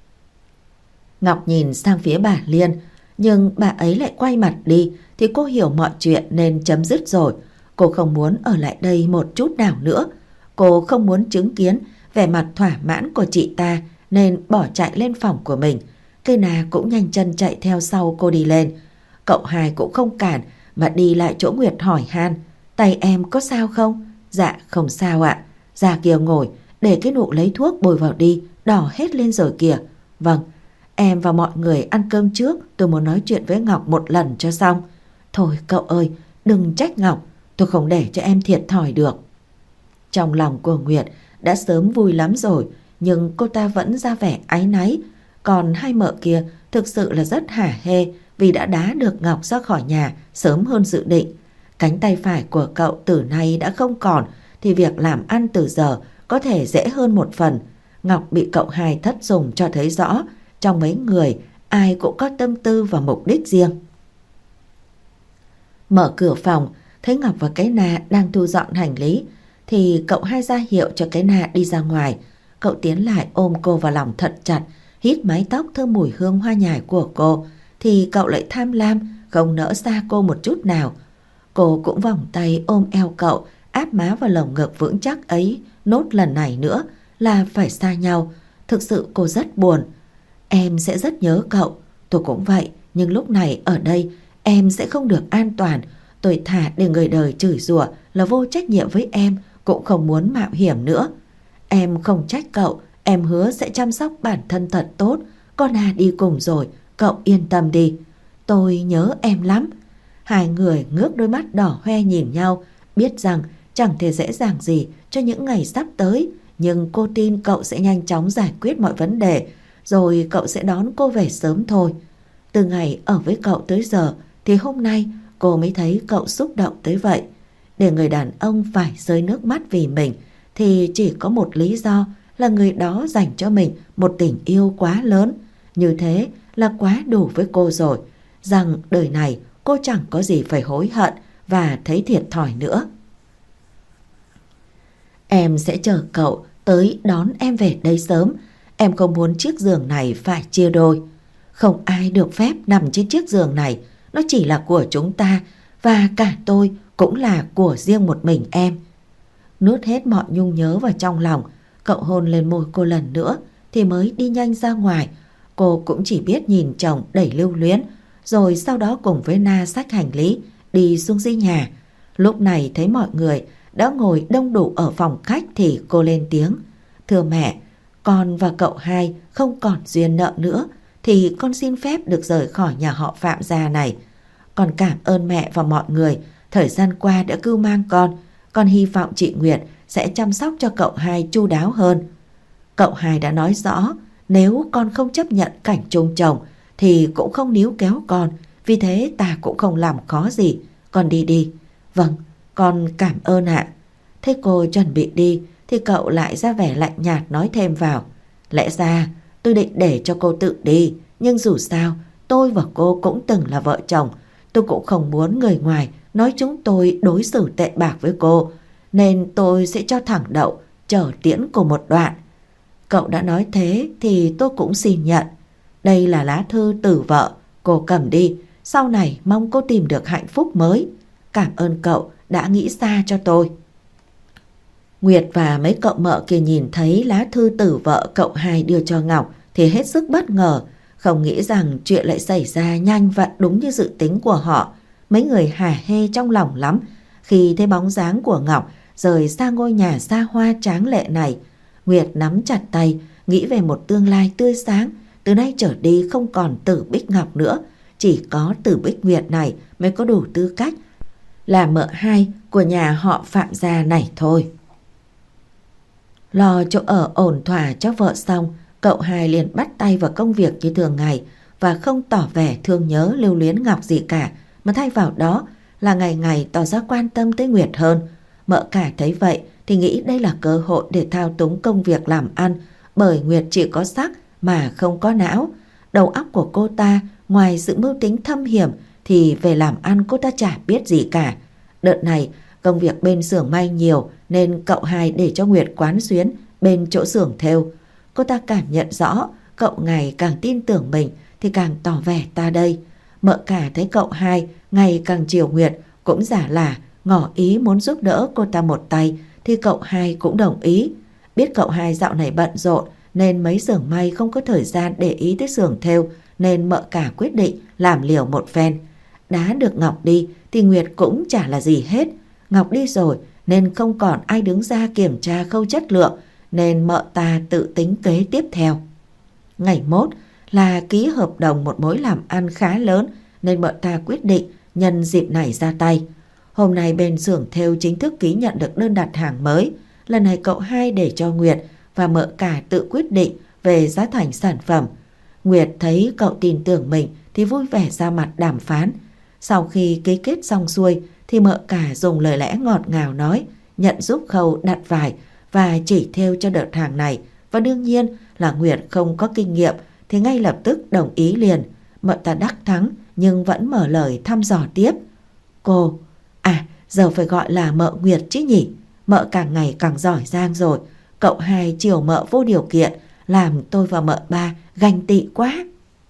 S1: Ngọc nhìn sang phía bà Liên, nhưng bà ấy lại quay mặt đi thì cô hiểu mọi chuyện nên chấm dứt rồi. Cô không muốn ở lại đây một chút nào nữa. Cô không muốn chứng kiến vẻ mặt thỏa mãn của chị ta nên bỏ chạy lên phòng của mình. Cây Na cũng nhanh chân chạy theo sau cô đi lên. Cậu hai cũng không cản mà đi lại chỗ Nguyệt hỏi han. Tay em có sao không? Dạ không sao ạ. Ra kia ngồi, để cái nụ lấy thuốc bôi vào đi, đỏ hết lên rồi kìa. Vâng, em và mọi người ăn cơm trước, tôi muốn nói chuyện với Ngọc một lần cho xong. Thôi cậu ơi, đừng trách Ngọc, tôi không để cho em thiệt thòi được. Trong lòng của Nguyệt đã sớm vui lắm rồi, nhưng cô ta vẫn ra vẻ áy náy. Còn hai mợ kia thực sự là rất hả hê vì đã đá được Ngọc ra khỏi nhà sớm hơn dự định. Cánh tay phải của cậu từ nay đã không còn thì việc làm ăn từ giờ có thể dễ hơn một phần. Ngọc bị cậu hai thất dùng cho thấy rõ, trong mấy người ai cũng có tâm tư và mục đích riêng. Mở cửa phòng, thấy Ngọc và cái Na đang thu dọn hành lý thì cậu hai ra hiệu cho cái Na đi ra ngoài. Cậu tiến lại ôm cô vào lòng thật chặt, hít mái tóc thơm mùi hương hoa nhài của cô, thì cậu lại tham lam không nỡ xa cô một chút nào. Cô cũng vòng tay ôm eo cậu, áp má vào lồng ngực vững chắc ấy. Nốt lần này nữa là phải xa nhau. Thực sự cô rất buồn. Em sẽ rất nhớ cậu. Tôi cũng vậy, nhưng lúc này ở đây em sẽ không được an toàn. Tôi thà để người đời chửi rủa là vô trách nhiệm với em, cũng không muốn mạo hiểm nữa. Em không trách cậu, em hứa sẽ chăm sóc bản thân thật tốt. Con À đi cùng rồi, cậu yên tâm đi. Tôi nhớ em lắm. Hai người ngước đôi mắt đỏ hoe nhìn nhau, biết rằng chẳng thể dễ dàng gì cho những ngày sắp tới, nhưng cô tin cậu sẽ nhanh chóng giải quyết mọi vấn đề, rồi cậu sẽ đón cô về sớm thôi. Từ ngày ở với cậu tới giờ thì hôm nay cô mới thấy cậu xúc động tới vậy. Để người đàn ông phải rơi nước mắt vì mình thì chỉ có một lý do là người đó dành cho mình một tình yêu quá lớn. Như thế là quá đủ với cô rồi, rằng đời này cô chẳng có gì phải hối hận và thấy thiệt thòi nữa. Em sẽ chờ cậu tới đón em về đây sớm. Em không muốn chiếc giường này phải chia đôi. Không ai được phép nằm trên chiếc giường này. Nó chỉ là của chúng ta, và cả tôi cũng là của riêng một mình em. Nuốt hết mọi nhung nhớ vào trong lòng, cậu hôn lên môi cô lần nữa thì mới đi nhanh ra ngoài. Cô cũng chỉ biết nhìn chồng đẩy lưu luyến, rồi sau đó cùng với Na xách hành lý đi xuống dưới nhà. Lúc này thấy mọi người đã ngồi đông đủ ở phòng khách thì cô lên tiếng. Thưa mẹ, con và cậu hai không còn duyên nợ nữa, thì con xin phép được rời khỏi nhà họ Phạm gia này. Con cảm ơn mẹ và mọi người thời gian qua đã cưu mang con. Con hy vọng chị Nguyệt sẽ chăm sóc cho cậu hai chu đáo hơn. Cậu hai đã nói rõ nếu con không chấp nhận cảnh chung chồng thì cũng không níu kéo con, vì thế ta cũng không làm khó gì. Con đi đi. Vâng, con cảm ơn ạ. Thế cô chuẩn bị đi thì cậu lại ra vẻ lạnh nhạt nói thêm vào. Lẽ ra tôi định để cho cô tự đi, nhưng dù sao tôi và cô cũng từng là vợ chồng. Tôi cũng không muốn người ngoài nói chúng tôi đối xử tệ bạc với cô, nên tôi sẽ cho thẳng Đậu chở tiễn cô một đoạn. Cậu đã nói thế thì tôi cũng xin nhận. Đây là lá thư từ vợ, cô cầm đi. Sau này mong cô tìm được hạnh phúc mới. Cảm ơn cậu đã nghĩ xa cho tôi. Nguyệt và mấy cậu mợ kia nhìn thấy lá thư từ vợ cậu hai đưa cho Ngọc thì hết sức bất ngờ, không nghĩ rằng chuyện lại xảy ra nhanh và đúng như dự tính của họ. Mấy người hả hê trong lòng lắm khi thấy bóng dáng của Ngọc rời xa ngôi nhà xa hoa tráng lệ này. Nguyệt nắm chặt tay, nghĩ về một tương lai tươi sáng. Từ nay trở đi không còn Tử Bích Ngọc nữa, chỉ có Tử Bích Nguyệt này mới có đủ tư cách là mợ hai của nhà họ Phạm gia này thôi. Lo chỗ ở ổn thỏa cho vợ xong, cậu hai liền bắt tay vào công việc như thường ngày và không tỏ vẻ thương nhớ lưu luyến Ngọc gì cả, mà thay vào đó là ngày ngày tỏ ra quan tâm tới Nguyệt hơn. Mợ cả thấy vậy thì nghĩ đây là cơ hội để thao túng công việc làm ăn, bởi Nguyệt chỉ có sắc mà không có não. Đầu óc của cô ta ngoài sự mưu tính thâm hiểm thì về làm ăn cô ta chả biết gì cả. Đợt này công việc bên xưởng may nhiều nên cậu hai để cho Nguyệt quán xuyến bên chỗ xưởng thêu. Cô ta cảm nhận rõ cậu ngày càng tin tưởng mình thì càng tỏ vẻ ta đây. Mợ cả thấy cậu hai ngày càng chiều Nguyệt cũng giả là ngỏ ý muốn giúp đỡ cô ta một tay thì cậu hai cũng đồng ý. Biết cậu hai dạo này bận rộn nên mấy xưởng may không có thời gian để ý tới xưởng thêu, nên mợ cả quyết định làm liều một phen. Đá được Ngọc đi thì Nguyệt cũng chả là gì hết. Ngọc đi rồi nên không còn ai đứng ra kiểm tra khâu chất lượng, nên mợ ta tự tính kế tiếp theo. Ngày mốt là ký hợp đồng một mối làm ăn khá lớn, nên mợ ta quyết định nhân dịp này ra tay. Hôm nay bên xưởng thêu chính thức ký nhận được đơn đặt hàng mới. Lần này cậu hai để cho Nguyệt và mợ cả tự quyết định về giá thành sản phẩm. Nguyệt thấy cậu tin tưởng mình thì vui vẻ ra mặt đàm phán. Sau khi ký kết xong xuôi thì mợ cả dùng lời lẽ ngọt ngào nói nhận giúp khâu đặt vải và chỉ thêu cho đợt hàng này. Và đương nhiên là Nguyệt không có kinh nghiệm thì ngay lập tức đồng ý liền. Mợ ta đắc thắng nhưng vẫn mở lời thăm dò tiếp. Cô, à giờ phải gọi là mợ Nguyệt chứ nhỉ? Mợ càng ngày càng giỏi giang rồi. Cậu hai chiều mợ vô điều kiện làm tôi và mợ ba ganh tị quá.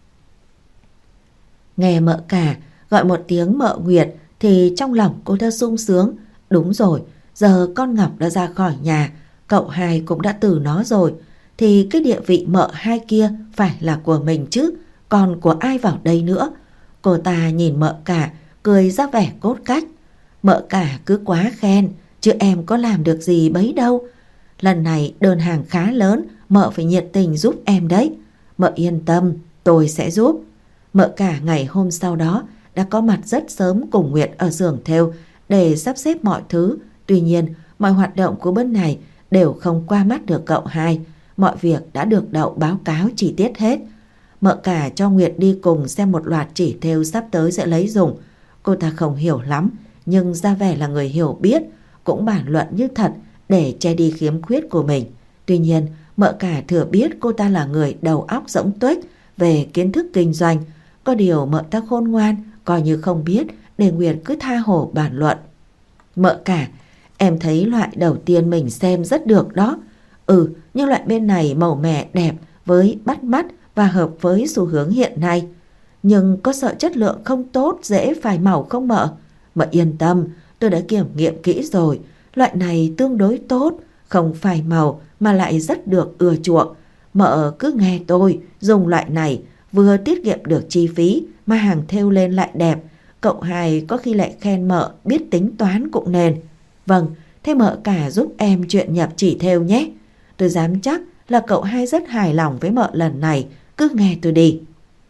S1: Nghe mợ cả gọi một tiếng mợ Nguyệt thì trong lòng cô ta sung sướng. Đúng rồi, giờ con Ngọc đã ra khỏi nhà, cậu hai cũng đã từ nó rồi, thì cái địa vị mợ hai kia phải là của mình chứ, còn của ai vào đây nữa. Cô ta nhìn mợ cả cười ra vẻ cốt cách. Mợ cả cứ quá khen, chứ em có làm được gì bấy đâu. Lần này đơn hàng khá lớn, mợ phải nhiệt tình giúp em đấy. Mợ yên tâm, tôi sẽ giúp. Mợ cả ngày hôm sau đó đã có mặt rất sớm cùng Nguyệt ở xưởng thêu để sắp xếp mọi thứ. Tuy nhiên, mọi hoạt động của bên này đều không qua mắt được cậu hai. Mọi việc đã được Đậu báo cáo chi tiết hết. Mợ cả cho Nguyệt đi cùng xem một loạt chỉ thêu sắp tới sẽ lấy dùng. Cô ta không hiểu lắm, nhưng ra vẻ là người hiểu biết, cũng bàn luận như thật để che đi khiếm khuyết của mình. Tuy nhiên, mợ cả thừa biết cô ta là người đầu óc rỗng tuếch về kiến thức kinh doanh. Có điều mợ ta khôn ngoan, coi như không biết để Nguyệt cứ tha hồ bàn luận. Mợ cả, em thấy loại đầu tiên mình xem rất được đó. Ừ, nhưng loại bên này màu mè đẹp với bắt mắt và hợp với xu hướng hiện nay. Nhưng có sợ chất lượng không tốt, dễ phai màu không mợ? Mợ yên tâm, tôi đã kiểm nghiệm kỹ rồi. Loại này tương đối tốt, không phai màu mà lại rất được ưa chuộng. Mợ cứ nghe tôi, dùng loại này vừa tiết kiệm được chi phí mà hàng thêu lên lại đẹp. Cậu hai có khi lại khen mợ biết tính toán cũng nên. Vâng, thế mợ cả giúp em chuyện nhập chỉ thêu nhé. Tôi dám chắc là cậu hai rất hài lòng với mợ lần này, cứ nghe tôi đi.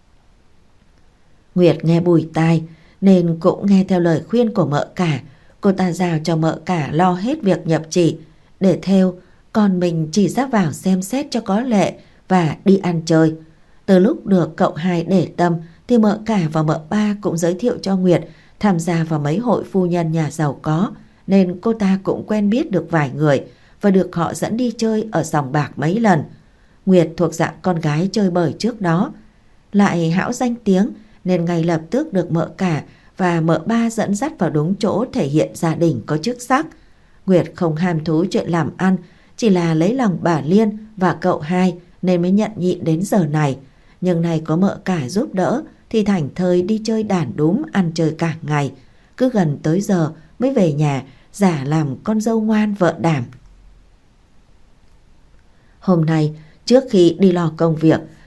S1: Nguyệt nghe bùi tai nên cũng nghe theo lời khuyên của mợ cả. Cô ta giao cho mợ cả lo hết việc nhập chỉ để thêu, còn mình chỉ ra vào xem xét cho có lệ và đi ăn chơi. Từ lúc được cậu hai để tâm thì mợ cả và mợ ba cũng giới thiệu cho Nguyệt tham gia vào mấy hội phu nhân nhà giàu có, nên cô ta cũng quen biết được vài người và được họ dẫn đi chơi ở sòng bạc mấy lần. Nguyệt thuộc dạng con gái chơi bời trước đó, lại hão danh tiếng nên ngay lập tức được mợ cả và mợ ba dẫn dắt vào đúng chỗ thể hiện gia đình có chức sắc. Nguyệt không ham thú chuyện làm ăn, chỉ là lấy lòng bà Liên và cậu hai nên mới nhận nhịn đến giờ này. Nhưng nay có mợ cả giúp đỡ thì thảnh thơi đi chơi đàn đúm, ăn chơi cả ngày. Cứ gần tới giờ mới về nhà giả làm con dâu ngoan vợ đảm. Hôm nay trước khi đi lo công việc,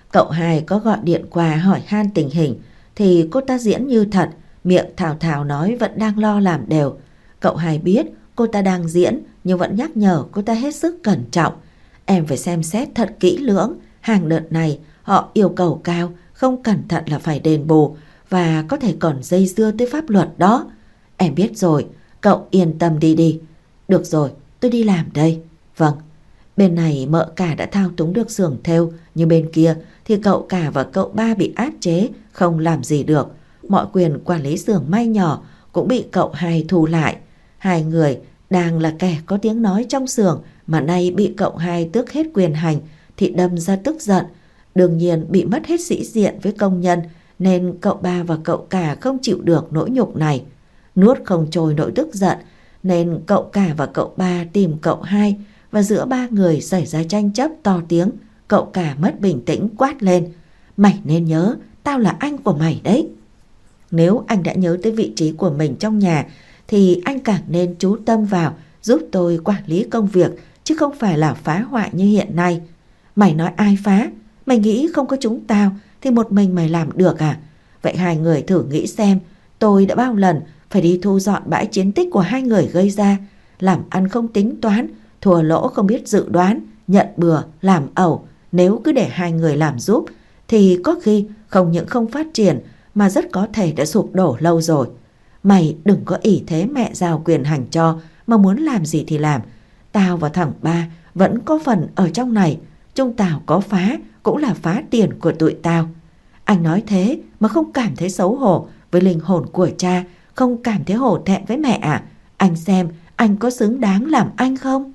S1: Cậu hai có gọi điện qua hỏi han tình hình thì cô ta diễn như thật, miệng thào thào nói vẫn đang lo làm đều. Cậu hai biết cô ta đang diễn nhưng vẫn nhắc nhở cô ta hết sức cẩn trọng. Em phải xem xét thật kỹ lưỡng, hàng đợt này họ yêu cầu cao, không cẩn thận là phải đền bù và có thể còn dây dưa tới pháp luật đó. Em biết rồi, cậu yên tâm đi đi. Được rồi, tôi đi làm đây. Vâng. Bên này mợ cả đã thao túng được xưởng thêu, nhưng bên kia thì cậu cả và cậu ba bị áp chế, không làm gì được. Mọi quyền quản lý xưởng may nhỏ cũng bị cậu hai thu lại. Hai người đang là kẻ có tiếng nói trong xưởng mà nay bị cậu hai tước hết quyền hành thì đâm ra tức giận. Đương nhiên bị mất hết sĩ diện với công nhân, nên cậu ba và cậu cả không chịu được nỗi nhục này. Nuốt không trôi nỗi tức giận nên cậu cả và cậu ba tìm cậu hai, và giữa ba người xảy ra tranh chấp to tiếng. Cậu cả mất bình tĩnh quát lên: Mày nên nhớ, tao là anh của mày đấy. Nếu anh đã nhớ tới vị trí của mình trong nhà thì anh càng nên chú tâm vào giúp tôi quản lý công việc, chứ không phải là phá hoại như hiện nay. Mày nói ai phá? Mày nghĩ không có chúng tao thì một mình mày làm được à? Vậy hai người thử nghĩ xem, tôi đã bao lần phải đi thu dọn bãi chiến tích của hai người gây ra. Làm ăn không tính toán, thua lỗ không biết dự đoán, nhận bừa, làm ẩu. Nếu cứ để hai người làm giúp thì có khi không những không phát triển mà rất có thể đã sụp đổ lâu rồi. Mày đừng có ỷ thế mẹ giao quyền hành cho mà muốn làm gì thì làm. Tao và thằng ba vẫn có phần ở trong này. Chúng tao có phá cũng là phá tiền của tụi tao. Anh nói thế mà không cảm thấy xấu hổ với linh hồn của cha, không cảm thấy hổ thẹn với mẹ à? Anh xem anh có xứng đáng làm anh không?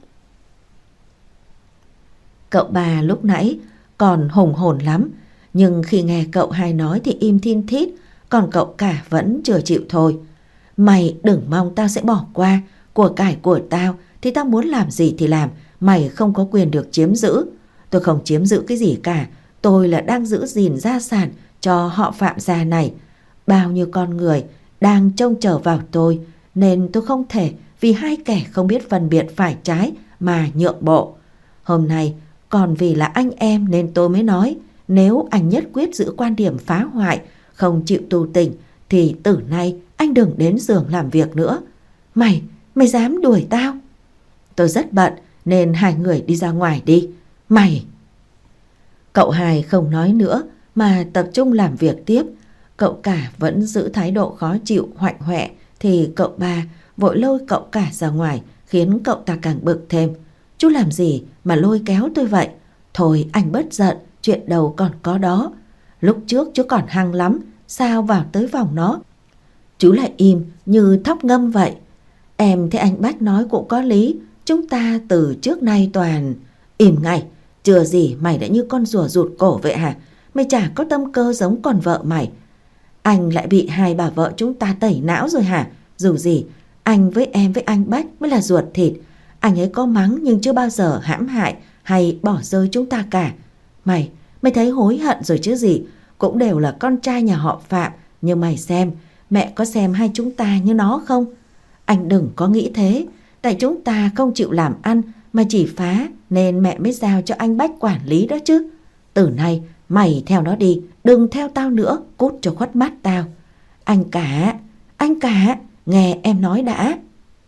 S1: Cậu ba lúc nãy còn hùng hồn lắm, nhưng khi nghe cậu hai nói thì im thin thít, còn cậu cả vẫn chưa chịu thôi. Mày đừng mong tao sẽ bỏ qua, của cải của tao thì tao muốn làm gì thì làm, mày không có quyền được chiếm giữ. Tôi không chiếm giữ cái gì cả, tôi là đang giữ gìn gia sản cho họ Phạm gia này. Bao nhiêu con người đang trông chờ vào tôi, nên tôi không thể vì hai kẻ không biết phân biệt phải trái mà nhượng bộ. Hôm nay còn vì là anh em nên tôi mới nói, nếu anh nhất quyết giữ quan điểm phá hoại, không chịu tu tình, thì từ nay anh đừng đến giường làm việc nữa. Mày, mày dám đuổi tao? Tôi rất bận nên hai người đi ra ngoài đi. Mày! Cậu hai không nói nữa mà tập trung làm việc tiếp. Cậu cả vẫn giữ thái độ khó chịu hoạnh hoẹ thì cậu ba vội lôi cậu cả ra ngoài, khiến cậu ta càng bực thêm. Chú làm gì mà lôi kéo tôi vậy? Thôi anh bớt giận, chuyện đầu còn có đó. Lúc trước chú còn hăng lắm, sao vào tới vòng nó chú lại im như thóc ngâm vậy? Em thấy anh Bách nói cũng có lý, chúng ta từ trước nay toàn... Im ngay, chưa gì mày đã như con rùa rụt cổ vậy hả? Mày chả có tâm cơ giống con vợ mày. Anh lại bị hai bà vợ chúng ta tẩy não rồi hả? Dù gì, anh với em với anh Bách mới là ruột thịt. Anh ấy có mắng nhưng chưa bao giờ hãm hại hay bỏ rơi chúng ta cả. Mày, mày thấy hối hận rồi chứ gì? Cũng đều là con trai nhà họ Phạm. Nhưng mày xem, mẹ có xem hai chúng ta như nó không? Anh đừng có nghĩ thế. Tại chúng ta không chịu làm ăn mà chỉ phá, nên mẹ mới giao cho anh Bách quản lý đó chứ. Từ nay mày theo nó đi, đừng theo tao nữa, cút cho khuất mắt tao. Anh cả, anh cả, nghe em nói đã.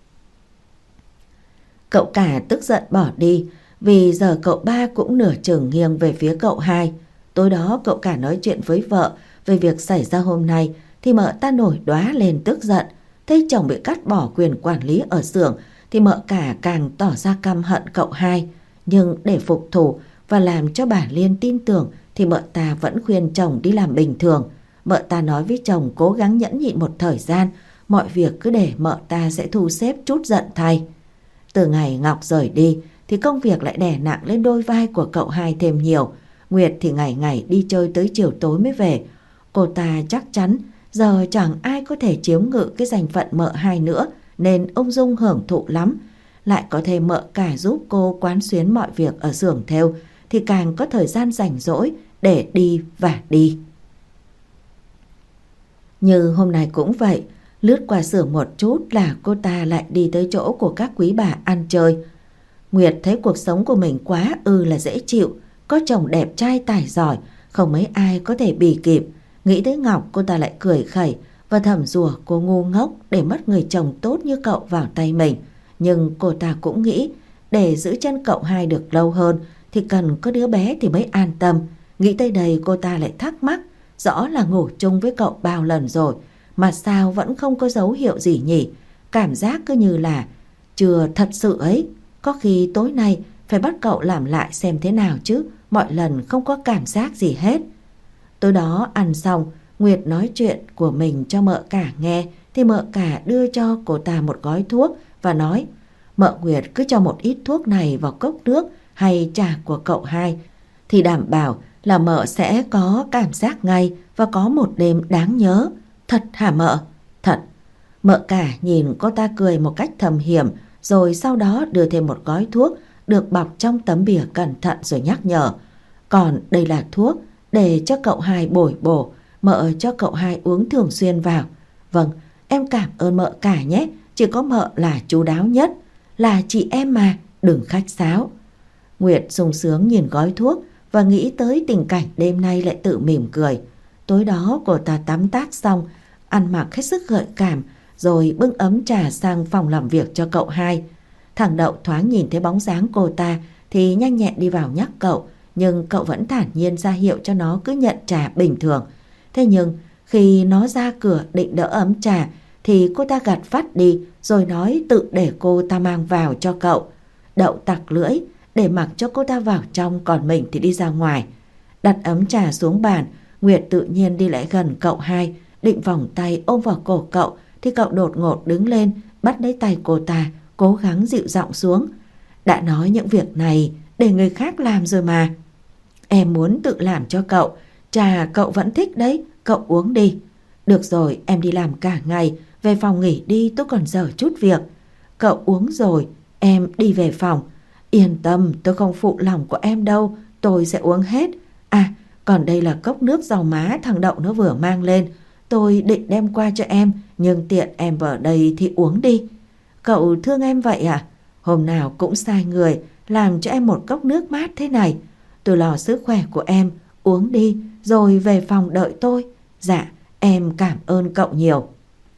S1: Cậu cả tức giận bỏ đi, vì giờ cậu ba cũng nửa chừng nghiêng về phía cậu hai. Tối đó cậu cả nói chuyện với vợ về việc xảy ra hôm nay thì mợ ta nổi đoá lên tức giận. Thấy chồng bị cắt bỏ quyền quản lý ở xưởng thì mợ cả càng tỏ ra căm hận cậu hai. Nhưng để phục thù và làm cho bà Liên tin tưởng thì mợ ta vẫn khuyên chồng đi làm bình thường. Mợ ta nói với chồng cố gắng nhẫn nhịn một thời gian, mọi việc cứ để mợ ta sẽ thu xếp trút giận thay. Từ ngày Ngọc rời đi thì công việc lại đè nặng lên đôi vai của cậu hai thêm nhiều. Nguyệt thì ngày ngày đi chơi tới chiều tối mới về. Cô ta chắc chắn giờ chẳng ai có thể chiếm ngự cái danh phận mợ hai nữa, nên ung dung hưởng thụ lắm. Lại có thêm mợ cả giúp cô quán xuyến mọi việc ở xưởng thêu thì càng có thời gian rảnh rỗi để đi và đi. Như hôm nay cũng vậy, lướt qua xưởng một chút là cô ta lại đi tới chỗ của các quý bà ăn chơi. Nguyệt thấy cuộc sống của mình quá ư là dễ chịu, có chồng đẹp trai tài giỏi, Không mấy ai có thể bì kịp. Nghĩ tới Ngọc, cô ta lại cười khẩy và thầm rủa cô ngu ngốc để mất người chồng tốt như cậu vào tay mình. Nhưng cô ta cũng nghĩ để giữ chân cậu hai được lâu hơn thì cần có đứa bé thì mới an tâm. Nghĩ tới đây cô ta lại thắc mắc, rõ là ngủ chung với cậu bao lần rồi mà sao vẫn không có dấu hiệu gì nhỉ? Cảm giác cứ như là chưa thật sự ấy. Có khi tối nay phải bắt cậu làm lại xem thế nào chứ, mọi lần không có cảm giác gì hết. Tối đó ăn xong, Nguyệt nói chuyện của mình cho mợ cả nghe thì mợ cả đưa cho cô ta một gói thuốc và nói: Mợ Nguyệt cứ cho một ít thuốc này vào cốc nước hay trà của cậu hai thì đảm bảo là mợ sẽ có cảm giác ngay và có một đêm đáng nhớ. Thật hả mợ? Thật. Mợ cả nhìn cô ta cười một cách thầm hiểm, rồi sau đó đưa thêm một gói thuốc được bọc trong tấm bìa cẩn thận rồi nhắc nhở: Còn đây là thuốc để cho cậu hai bồi bổ, mợ cho cậu hai uống thường xuyên vào. Vâng, em cảm ơn mợ cả nhé, chỉ có mợ là chu đáo nhất, là chị em mà, đừng khách sáo. Nguyệt sung sướng nhìn gói thuốc và nghĩ tới tình cảnh đêm nay lại tự mỉm cười. Tối đó cô ta tắm tát xong, ăn mặc hết sức gợi cảm, rồi bưng ấm trà sang phòng làm việc cho cậu hai. Thằng Đậu thoáng nhìn thấy bóng dáng cô ta thì nhanh nhẹn đi vào nhắc cậu, nhưng cậu vẫn thản nhiên ra hiệu cho nó cứ nhận trà bình thường. Thế nhưng khi nó ra cửa định đỡ ấm trà thì cô ta gạt phát đi rồi nói tự để cô ta mang vào cho cậu. Đậu tặc lưỡi để mặc cho cô ta vào trong, còn mình thì đi ra ngoài. Đặt ấm trà xuống bàn, Nguyệt tự nhiên đi lại gần cậu hai, định vòng tay ôm vào cổ cậu thì cậu đột ngột đứng lên bắt lấy tay cô ta, cố gắng dịu giọng xuống: Đã nói những việc này để người khác làm rồi mà. Em muốn tự làm cho cậu, trà cậu vẫn thích đấy, cậu uống đi. Được rồi, em đi làm cả ngày, về phòng nghỉ đi, tôi còn dở chút việc. Cậu uống rồi, em đi về phòng. Yên tâm, tôi không phụ lòng của em đâu, tôi sẽ uống hết. À, còn đây là cốc nước rau má thằng Đậu nó vừa mang lên, tôi định đem qua cho em, nhưng tiện em ở đây thì uống đi. Cậu thương em vậy à? Hôm nào cũng sai người làm cho em một cốc nước mát thế này. Tôi lo sức khỏe của em, uống đi rồi về phòng đợi tôi. Dạ, em cảm ơn cậu nhiều.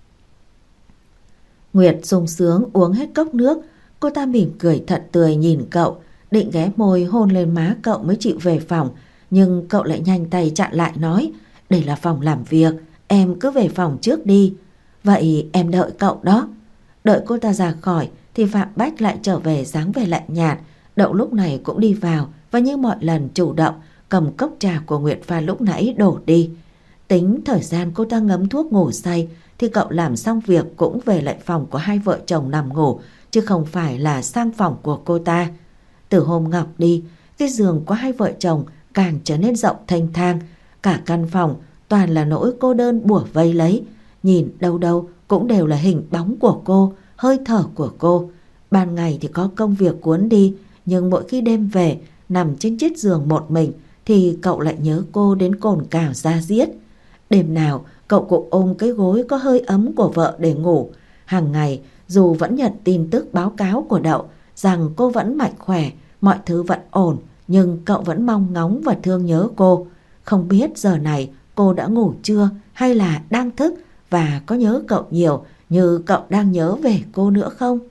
S1: Nguyệt sung sướng uống hết cốc nước. Cô ta mỉm cười thật tươi nhìn cậu, định ghé môi hôn lên má cậu mới chịu về phòng. Nhưng cậu lại nhanh tay chặn lại nói: Đây là phòng làm việc, em cứ về phòng trước đi. Vậy em đợi cậu đó. Đợi cô ta ra khỏi thì Phạm Bách lại trở về dáng vẻ lạnh nhạt. Đậu lúc này cũng đi vào và như mọi lần chủ động cầm cốc trà của Nguyệt pha lúc nãy đổ đi. Tính thời gian cô ta ngấm thuốc ngủ say thì cậu làm xong việc cũng về lại phòng của hai vợ chồng nằm ngủ, chứ không phải là sang phòng của cô ta. Từ hôm Ngọc đi, cái giường của hai vợ chồng càng trở nên rộng thênh thang. Cả căn phòng toàn là nỗi cô đơn bủa vây lấy. Nhìn đâu đâu cũng đều là hình bóng của cô, hơi thở của cô. Ban ngày thì có công việc cuốn đi, nhưng mỗi khi đêm về nằm trên chiếc giường một mình thì cậu lại nhớ cô đến cồn cào da diết. Đêm nào cậu cũng ôm cái gối có hơi ấm của vợ để ngủ. Hàng ngày dù vẫn nhận tin tức báo cáo của Đậu rằng cô vẫn mạnh khỏe, mọi thứ vẫn ổn, nhưng cậu vẫn mong ngóng và thương nhớ cô. Không biết giờ này cô đã ngủ chưa hay là đang thức và có nhớ cậu nhiều như cậu đang nhớ về cô nữa không?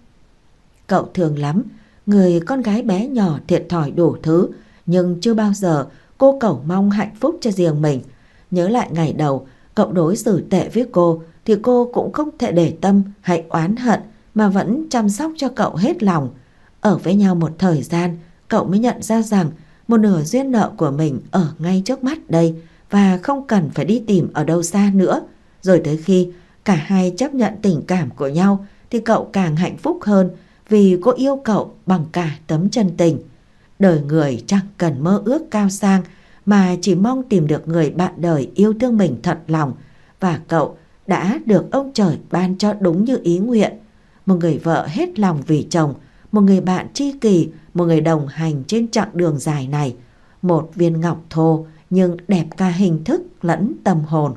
S1: Cậu thương lắm, người con gái bé nhỏ thiệt thòi đủ thứ, nhưng chưa bao giờ cô cầu mong hạnh phúc cho riêng mình. Nhớ lại ngày đầu cậu đối xử tệ với cô thì cô cũng không thể để tâm hay oán hận mà vẫn chăm sóc cho cậu hết lòng. Ở với nhau một thời gian, cậu mới nhận ra rằng một nửa duyên nợ của mình ở ngay trước mắt đây và không cần phải đi tìm ở đâu xa nữa. Rồi tới khi cả hai chấp nhận tình cảm của nhau thì cậu càng hạnh phúc hơn vì cô yêu cậu bằng cả tấm chân tình. Đời người chẳng cần mơ ước cao sang mà chỉ mong tìm được người bạn đời yêu thương mình thật lòng, và cậu đã được ông trời ban cho đúng như ý nguyện. Một người vợ hết lòng vì chồng, một người bạn tri kỷ, một người đồng hành trên chặng đường dài này. Một viên ngọc thô nhưng đẹp cả hình thức lẫn tâm hồn.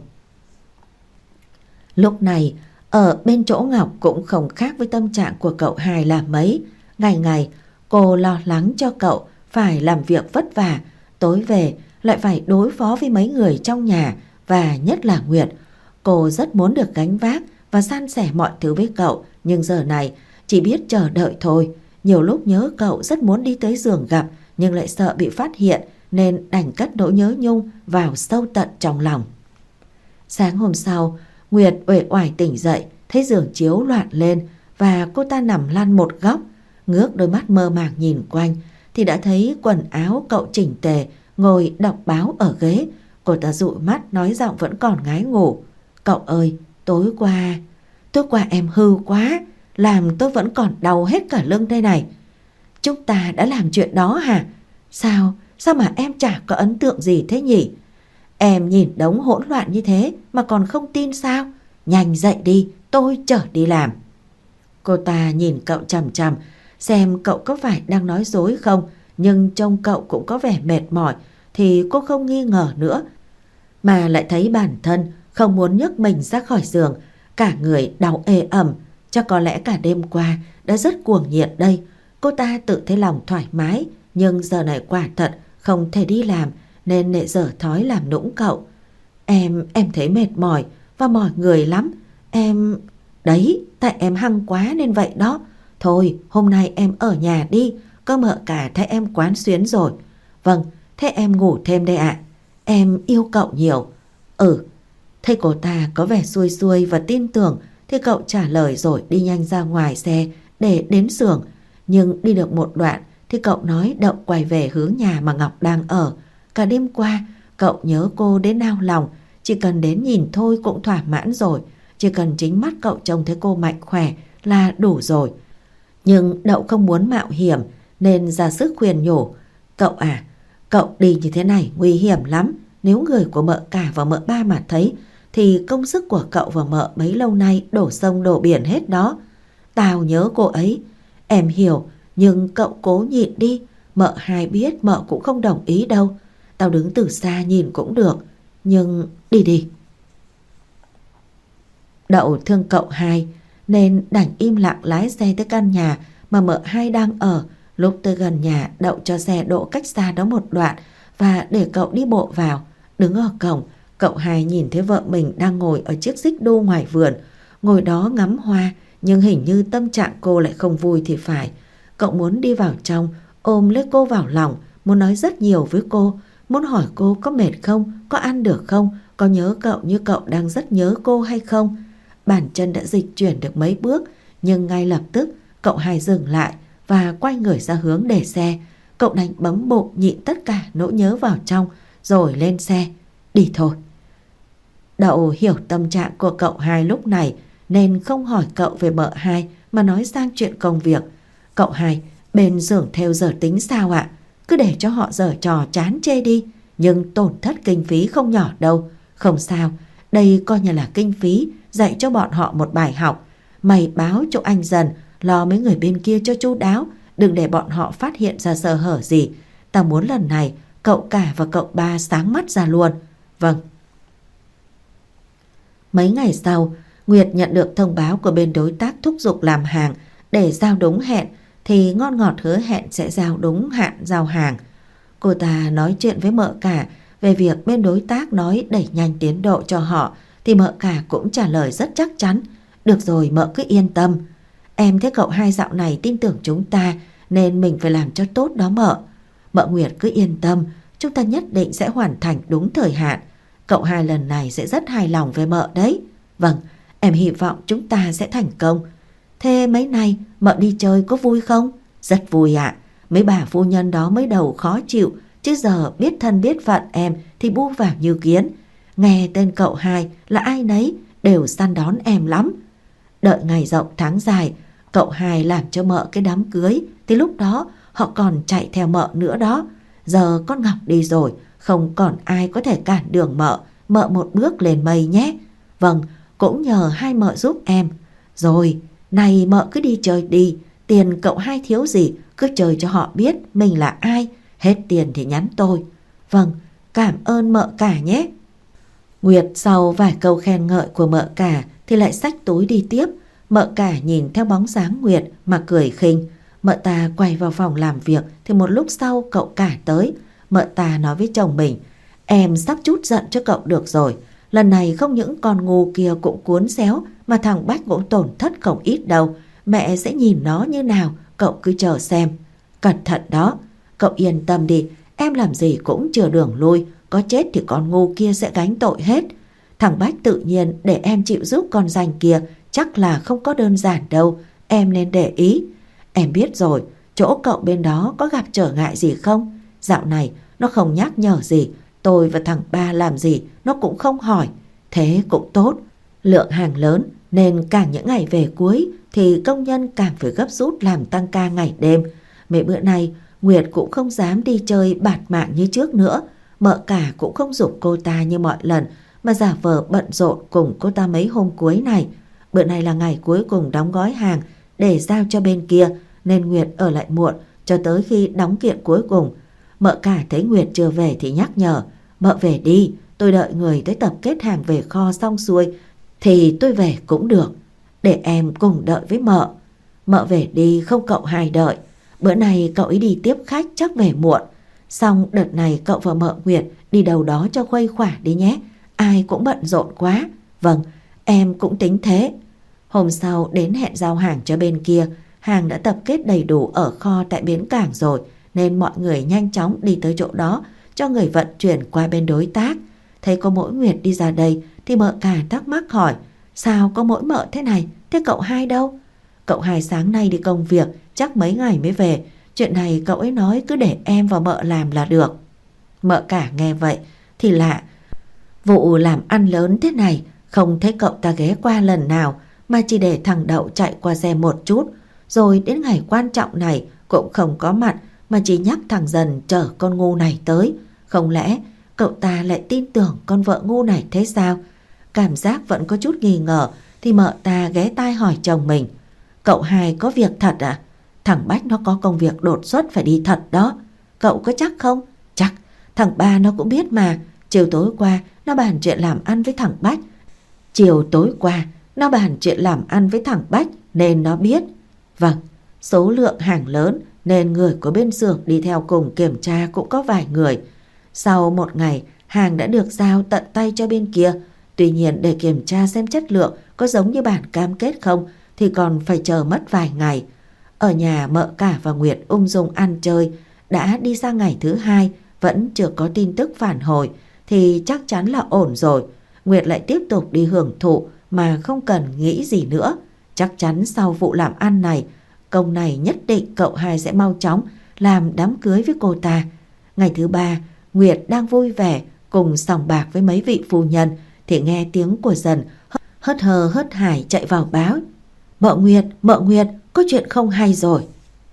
S1: Lúc này ở bên chỗ Ngọc cũng không khác với tâm trạng của cậu hai là mấy. Ngày ngày cô lo lắng cho cậu phải làm việc vất vả, tối về lại phải đối phó với mấy người trong nhà và nhất là Nguyệt. Cô rất muốn được gánh vác và san sẻ mọi thứ với cậu, nhưng giờ này chỉ biết chờ đợi thôi. Nhiều lúc nhớ cậu rất muốn đi tới giường gặp, nhưng lại sợ bị phát hiện nên đành cất nỗi nhớ nhung vào sâu tận trong lòng. Sáng hôm sau, Nguyệt uể oải tỉnh dậy, thấy giường chiếu loạn lên và cô ta nằm lăn một góc. Ngước đôi mắt mơ màng nhìn quanh thì đã thấy quần áo cậu chỉnh tề ngồi đọc báo ở ghế. Cô ta dụi mắt nói giọng vẫn còn ngái ngủ: "Cậu ơi, tối qua Tối qua em hư quá, làm tôi vẫn còn đau hết cả lưng đây này." "Chúng ta đã làm chuyện đó hả? Sao, sao mà em chả có ấn tượng gì thế nhỉ? Em nhìn đống hỗn loạn như thế mà còn không tin sao? Nhanh dậy đi, tôi chở đi làm." Cô ta nhìn cậu chằm chằm, xem cậu có phải đang nói dối không, nhưng trông cậu cũng có vẻ mệt mỏi thì cô không nghi ngờ nữa, mà lại thấy bản thân không muốn nhấc mình ra khỏi giường, cả người đau ê ẩm. Chắc có lẽ cả đêm qua đã rất cuồng nhiệt đây. Cô ta tự thấy lòng thoải mái, nhưng giờ này quả thật không thể đi làm nên lại dở thói làm nũng cậu. Em, em thấy mệt mỏi và mỏi người lắm. Em... Đấy, tại em hăng quá nên vậy đó. Thôi, hôm nay em ở nhà đi, có mợ cả thấy em quán xuyến rồi. Vâng, thế em ngủ thêm đây ạ. Em yêu cậu nhiều. Ừ. Thấy cô ta có vẻ xuôi xuôi và tin tưởng thì cậu trả lời rồi đi nhanh ra ngoài xe để đến xưởng. Nhưng đi được một đoạn thì cậu nói đậu quay về hướng nhà mà Ngọc đang ở. Cả đêm qua cậu nhớ cô đến nao lòng, chỉ cần đến nhìn thôi cũng thỏa mãn rồi. Chỉ cần chính mắt cậu trông thấy cô mạnh khỏe là đủ rồi. Nhưng Đậu không muốn mạo hiểm nên ra sức khuyên nhủ: "Cậu à, cậu đi như thế này nguy hiểm lắm. Nếu người của mợ cả và mợ ba mà thấy thì công sức của cậu và mợ bấy lâu nay đổ sông đổ biển hết đó. Tao nhớ cô ấy. Em hiểu, nhưng cậu cố nhịn đi. Mợ hai biết mợ cũng không đồng ý đâu. Tao đứng từ xa nhìn cũng được, nhưng đi đi." Đậu thương cậu hai nên đành im lặng lái xe tới căn nhà mà mợ hai đang ở. Lúc tới gần nhà, Đậu cho xe đỗ cách xa đó một đoạn và để cậu đi bộ vào. Đứng ở cổng, cậu hai nhìn thấy vợ mình đang ngồi ở chiếc xích đu ngoài vườn, ngồi đó ngắm hoa, nhưng hình như tâm trạng cô lại không vui thì phải. Cậu muốn đi vào trong, ôm lấy cô vào lòng, muốn nói rất nhiều với cô, muốn hỏi cô có mệt không, có ăn được không, có nhớ cậu như cậu đang rất nhớ cô hay không. Bàn chân đã dịch chuyển được mấy bước, nhưng ngay lập tức cậu hai dừng lại và quay người ra hướng để xe. Cậu đành bấm bụng nhịn tất cả nỗi nhớ vào trong rồi lên xe. Đi thôi. Đậu hiểu tâm trạng của cậu hai lúc này nên không hỏi cậu về mợ hai mà nói sang chuyện công việc. Cậu hai, bên xưởng thêu giờ tính sao ạ? Cứ để cho họ giở trò chán chê đi, nhưng tổn thất kinh phí không nhỏ đâu. Không sao, đây coi như là kinh phí dạy cho bọn họ một bài học. Mày báo cho anh Dần lo mấy người bên kia cho chu đáo, đừng để bọn họ phát hiện ra sơ hở gì. Tao muốn lần này cậu cả và cậu ba sáng mắt ra luôn. Vâng. Mấy ngày sau, Nguyệt nhận được thông báo của bên đối tác thúc giục làm hàng để giao đúng hẹn thì ngon ngọt hứa hẹn sẽ giao đúng hạn giao hàng. Cô ta nói chuyện với mợ cả về việc bên đối tác nói đẩy nhanh tiến độ cho họ thì mợ cả cũng trả lời rất chắc chắn. Được rồi, mợ cứ yên tâm. Em thấy cậu hai dạo này tin tưởng chúng ta nên mình phải làm cho tốt đó mợ. Mợ Nguyệt cứ yên tâm, chúng ta nhất định sẽ hoàn thành đúng thời hạn. Cậu hai lần này sẽ rất hài lòng với mợ đấy. Vâng, em hy vọng chúng ta sẽ thành công. Thế mấy nay mợ đi chơi có vui không? Rất vui ạ. Mấy bà phu nhân đó mới đầu khó chịu, chứ giờ biết thân biết phận em thì bu vào như kiến. Nghe tên cậu hai là ai nấy đều săn đón em lắm. Đợi ngày rộng tháng dài, cậu hai làm cho mợ cái đám cưới thì lúc đó họ còn chạy theo mợ nữa đó. Giờ con Ngọc đi rồi, không còn ai có thể cản đường mợ. Mợ một bước lên mây nhé. Vâng, cũng nhờ hai mợ giúp em. Rồi, này mợ cứ đi chơi đi. Tiền cậu hai thiếu gì cứ chơi cho họ biết mình là ai. Hết tiền thì nhắn tôi. Vâng, cảm ơn mợ cả nhé. Nguyệt sau vài câu khen ngợi của mợ cả thì lại xách túi đi tiếp. Mợ cả nhìn theo bóng dáng Nguyệt mà cười khinh. Mợ ta quay vào phòng làm việc thì một lúc sau cậu cả tới. Mợ ta nói với chồng mình: Em sắp chút giận cho cậu được rồi. Lần này không những con ngu kia cũng cuốn xéo, mà thằng Bách cũng tổn thất không ít đâu. Mẹ sẽ nhìn nó như nào, cậu cứ chờ xem. Cẩn thận đó. Cậu yên tâm đi, em làm gì cũng chưa đường lui. Có chết thì con ngu kia sẽ gánh tội hết. Thằng Bách tự nhiên để em chịu giúp con danh kia chắc là không có đơn giản đâu. Em nên để ý. Em biết rồi, chỗ cậu bên đó có gặp trở ngại gì không? Dạo này nó không nhắc nhở gì. Tôi và thằng Ba làm gì nó cũng không hỏi. Thế cũng tốt. Lượng hàng lớn nên càng những ngày về cuối thì công nhân càng phải gấp rút làm tăng ca ngày đêm. Mấy bữa nay Nguyệt cũng không dám đi chơi bạt mạng như trước nữa. Mợ cả cũng không giục cô ta như mọi lần, mà giả vờ bận rộn cùng cô ta mấy hôm cuối này. Bữa nay là ngày cuối cùng đóng gói hàng để giao cho bên kia, nên Nguyệt ở lại muộn cho tới khi đóng kiện cuối cùng. Mợ cả thấy Nguyệt chưa về thì nhắc nhở: Mợ về đi, tôi đợi người tới tập kết hàng về kho xong xuôi thì tôi về cũng được. Để em cùng đợi với mợ. Mợ về đi, không cậu Hai đợi. Bữa nay cậu ấy đi tiếp khách chắc về muộn. Xong đợt này cậu và mợ Nguyệt đi đâu đó cho khuây khỏa đi nhé. Ai cũng bận rộn quá. Vâng, em cũng tính thế. Hôm sau đến hẹn giao hàng cho bên kia. Hàng đã tập kết đầy đủ ở kho tại bến cảng rồi, nên mọi người nhanh chóng đi tới chỗ đó cho người vận chuyển qua bên đối tác. Thấy có mỗi Nguyệt đi ra đây thì mợ cả thắc mắc hỏi: Sao có mỗi mợ thế này? Thế cậu Hai đâu? Cậu Hai sáng nay đi công việc, chắc mấy ngày mới về. Chuyện này cậu ấy nói cứ để em và mợ làm là được. Mợ cả nghe vậy thì lạ. Vụ làm ăn lớn thế này không thấy cậu ta ghé qua lần nào, mà chỉ để thằng Đậu chạy qua xem một chút. Rồi đến ngày quan trọng này cũng không có mặt, mà chỉ nhắc thằng Dần chở con ngu này tới. Không lẽ cậu ta lại tin tưởng con vợ ngu này thế sao? Cảm giác vẫn có chút nghi ngờ thì mợ ta ghé tai hỏi chồng mình: Cậu Hai có việc thật à? Thằng Bách nó có công việc đột xuất phải đi thật đó. Cậu có chắc không? Chắc. Thằng Ba nó cũng biết mà. Chiều tối qua nó bàn chuyện làm ăn với thằng Bách. Chiều tối qua nó bàn chuyện làm ăn với thằng Bách nên nó biết. Vâng, số lượng hàng lớn nên người của bên xưởng đi theo cùng kiểm tra cũng có vài người. Sau một ngày, hàng đã được giao tận tay cho bên kia. Tuy nhiên để kiểm tra xem chất lượng có giống như bản cam kết không thì còn phải chờ mất vài ngày. Ở nhà mợ cả và Nguyệt ung dung ăn chơi. Đã đi sang ngày thứ hai vẫn chưa có tin tức phản hồi thì chắc chắn là ổn rồi. Nguyệt lại tiếp tục đi hưởng thụ mà không cần nghĩ gì nữa. Chắc chắn sau vụ làm ăn này, công này nhất định cậu Hai sẽ mau chóng làm đám cưới với cô ta. Ngày thứ ba, Nguyệt đang vui vẻ cùng sòng bạc với mấy vị phu nhân thì nghe tiếng của Dần hớt hờ hớt hải chạy vào báo: Mợ Nguyệt, mợ Nguyệt, có chuyện không hay rồi.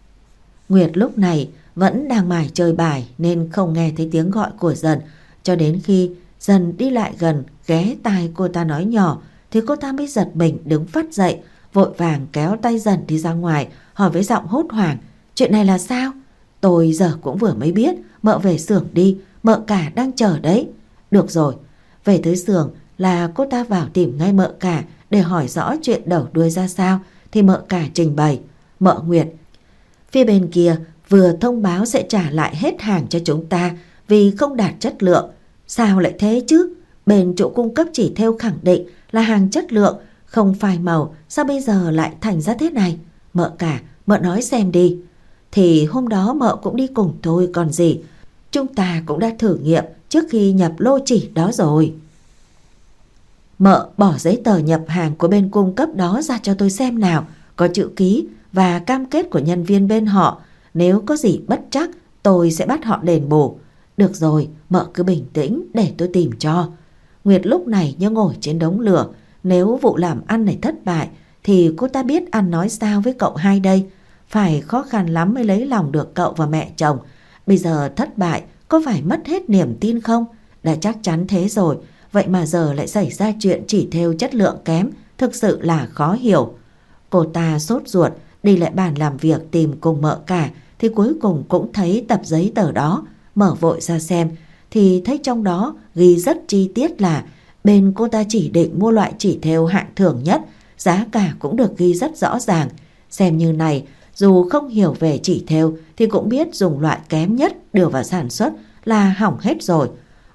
S1: Nguyệt lúc này vẫn đang mải chơi bài nên không nghe thấy tiếng gọi của Dần. Cho đến khi Dần đi lại gần ghé tai cô ta nói nhỏ thì cô ta mới giật mình đứng phát dậy, vội vàng kéo tay Dần đi ra ngoài, hỏi với giọng hốt hoảng: Chuyện này là sao? Tôi giờ cũng vừa mới biết. Mợ về xưởng đi, mợ cả đang chờ đấy. Được rồi. Về tới xưởng là cô ta vào tìm ngay mợ cả để hỏi rõ chuyện đầu đuôi ra sao. Thì mợ cả trình bày: Mợ Nguyệt, phía bên kia vừa thông báo sẽ trả lại hết hàng cho chúng ta vì không đạt chất lượng. Sao lại thế chứ? Bên chỗ cung cấp chỉ theo khẳng định là hàng chất lượng, không phai màu. Sao bây giờ lại thành ra thế này? Mợ cả, mợ nói xem đi. Thì hôm đó mợ cũng đi cùng tôi còn gì. Chúng ta cũng đã thử nghiệm trước khi nhập lô chỉ đó rồi. Mợ bỏ giấy tờ nhập hàng của bên cung cấp đó ra cho tôi xem nào. Có chữ ký và cam kết của nhân viên bên họ. Nếu có gì bất trắc tôi sẽ bắt họ đền bù. Được rồi, mợ cứ bình tĩnh để tôi tìm cho. Nguyệt lúc này như ngồi trên đống lửa. Nếu vụ làm ăn này thất bại thì cô ta biết ăn nói sao với cậu Hai đây. Phải khó khăn lắm mới lấy lòng được cậu và mẹ chồng. Bây giờ thất bại có phải mất hết niềm tin không? Đã chắc chắn thế rồi, vậy mà giờ lại xảy ra chuyện chỉ thêu chất lượng kém, thực sự là khó hiểu. Cô ta sốt ruột đi lại bàn làm việc tìm cùng mợ cả thì cuối cùng cũng thấy tập giấy tờ đó. Mở vội ra xem thì thấy trong đó ghi rất chi tiết là bên cô ta chỉ định mua loại chỉ thêu hạng thường nhất, giá cả cũng được ghi rất rõ ràng. Xem như này, dù không hiểu về chỉ thêu thì cũng biết dùng loại kém nhất đưa vào sản xuất là hỏng hết rồi.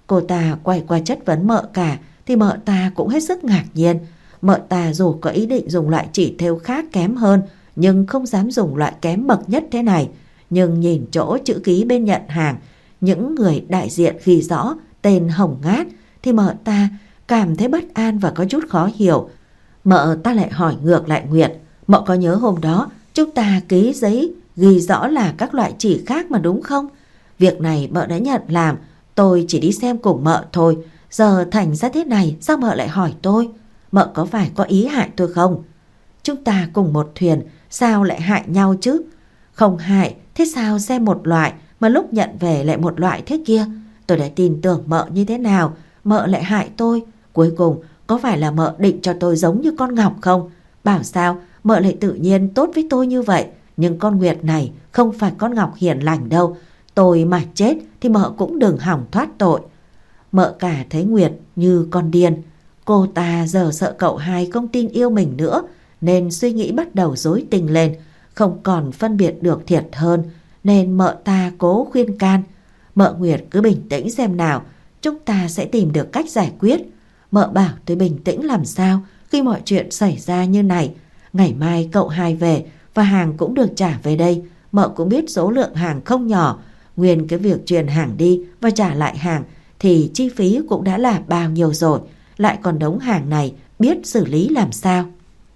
S1: Cô ta quay qua chất vấn mợ cả thì mợ ta cũng hết sức ngạc nhiên. Mợ ta dù có ý định dùng loại chỉ thêu khác kém hơn nhưng không dám dùng loại kém bậc nhất thế này. Nhưng nhìn chỗ chữ ký bên nhận hàng, những người đại diện ghi rõ tên Hồng Ngát thì mợ ta cảm thấy bất an và có chút khó hiểu. Mợ ta lại hỏi ngược lại Nguyệt: mợ có nhớ hôm đó chúng ta ký giấy ghi rõ là các loại chỉ khác mà đúng không? Việc này mợ đã nhận làm, tôi chỉ đi xem cùng mợ thôi. Giờ thành ra thế này sao mợ lại hỏi tôi? Mợ có phải có ý hại tôi không? Chúng ta cùng một thuyền, sao lại hại nhau chứ? Không hại, thế sao xem một loại mà lúc nhận về lại một loại thế kia? Tôi đã tin tưởng mợ như thế nào, mợ lại hại tôi. Cuối cùng có phải là mợ định cho tôi giống như con Ngọc không? Bảo sao mợ lại tự nhiên tốt với tôi như vậy? Nhưng con Nguyệt này không phải con Ngọc hiền lành đâu. Tôi mà chết thì mợ cũng đừng hỏng thoát tội. Mợ cả thấy Nguyệt như con điên. Cô ta giờ sợ cậu hai không tin yêu mình nữa nên suy nghĩ bắt đầu rối tinh lên, không còn phân biệt được thiệt hơn. Nên mợ ta cố khuyên can: mợ Nguyệt cứ bình tĩnh xem nào, chúng ta sẽ tìm được cách giải quyết. Mợ bảo tôi bình tĩnh làm sao khi mọi chuyện xảy ra như này. Ngày mai cậu hai về và hàng cũng được trả về đây. Mợ cũng biết số lượng hàng không nhỏ. Nguyên cái việc truyền hàng đi và trả lại hàng thì chi phí cũng đã là bao nhiêu rồi, lại còn đống hàng này biết xử lý làm sao.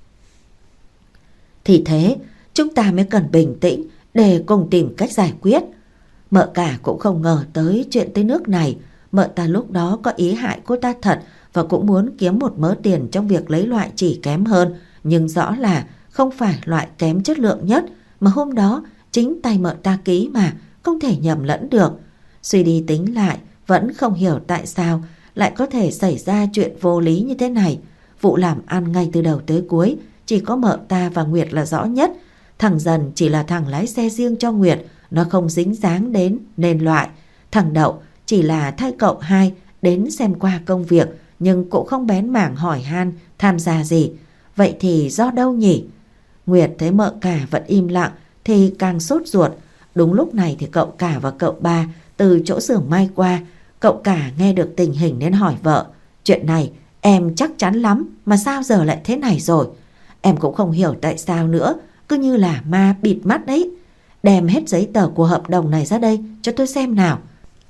S1: Thì thế chúng ta mới cần bình tĩnh để cùng tìm cách giải quyết. Mợ cả cũng không ngờ tới chuyện tới nước này. Mợ ta lúc đó có ý hại cô ta thật và cũng muốn kiếm một mớ tiền trong việc lấy loại chỉ kém hơn, nhưng rõ là không phải loại kém chất lượng nhất mà hôm đó chính tay mợ ta ký mà, không thể nhầm lẫn được. Suy đi tính lại vẫn không hiểu tại sao lại có thể xảy ra chuyện vô lý như thế này. Vụ làm ăn ngay từ đầu tới cuối chỉ có mợ ta và Nguyệt là rõ nhất. Thằng Dần chỉ là thằng lái xe riêng cho Nguyệt, nó không dính dáng đến nên loại. Thằng Đậu chỉ là thay cậu hai đến xem qua công việc nhưng cũng không bén mảng hỏi han tham gia gì. Vậy thì do đâu nhỉ? Nguyệt thấy mợ cả vẫn im lặng thì càng sốt ruột. Đúng lúc này thì cậu cả và cậu ba từ chỗ xưởng may qua. Cậu cả nghe được tình hình nên hỏi vợ: chuyện này em chắc chắn lắm mà sao giờ lại thế này rồi? Em cũng không hiểu tại sao nữa, cứ như là ma bịt mắt đấy. Đem hết giấy tờ của hợp đồng này ra đây cho tôi xem nào.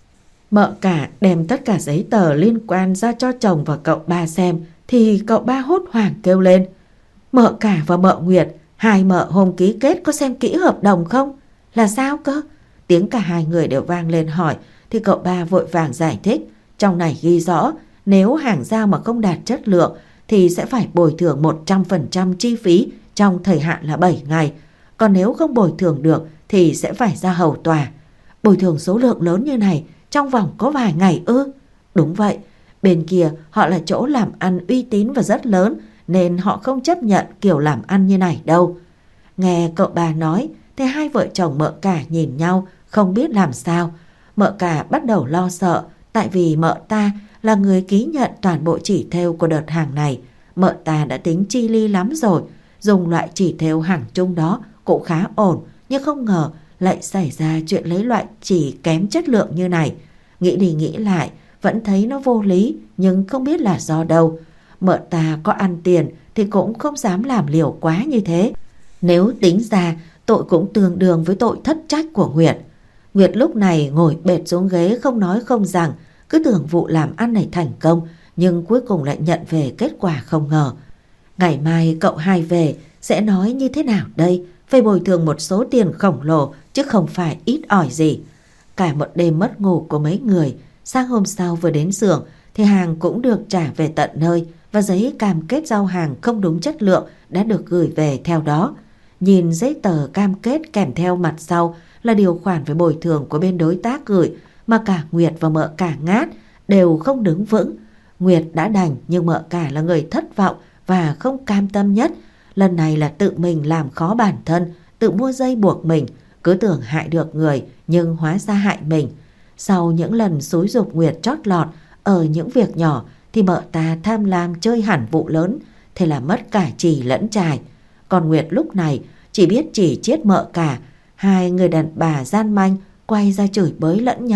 S1: Mợ cả đem tất cả giấy tờ liên quan ra cho chồng và cậu ba xem thì cậu ba hốt hoảng kêu lên: mợ cả và mợ Nguyệt, hai mợ hôm ký kết có xem kỹ hợp đồng không? Là sao cơ? Tiếng cả hai người đều vang lên hỏi thì cậu ba vội vàng giải thích: trong này ghi rõ nếu hàng giao mà không đạt chất lượng thì sẽ phải bồi thường một trăm phần trăm chi phí trong thời hạn là bảy ngày. Còn nếu không bồi thường được thì sẽ phải ra hầu tòa. Bồi thường số lượng lớn như này trong vòng có vài ngày ư? Đúng vậy, bên kia họ là chỗ làm ăn uy tín và rất lớn nên họ không chấp nhận kiểu làm ăn như này đâu. Nghe cậu bà nói thì hai vợ chồng mợ cả nhìn nhau không biết làm sao. Mợ cả bắt đầu lo sợ, tại vì mợ ta là người ký nhận toàn bộ chỉ thêu của đợt hàng này. Mợ ta đã tính chi ly lắm rồi, dùng loại chỉ thêu hàng chung đó cũng khá ổn, nhưng không ngờ lại xảy ra chuyện lấy loại chỉ kém chất lượng như này. Nghĩ đi nghĩ lại vẫn thấy nó vô lý, nhưng không biết là do đâu. Mợ ta có ăn tiền thì cũng không dám làm liều quá như thế. Nếu tính ra tội cũng tương đương với tội thất trách của Nguyệt. Nguyệt lúc này ngồi bệt xuống ghế không nói không rằng, cứ tưởng vụ làm ăn này thành công, nhưng cuối cùng lại nhận về kết quả không ngờ. Ngày mai cậu hai về sẽ nói như thế nào đây? Phải bồi thường một số tiền khổng lồ chứ không phải ít ỏi gì. Cả một đêm mất ngủ của mấy người, sáng hôm sau vừa đến xưởng thì hàng cũng được trả về tận nơi và giấy cam kết giao hàng không đúng chất lượng đã được gửi về theo đó. Nhìn giấy tờ cam kết kèm theo mặt sau là điều khoản về bồi thường của bên đối tác gửi mà cả Nguyệt và mợ cả Ngát đều không đứng vững. Nguyệt đã đành nhưng mợ cả là người thất vọng và không cam tâm nhất. Lần này là tự mình làm khó bản thân, tự mua dây buộc mình, cứ tưởng hại được người nhưng hóa ra hại mình. Sau những lần xúi giục Nguyệt trót lọt ở những việc nhỏ thì mợ ta tham lam chơi hẳn vụ lớn, thế là mất cả chì lẫn chài. Còn Nguyệt lúc này chỉ biết chỉ chiết mợ cả. Hai người đàn bà gian manh quay ra chửi bới lẫn nhau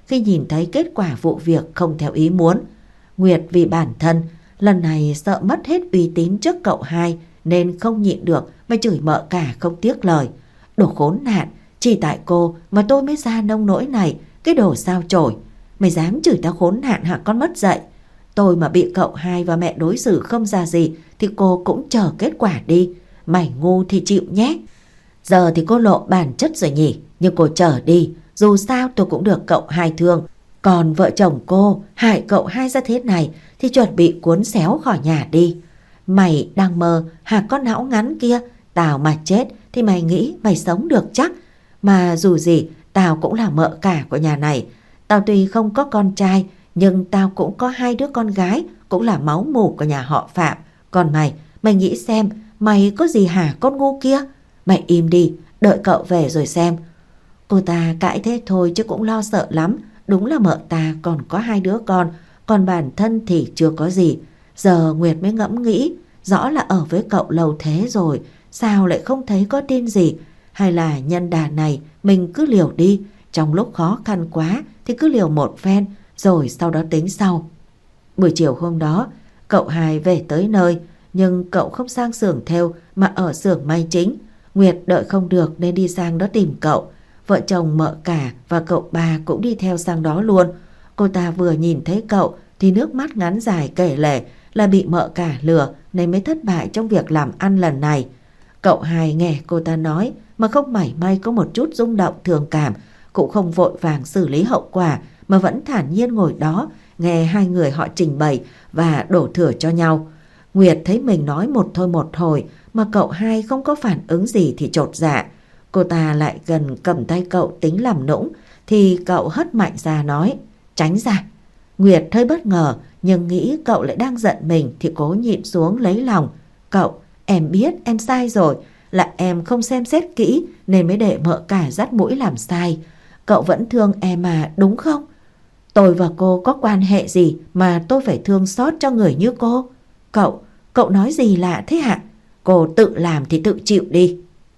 S1: khi nhìn thấy kết quả vụ việc không theo ý muốn. Nguyệt vì bản thân lần này sợ mất hết uy tín trước cậu hai nên không nhịn được mà chửi mợ cả không tiếc lời. Đồ khốn nạn, chỉ tại cô mà tôi mới ra nông nỗi này, cái đồ sao chổi. Mày dám chửi tao khốn nạn hả con mất dạy? Tôi mà bị cậu hai và mẹ đối xử không ra gì thì cô cũng chờ kết quả đi. Mày ngu thì chịu nhé. Giờ thì cô lộ bản chất rồi nhỉ, nhưng cô chờ đi, dù sao tôi cũng được cậu hai thương. Còn vợ chồng cô hại cậu hai ra thế này thì chuẩn bị cuốn xéo khỏi nhà đi. Mày đang mơ hả con não ngắn kia? Tao mà chết thì mày nghĩ mày sống được chắc? Mà dù gì tao cũng là mợ cả của nhà này. Tao tuy không có con trai nhưng tao cũng có hai đứa con gái, cũng là máu mủ của nhà họ Phạm. Còn mày, mày nghĩ xem, mày có gì hả con ngu kia? Mày im đi, đợi cậu về rồi xem. Cô ta cãi thế thôi chứ cũng lo sợ lắm. Đúng là mợ ta còn có hai đứa con, còn bản thân thì chưa có gì. Giờ Nguyệt mới ngẫm nghĩ, rõ là ở với cậu lâu thế rồi, sao lại không thấy có tin gì? Hay là nhân đà này mình cứ liều đi, trong lúc khó khăn quá thì cứ liều một phen, rồi sau đó tính sau. Buổi chiều hôm đó, cậu hai về tới nơi, nhưng cậu không sang xưởng thêu mà ở xưởng may chính. Nguyệt đợi không được nên đi sang đó tìm cậu. Vợ chồng mợ cả và cậu ba cũng đi theo sang đó luôn. Cô ta vừa nhìn thấy cậu thì nước mắt ngắn dài kể lể là bị mợ cả lừa nên mới thất bại trong việc làm ăn lần này. Cậu hai nghe cô ta nói mà không mảy may có một chút rung động thương cảm, cũng không vội vàng xử lý hậu quả mà vẫn thản nhiên ngồi đó nghe hai người họ trình bày và đổ thừa cho nhau. Nguyệt thấy mình nói một thôi một hồi mà cậu hai không có phản ứng gì thì chột dạ. Cô ta lại gần cầm tay cậu tính làm nũng thì cậu hất mạnh ra nói: "Tránh ra." Nguyệt hơi bất ngờ nhưng nghĩ cậu lại đang giận mình thì cố nhịn xuống lấy lòng. "Cậu, em biết em sai rồi, là em không xem xét kỹ nên mới để mợ cả dắt mũi làm sai. Cậu vẫn thương em mà đúng không? Tôi và cô có quan hệ gì mà tôi phải thương xót cho người như cô? Cậu, cậu nói gì lạ thế hả? Cô tự làm thì tự chịu đi."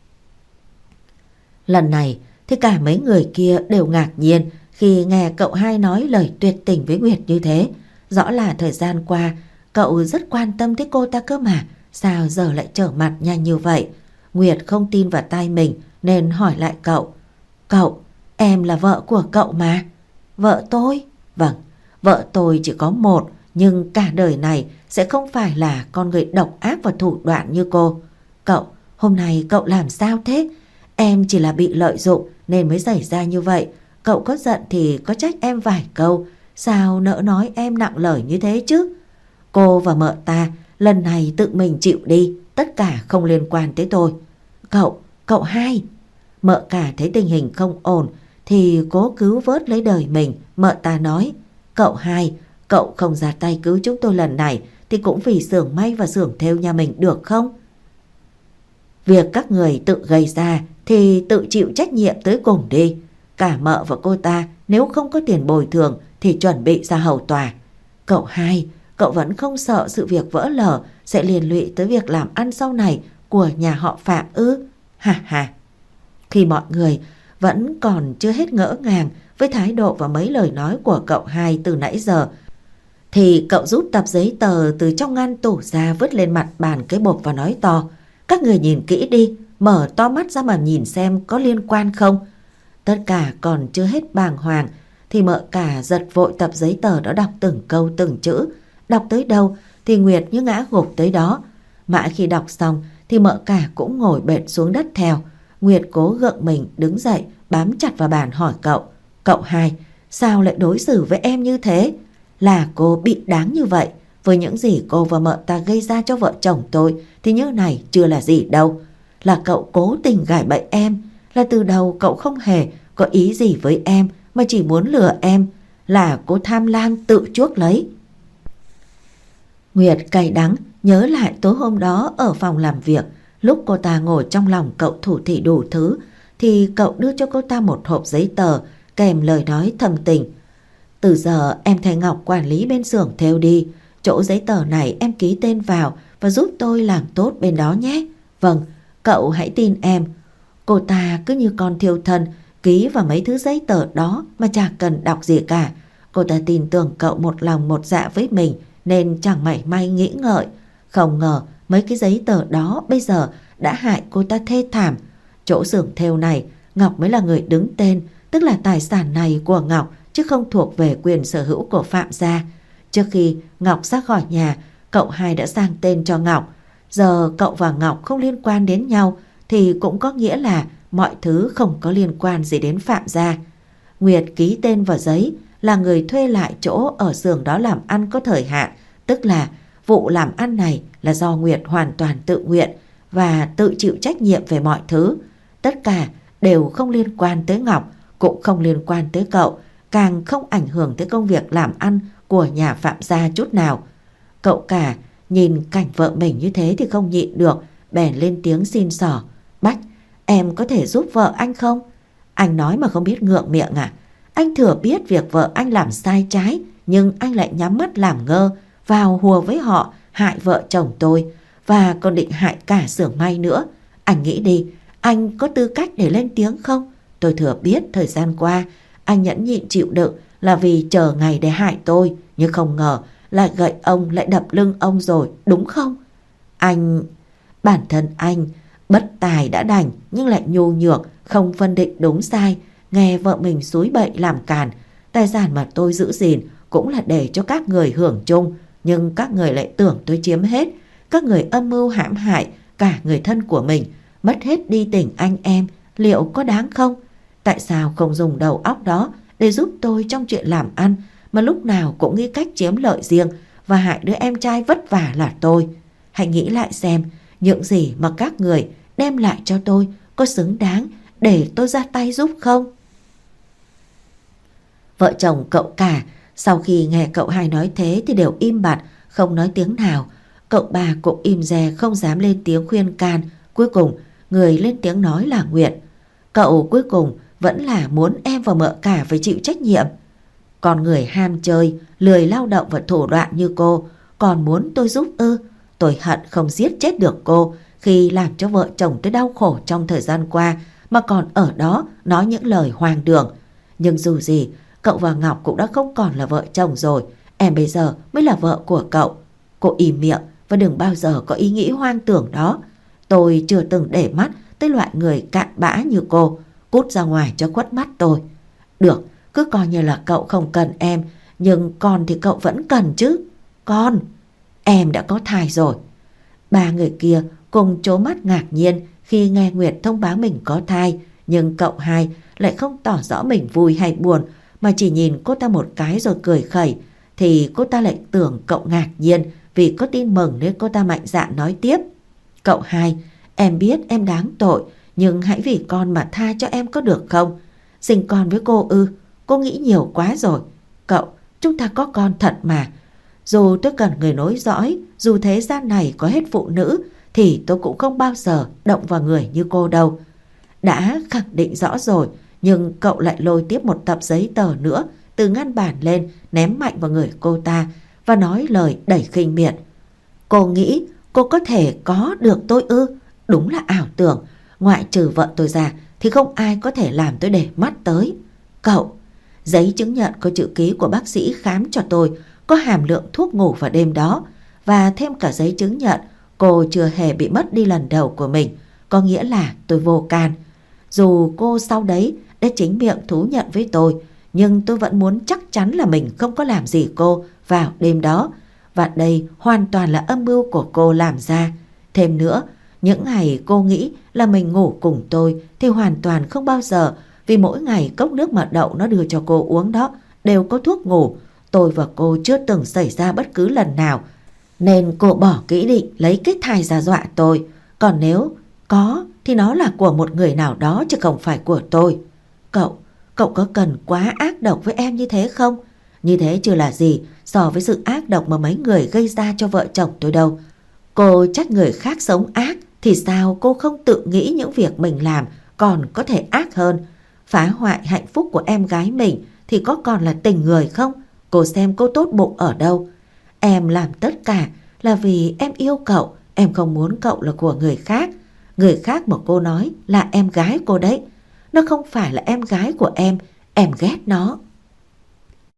S1: Lần này thì cả mấy người kia đều ngạc nhiên khi nghe cậu hai nói lời tuyệt tình với Nguyệt như thế. Rõ là thời gian qua cậu rất quan tâm tới cô ta cơ mà, sao giờ lại trở mặt nhanh như vậy? Nguyệt không tin vào tai mình nên hỏi lại cậu: "Cậu, em là vợ của cậu mà." "Vợ tôi?" "Vâng, vợ tôi chỉ có một, nhưng cả đời này sẽ không phải là con người độc ác và thủ đoạn như cô." "Cậu, hôm nay cậu làm sao thế? Em chỉ là bị lợi dụng nên mới xảy ra như vậy. Cậu có giận thì có trách em vài câu, sao nỡ nói em nặng lời như thế chứ? Cô và mợ ta lần này tự mình chịu đi, tất cả không liên quan tới tôi." "Cậu, cậu hai." Mợ cả thấy tình hình không ổn thì cố cứu vớt lấy đời mình. Mợ ta nói: "Cậu hai, cậu không ra tay cứu chúng tôi lần này thì cũng vì xưởng may và xưởng thêu nhà mình được không? Việc các người tự gây ra thì tự chịu trách nhiệm tới cùng đi. Cả mợ và cô ta nếu không có tiền bồi thường thì chuẩn bị ra hầu tòa." "Cậu hai, cậu vẫn không sợ sự việc vỡ lở sẽ liên lụy tới việc làm ăn sau này của nhà họ Phạm ư?" "Hà hà." Khi mọi người vẫn còn chưa hết ngỡ ngàng với thái độ và mấy lời nói của cậu hai từ nãy giờ thì cậu rút tập giấy tờ từ trong ngăn tủ ra vứt lên mặt bàn cái bộp và nói to: "Các người nhìn kỹ đi, mở to mắt ra mà nhìn xem có liên quan không." Tất cả còn chưa hết bàng hoàng thì mợ cả giật vội tập giấy tờ đó đọc từng câu từng chữ. Đọc tới đâu thì Nguyệt như ngã gục tới đó. Mãi khi đọc xong thì mợ cả cũng ngồi bệt xuống đất theo. Nguyệt cố gượng mình đứng dậy bám chặt vào bàn hỏi cậu: "Cậu hai, sao lại đối xử với em như thế? Là cô bị đáng như vậy. Với những gì cô và mợ ta gây ra cho vợ chồng tôi thì như này chưa là gì đâu. Là cậu cố tình gài bẫy em. Là từ đầu cậu không hề có ý gì với em mà chỉ muốn lừa em. Là cô tham lam tự chuốc lấy." Nguyệt cay đắng nhớ lại tối hôm đó ở phòng làm việc. Lúc cô ta ngồi trong lòng cậu thủ thị đủ thứ thì cậu đưa cho cô ta một hộp giấy tờ kèm lời nói thầm tình: "Từ giờ em thay Ngọc quản lý bên xưởng thêu đi. Chỗ giấy tờ này em ký tên vào và giúp tôi làm tốt bên đó nhé." "Vâng, cậu hãy tin em." Cô ta cứ như con thiêu thân ký vào mấy thứ giấy tờ đó mà chả cần đọc gì cả. Cô ta tin tưởng cậu một lòng một dạ với mình nên chẳng mảy may nghĩ ngợi. Không ngờ mấy cái giấy tờ đó bây giờ đã hại cô ta thê thảm. Chỗ xưởng thêu này Ngọc mới là người đứng tên, tức là tài sản này của Ngọc chứ không thuộc về quyền sở hữu của Phạm gia. Trước khi Ngọc ra khỏi nhà, cậu hai đã sang tên cho Ngọc. Giờ cậu và Ngọc không liên quan đến nhau thì cũng có nghĩa là mọi thứ không có liên quan gì đến Phạm gia. Nguyệt ký tên vào giấy là người thuê lại chỗ ở xưởng đó làm ăn có thời hạn, tức là vụ làm ăn này là do Nguyệt hoàn toàn tự nguyện và tự chịu trách nhiệm về mọi thứ. Tất cả đều không liên quan tới Ngọc, cũng không liên quan tới cậu, càng không ảnh hưởng tới công việc làm ăn của nhà Phạm gia chút nào. Cậu cả nhìn cảnh vợ mình như thế thì không nhịn được, bèn lên tiếng xin xỏ. Bách, em có thể giúp vợ anh không? Anh nói mà không biết ngượng miệng à? Anh thừa biết việc vợ anh làm sai trái, nhưng anh lại nhắm mắt làm ngơ, vào hùa với họ, hại vợ chồng tôi, và còn định hại cả xưởng may nữa. Anh nghĩ đi, anh có tư cách để lên tiếng không? Tôi thừa biết thời gian qua anh nhẫn nhịn chịu đựng là vì chờ ngày để hại tôi, nhưng không ngờ lại gậy ông lại đập lưng ông rồi, đúng không? Anh... Bản thân anh bất tài đã đành nhưng lại nhu nhược, không phân định đúng sai, nghe vợ mình xúi bậy làm càn. Tài sản mà tôi giữ gìn cũng là để cho các người hưởng chung, nhưng các người lại tưởng tôi chiếm hết. Các người âm mưu hãm hại cả người thân của mình, mất hết đi tình anh em, liệu có đáng không? Tại sao không dùng đầu óc đó để giúp tôi trong chuyện làm ăn, mà lúc nào cũng nghĩ cách chiếm lợi riêng và hại đứa em trai vất vả là tôi? Hãy nghĩ lại xem, những gì mà các người đem lại cho tôi có xứng đáng để tôi ra tay giúp không? Vợ chồng cậu cả sau khi nghe cậu hai nói thế thì đều im bặt, không nói tiếng nào. Cậu bà cũng im re không dám lên tiếng khuyên can. Cuối cùng người lên tiếng nói là Nguyệt. Cậu cuối cùng vẫn là muốn em và mợ cả phải chịu trách nhiệm. Còn người ham chơi, lười lao động và thủ đoạn như cô còn muốn tôi giúp ư? Tôi hận không giết chết được cô khi làm cho vợ chồng tôi đau khổ trong thời gian qua mà còn ở đó nói những lời hoang đường. Nhưng dù gì, cậu và Ngọc cũng đã không còn là vợ chồng rồi. Em bây giờ mới là vợ của cậu. Cô im miệng và đừng bao giờ có ý nghĩ hoang tưởng đó. Tôi chưa từng để mắt tới loại người cạn bã như cô. Cút ra ngoài cho khuất mắt tôi. Được, cứ coi như là cậu không cần em, nhưng con thì cậu vẫn cần chứ. Con, em đã có thai rồi. Ba người kia cùng trố mắt ngạc nhiên khi nghe Nguyệt thông báo mình có thai, nhưng cậu hai lại không tỏ rõ mình vui hay buồn, mà chỉ nhìn cô ta một cái rồi cười khẩy. Thì cô ta lại tưởng cậu ngạc nhiên vì có tin mừng nên cô ta mạnh dạn nói tiếp. Cậu hai, em biết em đáng tội, nhưng hãy vì con mà tha cho em có được không? Sinh con với cô ư? Cô nghĩ nhiều quá rồi. Cậu, chúng ta có con thật mà. Dù tôi cần người nối dõi, dù thế gian này có hết phụ nữ, thì tôi cũng không bao giờ động vào người như cô đâu. Đã khẳng định rõ rồi, nhưng cậu lại lôi tiếp một tập giấy tờ nữa từ ngăn bàn lên, ném mạnh vào người cô ta và nói lời đầy khinh miệt. Cô nghĩ cô có thể có được tôi ư? Đúng là ảo tưởng. Ngoại trừ vợ tôi ra thì không ai có thể làm tôi để mắt tới. Cậu, giấy chứng nhận có chữ ký của bác sĩ khám cho tôi, có hàm lượng thuốc ngủ vào đêm đó, và thêm cả giấy chứng nhận cô chưa hề bị mất đi lần đầu của mình, có nghĩa là tôi vô can. Dù cô sau đấy đã chính miệng thú nhận với tôi, nhưng tôi vẫn muốn chắc chắn là mình không có làm gì cô vào đêm đó, và đây hoàn toàn là âm mưu của cô làm ra. Thêm nữa, những ngày cô nghĩ là mình ngủ cùng tôi thì hoàn toàn không bao giờ, vì mỗi ngày cốc nước mà đậu nó đưa cho cô uống đó đều có thuốc ngủ. Tôi và cô chưa từng xảy ra bất cứ lần nào, nên cô bỏ kỹ định lấy cái thai ra dọa tôi. Còn nếu có thì nó là của một người nào đó chứ không phải của tôi. Cậu, cậu có cần quá ác độc với em như thế không? Như thế chưa là gì so với sự ác độc mà mấy người gây ra cho vợ chồng tôi đâu. Cô trách người khác sống ác thì sao cô không tự nghĩ những việc mình làm còn có thể ác hơn? Phá hoại hạnh phúc của em gái mình thì có còn là tình người không? Cô xem cô tốt bụng ở đâu? Em làm tất cả là vì em yêu cậu, em không muốn cậu là của người khác. Người khác mà cô nói là em gái cô đấy. Nó không phải là em gái của em, em ghét nó.